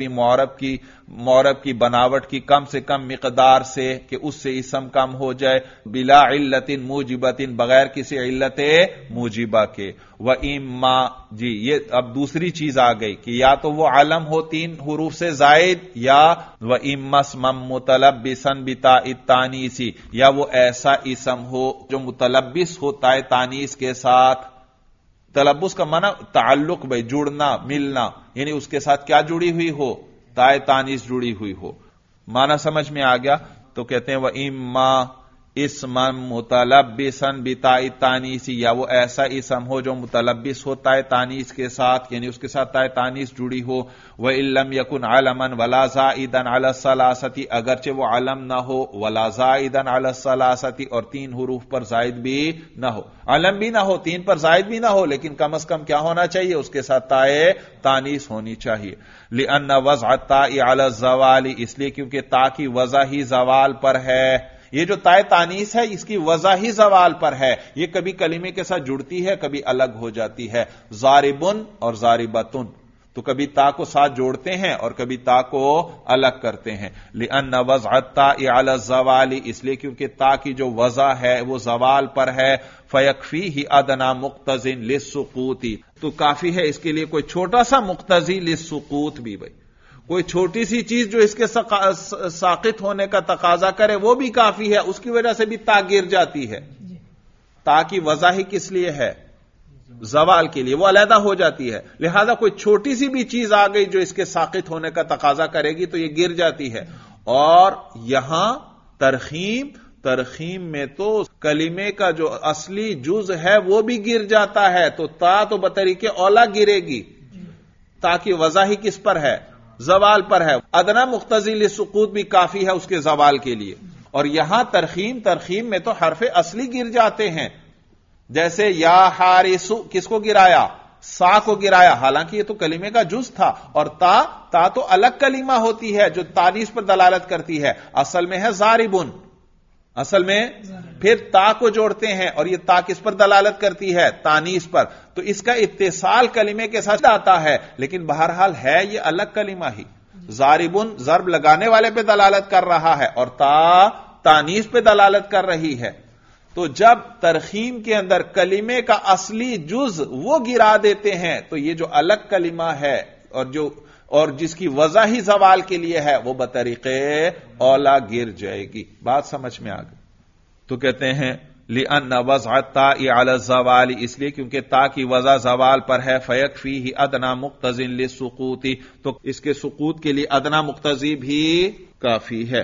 معرب کی بناوٹ کی کم سے کم مقدار سے، کہ اس سے اسم کم ہو جائے، بلا علت موجبۃ، بغیر کسی علت موجبہ کے۔ وَإِمَّا، جی یہ اب دوسری چیز آ گئی کہ یا تو وہ علم ہو 3 حروف سے زائد، یا وَإِمَّا اسْمًا مُتَلَبِّسًا بِتَاءِ التَّانِیثِ، یا وہ ایسا اسم ہو جو متلبس ہو تائے تانیث کے ساتھ۔ تلبس کا معنی تعلق بھائی، جڑنا، ملنا، یعنی اس کے ساتھ کیا جڑی ہوئی ہو؟ تائے تانیث جڑی ہوئی ہو۔ معنی سمجھ میں آ گیا؟ تو کہتے ہیں وَإِمَّا اسما متلبسا بتاء التانیث، یا وہ ایسا اسم ہو جو متلبس ہو تائے تانیث کے ساتھ، یعنی اس کے ساتھ تائے تانیث جڑی ہو۔ وَإِن لَّمْ يَكُنْ عَلَمًا وَلَا زَائِدًا عَلَى الثَّلَاثَةِ، اگرچہ وہ علم نہ ہو، وَلَا زَائِدًا عَلَى الثَّلَاثَةِ، اور 3 حروف پر زائد بھی نہ ہو، علم بھی نہ ہو 3 پر زائد بھی نہ ہو، لیکن کم از کم کیا ہونا چاہیے؟ اس کے ساتھ تائے تانیث ہونی چاہیے۔ لِأَنَّ وَضْعَ التَّاءِ عَلَى الزَّوَالِ، اس لیے کیونکہ تا کی وضع ہی زوال پر ہے۔ یہ جو تائے تانیث ہے اس کی وضع ہی زوال پر ہے، یہ کبھی کلمے کے ساتھ جڑتی ہے کبھی الگ ہو جاتی ہے۔ ضاربن اور ضاربتن، تو کبھی تا کو ساتھ جوڑتے ہیں اور کبھی تا کو الگ کرتے ہیں۔ لِأَنَّ وَضْعَ التَّاءِ عَلَى الزَّوَالِ، اس لیے کیونکہ تا کی جو وضع ہے وہ زوال پر ہے۔ فَيَكْفِيهِ أَدْنَى مُقْتَضٍ لِلسُّقُوطِ، تو کافی ہے اس کے لیے کوئی چھوٹا سا مقتضی للسقوط بھی، بھائی کوئی چھوٹی سی چیز جو اس کے ساقط ہونے کا تقاضا کرے وہ بھی کافی ہے، اس کی وجہ سے بھی تا گر جاتی ہے۔ تا کی وضع ہی کس لیے ہے؟ زوال کے لیے، وہ علیحدہ ہو جاتی ہے، لہذا کوئی چھوٹی سی بھی چیز آ گئی جو اس کے ساقط ہونے کا تقاضا کرے گی تو یہ گر جاتی ہے۔ اور یہاں ترخیم ترخیم میں تو کلمے کا جو اصلی جز ہے وہ بھی گر جاتا ہے، تو تا تو بطریق اولا گرے گی، تا کی وضع ہی کس پر ہے؟ زوال پر ہے. ادنا مقتضی للسقوط بھی کافی ہے اس کے زوال کے لیے. اور یہاں ترخیم میں تو حرف اصلی گر جاتے ہیں، جیسے یا حارث، کس کو گرایا؟ سا کو گرایا، حالانکہ یہ تو کلمے کا جز تھا. اور تا تو الگ کلمہ ہوتی ہے جو تانیث پر دلالت کرتی ہے، اصل میں ہے ضاربن، اصل میں پھر تا کو جوڑتے ہیں اور یہ تا کس پر دلالت کرتی ہے؟ تانیث پر. تو اس کا اتصال کلمے کے ساتھ آتا ہے، لیکن بہرحال ہے یہ الگ کلمہ ہی. ضاربن ضرب لگانے والے پہ دلالت کر رہا ہے اور تا تانیث پہ دلالت کر رہی ہے. تو جب ترخیم کے اندر کلمے کا اصلی جز وہ گرا دیتے ہیں تو یہ جو الگ کلمہ ہے اور جس کی وضع ہی زوال کے لیے ہے وہ بطریقے اولا گر جائے گی. بات سمجھ میں آ گئی؟ تو کہتے ہیں لأن وضع التاء على الزوال، اس لیے کیونکہ تا کی وضع زوال پر ہے. فیکفیہ ادنا مقتضی للسقوط، تو اس کے سقوط کے لیے ادنا مقتضی بھی کافی ہے.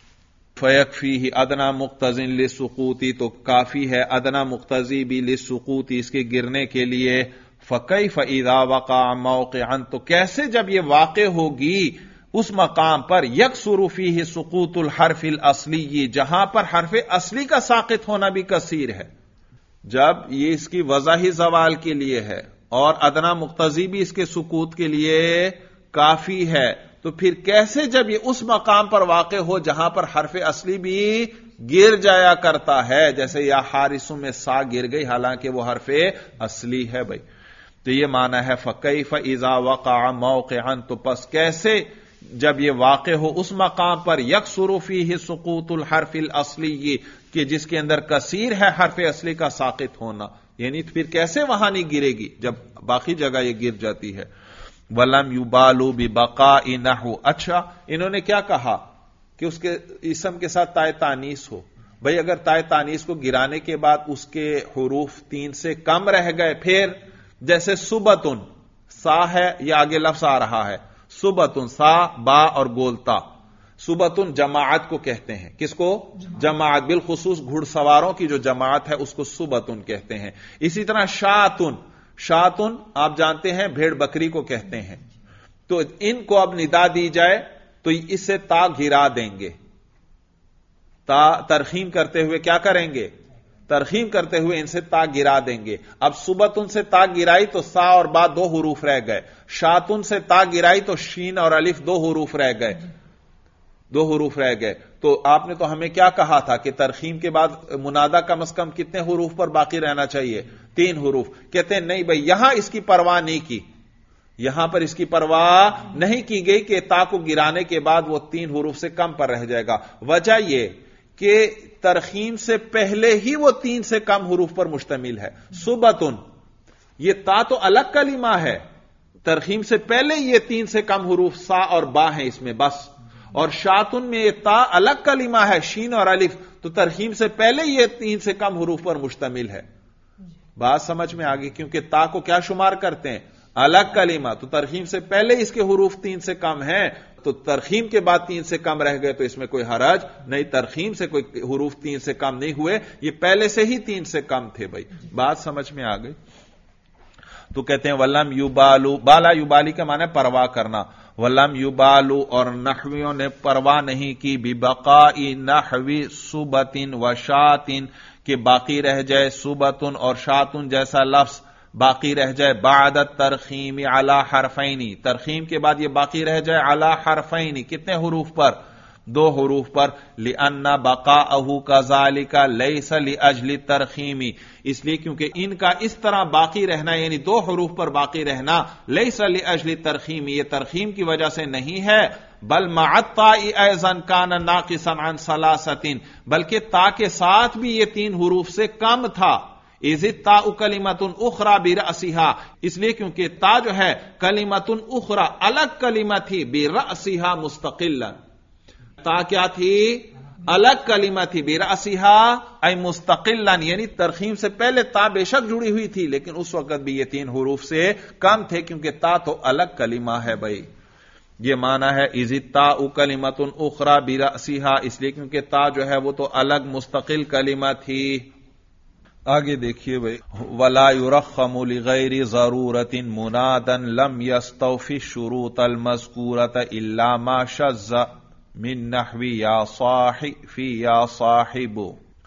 فیکفیہ ادنا مقتضی للسقوط، تو کافی ہے ادنا مقتضی بھی للسقوط، اس کے گرنے کے لیے. فکیف اذا وقع موقعا، تو کیسے جب یہ واقع ہوگی اس مقام پر یکثر فیہ سقوط الحرف الاصلی، جہاں پر حرف اصلی کا ساقط ہونا بھی کثیر ہے. جب یہ اس کی وضع ہی زوال کے لیے ہے اور ادنا مقتضی بھی اس کے سقوط کے لیے کافی ہے، تو پھر کیسے جب یہ اس مقام پر واقع ہو جہاں پر حرف اصلی بھی گر جایا کرتا ہے، جیسے یا حارثوں میں سا گر گئی حالانکہ وہ حرف اصلی ہے. بھائی تو یہ معنی ہے فکیف اذا وقع موقعا، تو پس کیسے جب یہ واقع ہو اس مقام پر یکثر فیہ سقوط الحرف الاصلی، کہ جس کے اندر کثیر ہے حرف اصلی کا ساقط ہونا، یعنی پھر کیسے وہاں نہیں گرے گی جب باقی جگہ یہ گر جاتی ہے. وَلَمْ يُبَالُوا بِبَقَاءِ نَحْوِ، اچھا انہوں نے کیا کہا کہ اس کے اسم کے ساتھ تائے تانیث ہو. بھئی اگر تائے تانیث کو گرانے کے بعد اس کے حروف 3 سے کم رہ گئے، پھر جیسے صبتن، سا ہے یہ آگے لفظ آ رہا ہے، صبتن سا با اور گولتا. صبتن جماعت کو کہتے ہیں، کس کو؟ جماعت، بالخصوص گھڑ سواروں کی جو جماعت ہے اس کو صبتن کہتے ہیں. اسی طرح شاتن آپ جانتے ہیں بھیڑ بکری کو کہتے ہیں. تو ان کو اب ندا دی جائے تو اس سے تا گرا دیں گے. تا ترخیم کرتے ہوئے کیا کریں گے؟ ترخیم کرتے ہوئے ان سے تا گرا دیں گے. اب صبتن سے تا گرائی تو سا اور با 2 حروف رہ گئے. شاتن سے تا گرائی تو شین اور الف 2 حروف رہ گئے. 2 حروف رہ گئے. تو آپ نے تو ہمیں کیا کہا تھا کہ ترخیم کے بعد منادا کم از کم کتنے حروف پر باقی رہنا چاہیے؟ 3 حروف. کہتے ہیں نہیں بھائی، یہاں اس کی پرواہ نہیں کی، یہاں پر اس کی پرواہ نہیں کی گئی کہ تا کو گرانے کے بعد وہ 3 حروف سے کم پر رہ جائے گا. وجہ یہ کہ ترخیم سے پہلے ہی وہ 3 سے کم حروف پر مشتمل ہے. صبتن، یہ تا تو الگ کلمہ ہے، ترخیم سے پہلے یہ 3 سے کم حروف سا اور با ہیں اس میں بس. اور شاتن میں یہ تا الگ کلمہ ہے، شین اور الف، تو ترخیم سے پہلے یہ 3 سے کم حروف پر مشتمل ہے. بات سمجھ میں آ گئی؟ کیونکہ تا کو کیا شمار کرتے ہیں؟ الگ کلمہ. تو ترخیم سے پہلے اس کے حروف 3 سے کم ہیں، تو ترخیم کے بعد 3 سے کم رہ گئے تو اس میں کوئی حرج نہیں. ترخیم سے کوئی حروف 3 سے کم نہیں ہوئے، یہ پہلے سے ہی 3 سے کم تھے. بھائی بات سمجھ میں آ گئی؟ تو کہتے ہیں ولم یبالو، بالا یبالی کا معنی پرواہ کرنا. ولم یبالو، اور نحویوں نے پرواہ نہیں کی ببقاء نحوی صبتن و شاتن، کہ باقی رہ جائے صبتن اور شاتن جیسا لفظ باقی رہ جائے بعد الترخیم علی حرفین، ترخیم کے بعد یہ باقی رہ جائے علی حرفین، کتنے حروف پر؟ 2 حروف پر. لأن بقاءہ کذالک لیس لاجل الترخیم، اس لیے کیونکہ ان کا اس طرح باقی رہنا یعنی 2 حروف پر باقی رہنا لیس لاجل الترخیم، یہ ترخیم کی وجہ سے نہیں ہے، بل مع التاء ایضا کان ناقصا عن 3، بلکہ تا کے ساتھ بھی یہ 3 حروف سے کم تھا. اذ التاء کلمۃ اخرى برأسها، اس لیے کیونکہ تا جو ہے کلمۃ اخرى الگ کلمہ تھی، برأسها مستقلا. تا کیا تھی؟ الگ کلمہ تھی. برأسها ای مستقلا، یعنی ترخیم سے پہلے تا بے شک جڑی ہوئی تھی لیکن اس وقت بھی یہ 3 حروف سے کم تھے کیونکہ تا تو الگ کلمہ ہے. بھائی یہ معنی ہے اذ التاء کلمۃ اخری برأسها، اس لیے کیونکہ تا جو ہے وہ تو الگ مستقل کلمہ تھی. آگے دیکھیے بھائی، ولا یرخم لغیر ضرورت منادا لم یستوفی الشروط المذکورۃ الا ما شذ من نحو یا صاحی فی یا صاحب.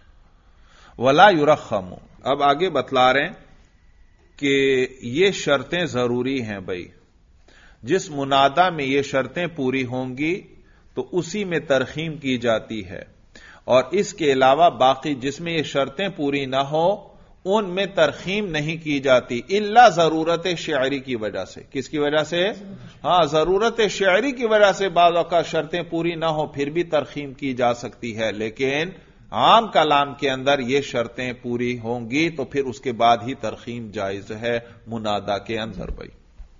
ولا یرخم، اب آگے بتلا رہے ہیں کہ یہ شرطیں ضروری ہیں بھائی. جس منادا میں یہ شرطیں پوری ہوں گی تو اسی میں ترخیم کی جاتی ہے، اور اس کے علاوہ باقی جس میں یہ شرطیں پوری نہ ہو ان میں ترخیم نہیں کی جاتی الا ضرورت شعری کی وجہ سے. کس کی وجہ سے؟ ہاں، ضرورت شعری کی وجہ سے بعض اوقات شرطیں پوری نہ ہو پھر بھی ترخیم کی جا سکتی ہے، لیکن عام کلام کے اندر یہ شرطیں پوری ہوں گی تو پھر اس کے بعد ہی ترخیم جائز ہے منادا کے اندر بھائی.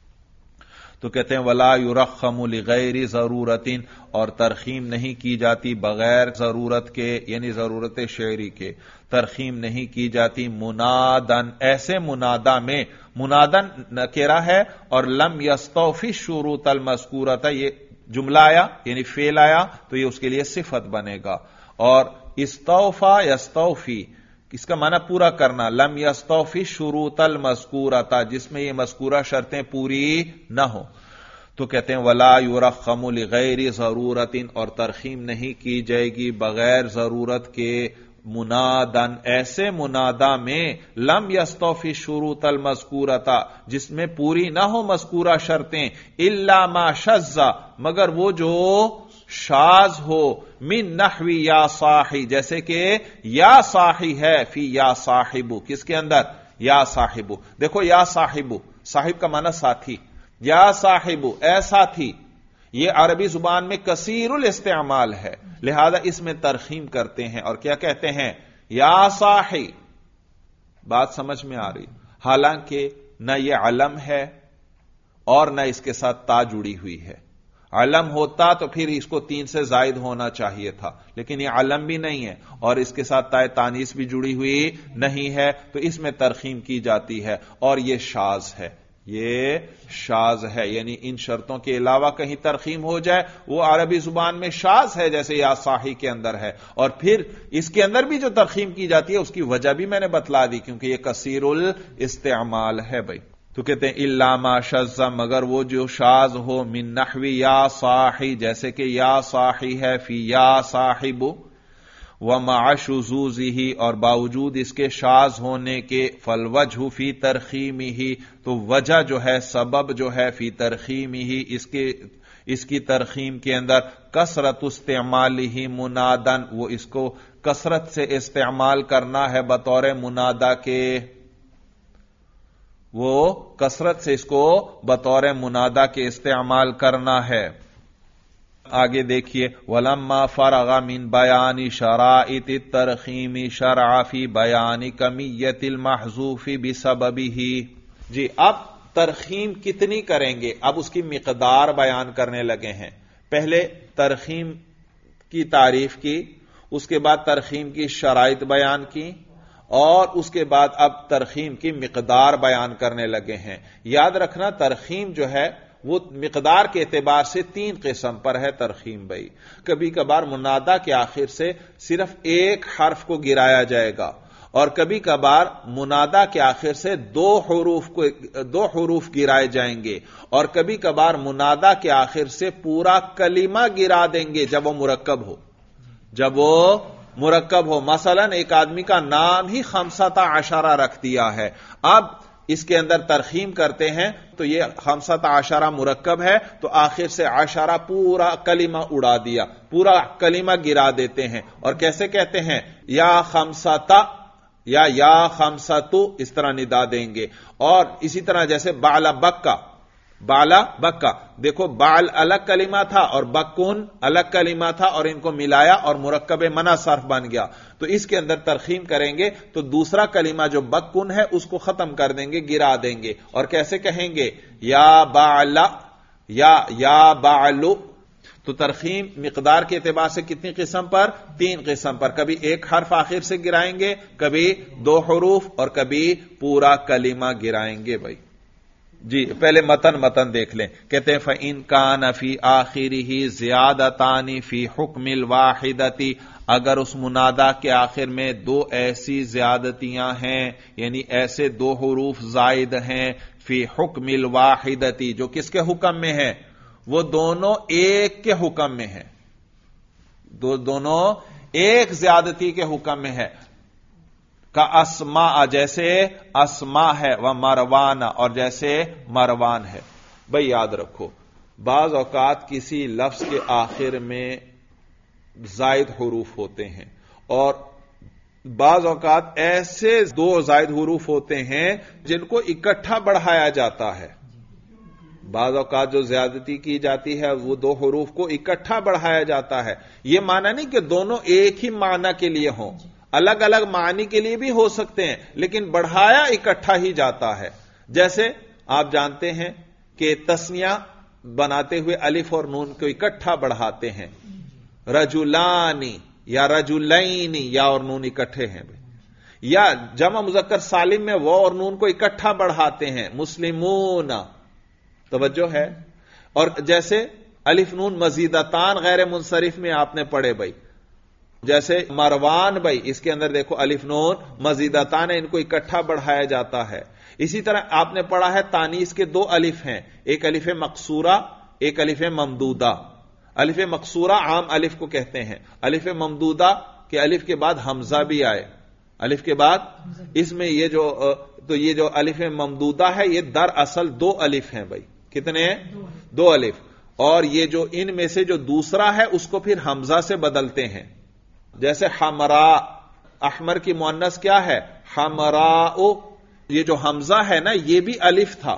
تو کہتے ہیں ولا یرخم لغیر ضرورت، اور ترخیم نہیں کی جاتی بغیر ضرورت کے، یعنی ضرورت شعری کے ترخیم نہیں کی جاتی منادن، ایسے منادا میں. منادن نکرہ ہے اور لم یستوفی الشروط المذکورۃ، یہ جملہ آیا یعنی فعل آیا تو یہ اس کے لیے صفت بنے گا. اور استوفا یستوفی، اس کا معنی پورا کرنا. لم یستوفی الشروط المذکورۃ، جس میں یہ مذکورہ شرطیں پوری نہ ہو. تو کہتے ہیں ولا یرخم لغیر ضرورت، اور ترخیم نہیں کی جائے گی بغیر ضرورت کے منادن، ایسے منادا میں لم یستوفی الشروط المذکورۃ، جس میں پوری نہ ہو مذکورہ شرطیں، الا ما شذ، مگر وہ جو شاذ ہو، من نحو یا صاحی، جیسے کہ یا صاحی ہے فی یا صاحب، کس کے اندر؟ یا صاحب. دیکھو یا صاحب، صاحب کا معنی ساتھی. یا صاحب، اے ساتھی، یہ عربی زبان میں کثیر الاستعمال ہے، لہذا اس میں ترخیم کرتے ہیں اور کیا کہتے ہیں؟ یا صاحی. بات سمجھ میں آ رہی؟ حالانکہ نہ یہ علم ہے اور نہ اس کے ساتھ تا جڑی ہوئی ہے. علم ہوتا تو پھر اس کو 3 سے زائد ہونا چاہیے تھا، لیکن یہ علم بھی نہیں ہے اور اس کے ساتھ تائے تانیث بھی جڑی ہوئی نہیں ہے، تو اس میں ترخیم کی جاتی ہے. اور یہ شاذ ہے، یہ شاذ ہے، یعنی ان شرطوں کے علاوہ کہیں ترخیم ہو جائے وہ عربی زبان میں شاذ ہے، جیسے یا صاحی کے اندر ہے. اور پھر اس کے اندر بھی جو ترخیم کی جاتی ہے اس کی وجہ بھی میں نے بتلا دی، کیونکہ یہ کثیر الاستعمال ہے بھائی. تو کہتے ہیں الا ما شذ، مگر وہ جو شاذ ہو، من نحو یا صاحی، جیسے کہ یا صاحی ہے فی یا صاحب، ومع شذوذہ، اور باوجود اس کے شاذ ہونے کے، فالوجہ فی ترخیمہ، تو وجہ جو ہے، سبب جو ہے، فی ترخیمہ، اس کی ترخیم کے اندر، کثرت استعمالہ منادن، وہ اس کو کثرت سے استعمال کرنا ہے بطور منادا کے، وہ کثرت سے اس کو بطور منادا کے استعمال کرنا ہے. آگے دیکھیے وَلَمَّا فَرَغَ مِن بَيَانِ شَرَائِطِ التَّرْخِيمِ شَرَعَ فِي بَيَانِ كَمِيَّةِ الْمَحْذُوفِ بِسَبَبِهِ. جی اب ترخیم کتنی کریں گے، اب اس کی مقدار بیان کرنے لگے ہیں. پہلے ترخیم کی تعریف کی، اس کے بعد ترخیم کی شرائط بیان کی، اور اس کے بعد اب ترخیم کی مقدار بیان کرنے لگے ہیں. یاد رکھنا ترخیم جو ہے وہ مقدار کے اعتبار سے 3 قسم پر ہے ترخیم بھائی. کبھی کبھار منادا کے آخر سے صرف ایک حرف کو گرایا جائے گا، اور کبھی کبھار منادا کے آخر سے 2 حروف گرائے جائیں گے، اور کبھی کبھار منادا کے آخر سے پورا کلمہ گرا دیں گے جب وہ مرکب ہو. مثلا ایک آدمی کا نام ہی 15 رکھ دیا ہے، اب اس کے اندر ترخیم کرتے ہیں تو یہ 15 مرکب ہے، تو آخر سے 10 پورا کلمہ اڑا دیا، پورا کلمہ گرا دیتے ہیں. اور کیسے کہتے ہیں؟ یا 5 یا 5 اس طرح ندا دیں گے. اور اسی طرح جیسے بالا بکا، دیکھو بال الگ کلمہ تھا اور بکن الگ کلمہ تھا، اور ان کو ملایا اور مرکب منع صرف بن گیا. تو اس کے اندر ترخیم کریں گے تو دوسرا کلمہ جو بکن ہے اس کو ختم کر دیں گے، گرا دیں گے. اور کیسے کہیں گے؟ یا بالا یا بالو. تو ترخیم مقدار کے اعتبار سے کتنی قسم پر؟ 3 قسم پر. کبھی ایک حرف آخر سے گرائیں گے، کبھی 2 حروف، اور کبھی پورا کلمہ گرائیں گے بھائی. جی پہلے متن دیکھ لیں. کہتے ہیں فَإِن كَانَ فِي آخِرِهِ زِيَادَتَانِ فِي حُكْمِ الْوَاحِدَةِ، اگر اس منادا کے آخر میں دو ایسی زیادتیاں ہیں، یعنی ایسے دو حروف زائد ہیں، فی حکم الواحدتی، جو کس کے حکم میں ہیں؟ وہ دونوں ایک کے حکم میں ہیں، دونوں ایک زیادتی کے حکم میں ہے. کا اسماء، جیسے اسماء ہے، و مروان، اور جیسے مروان ہے. بھئی یاد رکھو، بعض اوقات کسی لفظ کے آخر میں زائد حروف ہوتے ہیں، اور بعض اوقات ایسے دو زائد حروف ہوتے ہیں جن کو اکٹھا بڑھایا جاتا ہے. بعض اوقات جو زیادتی کی جاتی ہے وہ دو حروف کو اکٹھا بڑھایا جاتا ہے. یہ معنی نہیں کہ دونوں ایک ہی معنی کے لیے ہوں، الگ الگ معنی کے لیے بھی ہو سکتے ہیں، لیکن بڑھایا اکٹھا ہی جاتا ہے. جیسے آپ جانتے ہیں کہ تسنیہ بناتے ہوئے الف اور نون کو اکٹھا بڑھاتے ہیں، رجلانی یا رجلینی، یا اور نون اکٹھے ہیں. یا جمع مذکر سالم میں وہ اور نون کو اکٹھا بڑھاتے ہیں، مسلمون. توجہ ہے. اور جیسے الف نون مزیدتان غیر منصرف میں آپ نے پڑھے بھائی، جیسے مروان بھائی، اس کے اندر دیکھو الف نون مزیدتان ہے، ان کو اکٹھا بڑھایا جاتا ہے. اسی طرح آپ نے پڑھا ہے تانیث کے دو الف ہیں، ایک الف مقصورہ، ایک الف ممدودہ. الف مقصورہ عام الف کو کہتے ہیں. الف ممدودہ کے الف کے بعد حمزہ بھی آئے، الف کے بعد اس میں یہ جو الف ممدودہ ہے یہ دراصل دو الف ہیں بھائی. کتنے ہیں؟ دو الف. اور یہ جو ان میں سے جو دوسرا ہے اس کو پھر حمزہ سے بدلتے ہیں. جیسے حمراء، احمر کی مؤنث کیا ہے؟ حمراء. یہ جو حمزہ ہے نا یہ بھی الف تھا.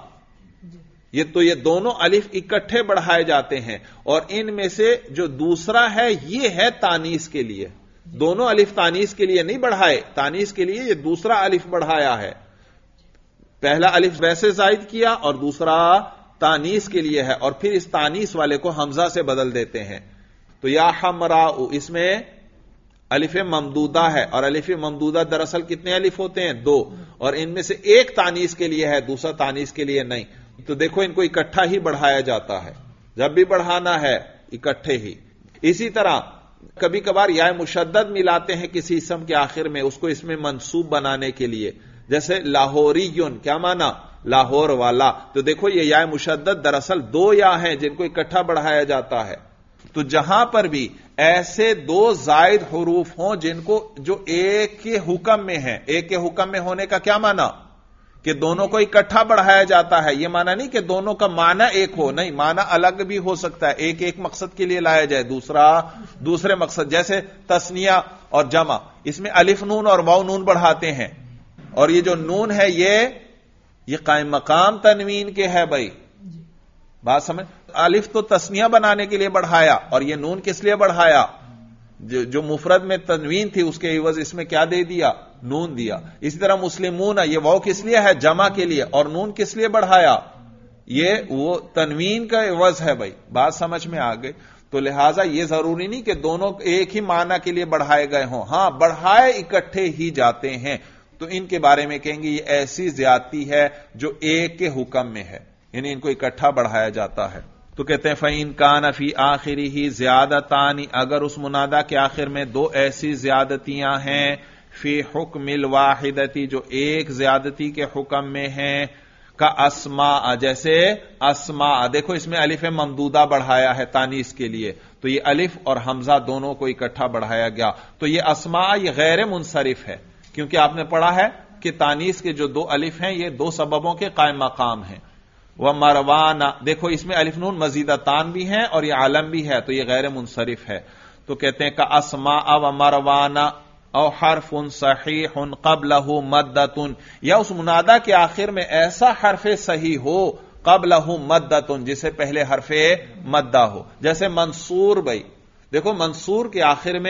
یہ دونوں الف اکٹھے بڑھائے جاتے ہیں، اور ان میں سے جو دوسرا ہے یہ ہے تانیث کے لیے. دونوں الف تانیث کے لیے نہیں بڑھائے، تانیث کے لیے یہ دوسرا الف بڑھایا ہے. پہلا الف ویسے زائد کیا اور دوسرا تانیث کے لیے ہے، اور پھر اس تانیث والے کو حمزہ سے بدل دیتے ہیں. تو یا حمراء اس میں الف ممدودہ ہے، اور الف ممدودہ دراصل کتنے الف ہوتے ہیں؟ دو، اور ان میں سے ایک تانیث کے لیے ہے، دوسرا تانیث کے لیے نہیں. تو دیکھو ان کو اکٹھا ہی بڑھایا جاتا ہے، جب بھی بڑھانا ہے اکٹھے ہی. اسی طرح کبھی کبھار یا مشدد ملاتے ہیں کسی اسم کے آخر میں، اس کو اس میں منصوب بنانے کے لیے. جیسے لاہوریون، کیا مانا؟ لاہور والا. تو دیکھو یہ یا مشدد دراصل دو یا ہیں جن کو اکٹھا بڑھایا جاتا ہے. تو جہاں پر بھی ایسے دو زائد حروف ہوں جن کو جو ایک کے حکم میں ہیں، ایک کے حکم میں ہونے کا کیا مانا؟ کہ دونوں کو اکٹھا بڑھایا جاتا ہے. یہ مانا نہیں کہ دونوں کا معنی ایک ہو، نہیں، معنی الگ بھی ہو سکتا ہے. ایک مقصد کے لیے لایا جائے، دوسرا دوسرے مقصد. جیسے تسنیہ اور جمع، اس میں الف نون اور واو نون بڑھاتے ہیں، اور یہ جو نون ہے یہ قائم مقام تنوین کے ہے بھائی. بات سمجھ؟ الف تو تسنیہ بنانے کے لیے بڑھایا، اور یہ نون کس لیے بڑھایا؟ جو مفرد میں تنوین تھی اس کے عوض اس میں کیا دے دیا؟ نون دیا. اسی طرح مسلمون، یہ واو کس لیے ہے؟ جمع کے لیے، اور نون کس لیے بڑھایا؟ یہ وہ تنوین کا عوض ہے بھائی. بات سمجھ میں آ گئی؟ تو لہٰذا یہ ضروری نہیں کہ دونوں ایک ہی معنی کے لیے بڑھائے گئے ہوں، ہاں بڑھائے اکٹھے ہی جاتے ہیں. تو ان کے بارے میں کہیں گے یہ ایسی زیادتی ہے جو ایک کے حکم میں ہے، یعنی ان کو اکٹھا بڑھایا جاتا ہے. تو کہتے ہیں فَإِن كَانَ فِي آخِرِهِ زِيَادَتَانِ، اگر اس منادا کے آخر میں دو ایسی زیادتیاں ہیں، فی حکم الواحدتی، جو ایک زیادتی کے حکم میں ہیں، کا اسماء، جیسے اسماء. دیکھو اس میں الف ممدودہ بڑھایا ہے تانیث کے لیے، تو یہ الف اور حمزہ دونوں کو اکٹھا بڑھایا گیا. تو یہ اسماء یہ غیر منصرف ہے، کیونکہ آپ نے پڑھا ہے کہ تانیث کے جو دو الف ہیں یہ دو سببوں کے قائم مقام ہیں. وہ مروان، دیکھو اس میں الف نون مزیدتان بھی ہیں اور یہ عالم بھی ہے، تو یہ غیر منصرف ہے. تو کہتے ہیں کہ اسماء و مروان او حرف صحیح قبلہ مدۃ، یا اس منادا کے آخر میں ایسا حرف صحیح ہو قبلہ مدۃ جسے پہلے حرف مدہ ہو. جیسے منصور بھائی، دیکھو منصور کے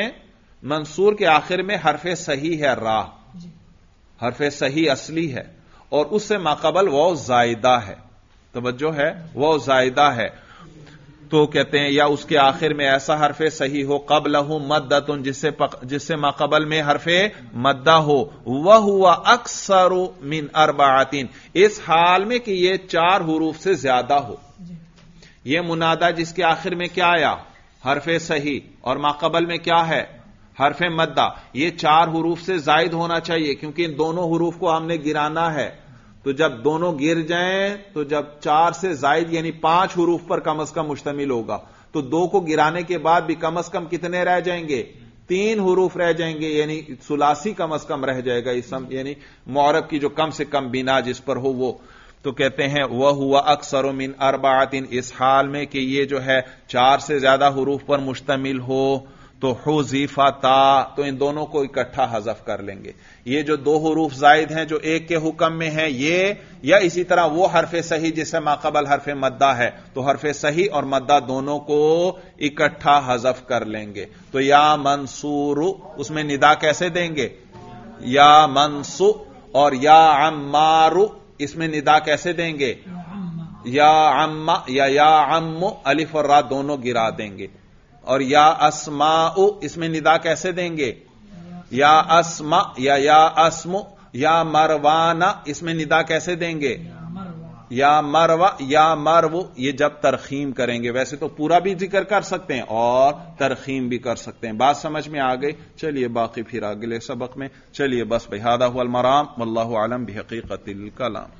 آخر میں حرف صحیح ہے راہ، حرف صحیح اصلی ہے، اور اس سے ماقبل واو زائدہ ہے. توجہ ہے، واو زائدہ ہے. تو کہتے ہیں یا اس کے آخر میں ایسا حرف صحیح ہو قبلہ مدۃ جس سے ما قبل میں حرف مدہ ہو وہو اکثر من اربعۃ اس حال میں کہ یہ 4 حروف سے زیادہ ہو. یہ منادا جس کے آخر میں کیا آیا حرف صحیح اور ما قبل میں کیا ہے حرف مدہ, یہ 4 حروف سے زائد ہونا چاہیے کیونکہ ان دونوں حروف کو ہم نے گرانا ہے. تو جب دونوں گر جائیں تو جب 4 سے زائد یعنی 5 حروف پر کم از کم مشتمل ہوگا تو 2 کو گرانے کے بعد بھی کم از کم کتنے رہ جائیں گے 3 حروف رہ جائیں گے, یعنی ثلاثی کم از کم رہ جائے گا اسم, یعنی معرب کی جو کم سے کم بنا جس پر ہو وہ. تو کہتے ہیں وَهُوَ أَكْثَرُ مِنْ أَرْبَعَةٍ اس حال میں کہ یہ جو ہے 4 سے زیادہ حروف پر مشتمل ہو تو حذفتا تو ان دونوں کو اکٹھا حذف کر لیں گے. یہ جو 2 حروف زائد ہیں جو ایک کے حکم میں ہیں یہ یا اسی طرح وہ حرف صحیح جس سے ماقبل حرف مدہ ہے تو حرف صحیح اور مدہ دونوں کو اکٹھا حذف کر لیں گے. تو یا منصور اس میں ندا کیسے دیں گے یا منصو, اور یا عمار اس میں ندا کیسے دیں گے یا عم یا عم الف اور را دونوں گرا دیں گے. اور یا اسماء اس میں ندا کیسے دیں گے یا اسما یا اسم, یا مروانہ اس میں ندا کیسے دیں گے یا مروا یا مرو. یہ جب ترخیم کریں گے, ویسے تو پورا بھی ذکر کر سکتے ہیں اور ترخیم بھی کر سکتے ہیں. بات سمجھ میں آ گئی؟ چلیے باقی پھر اگلے سبق میں. چلیے بس بہذا هو المرام واللہ اعلم بحقیقت الکلام.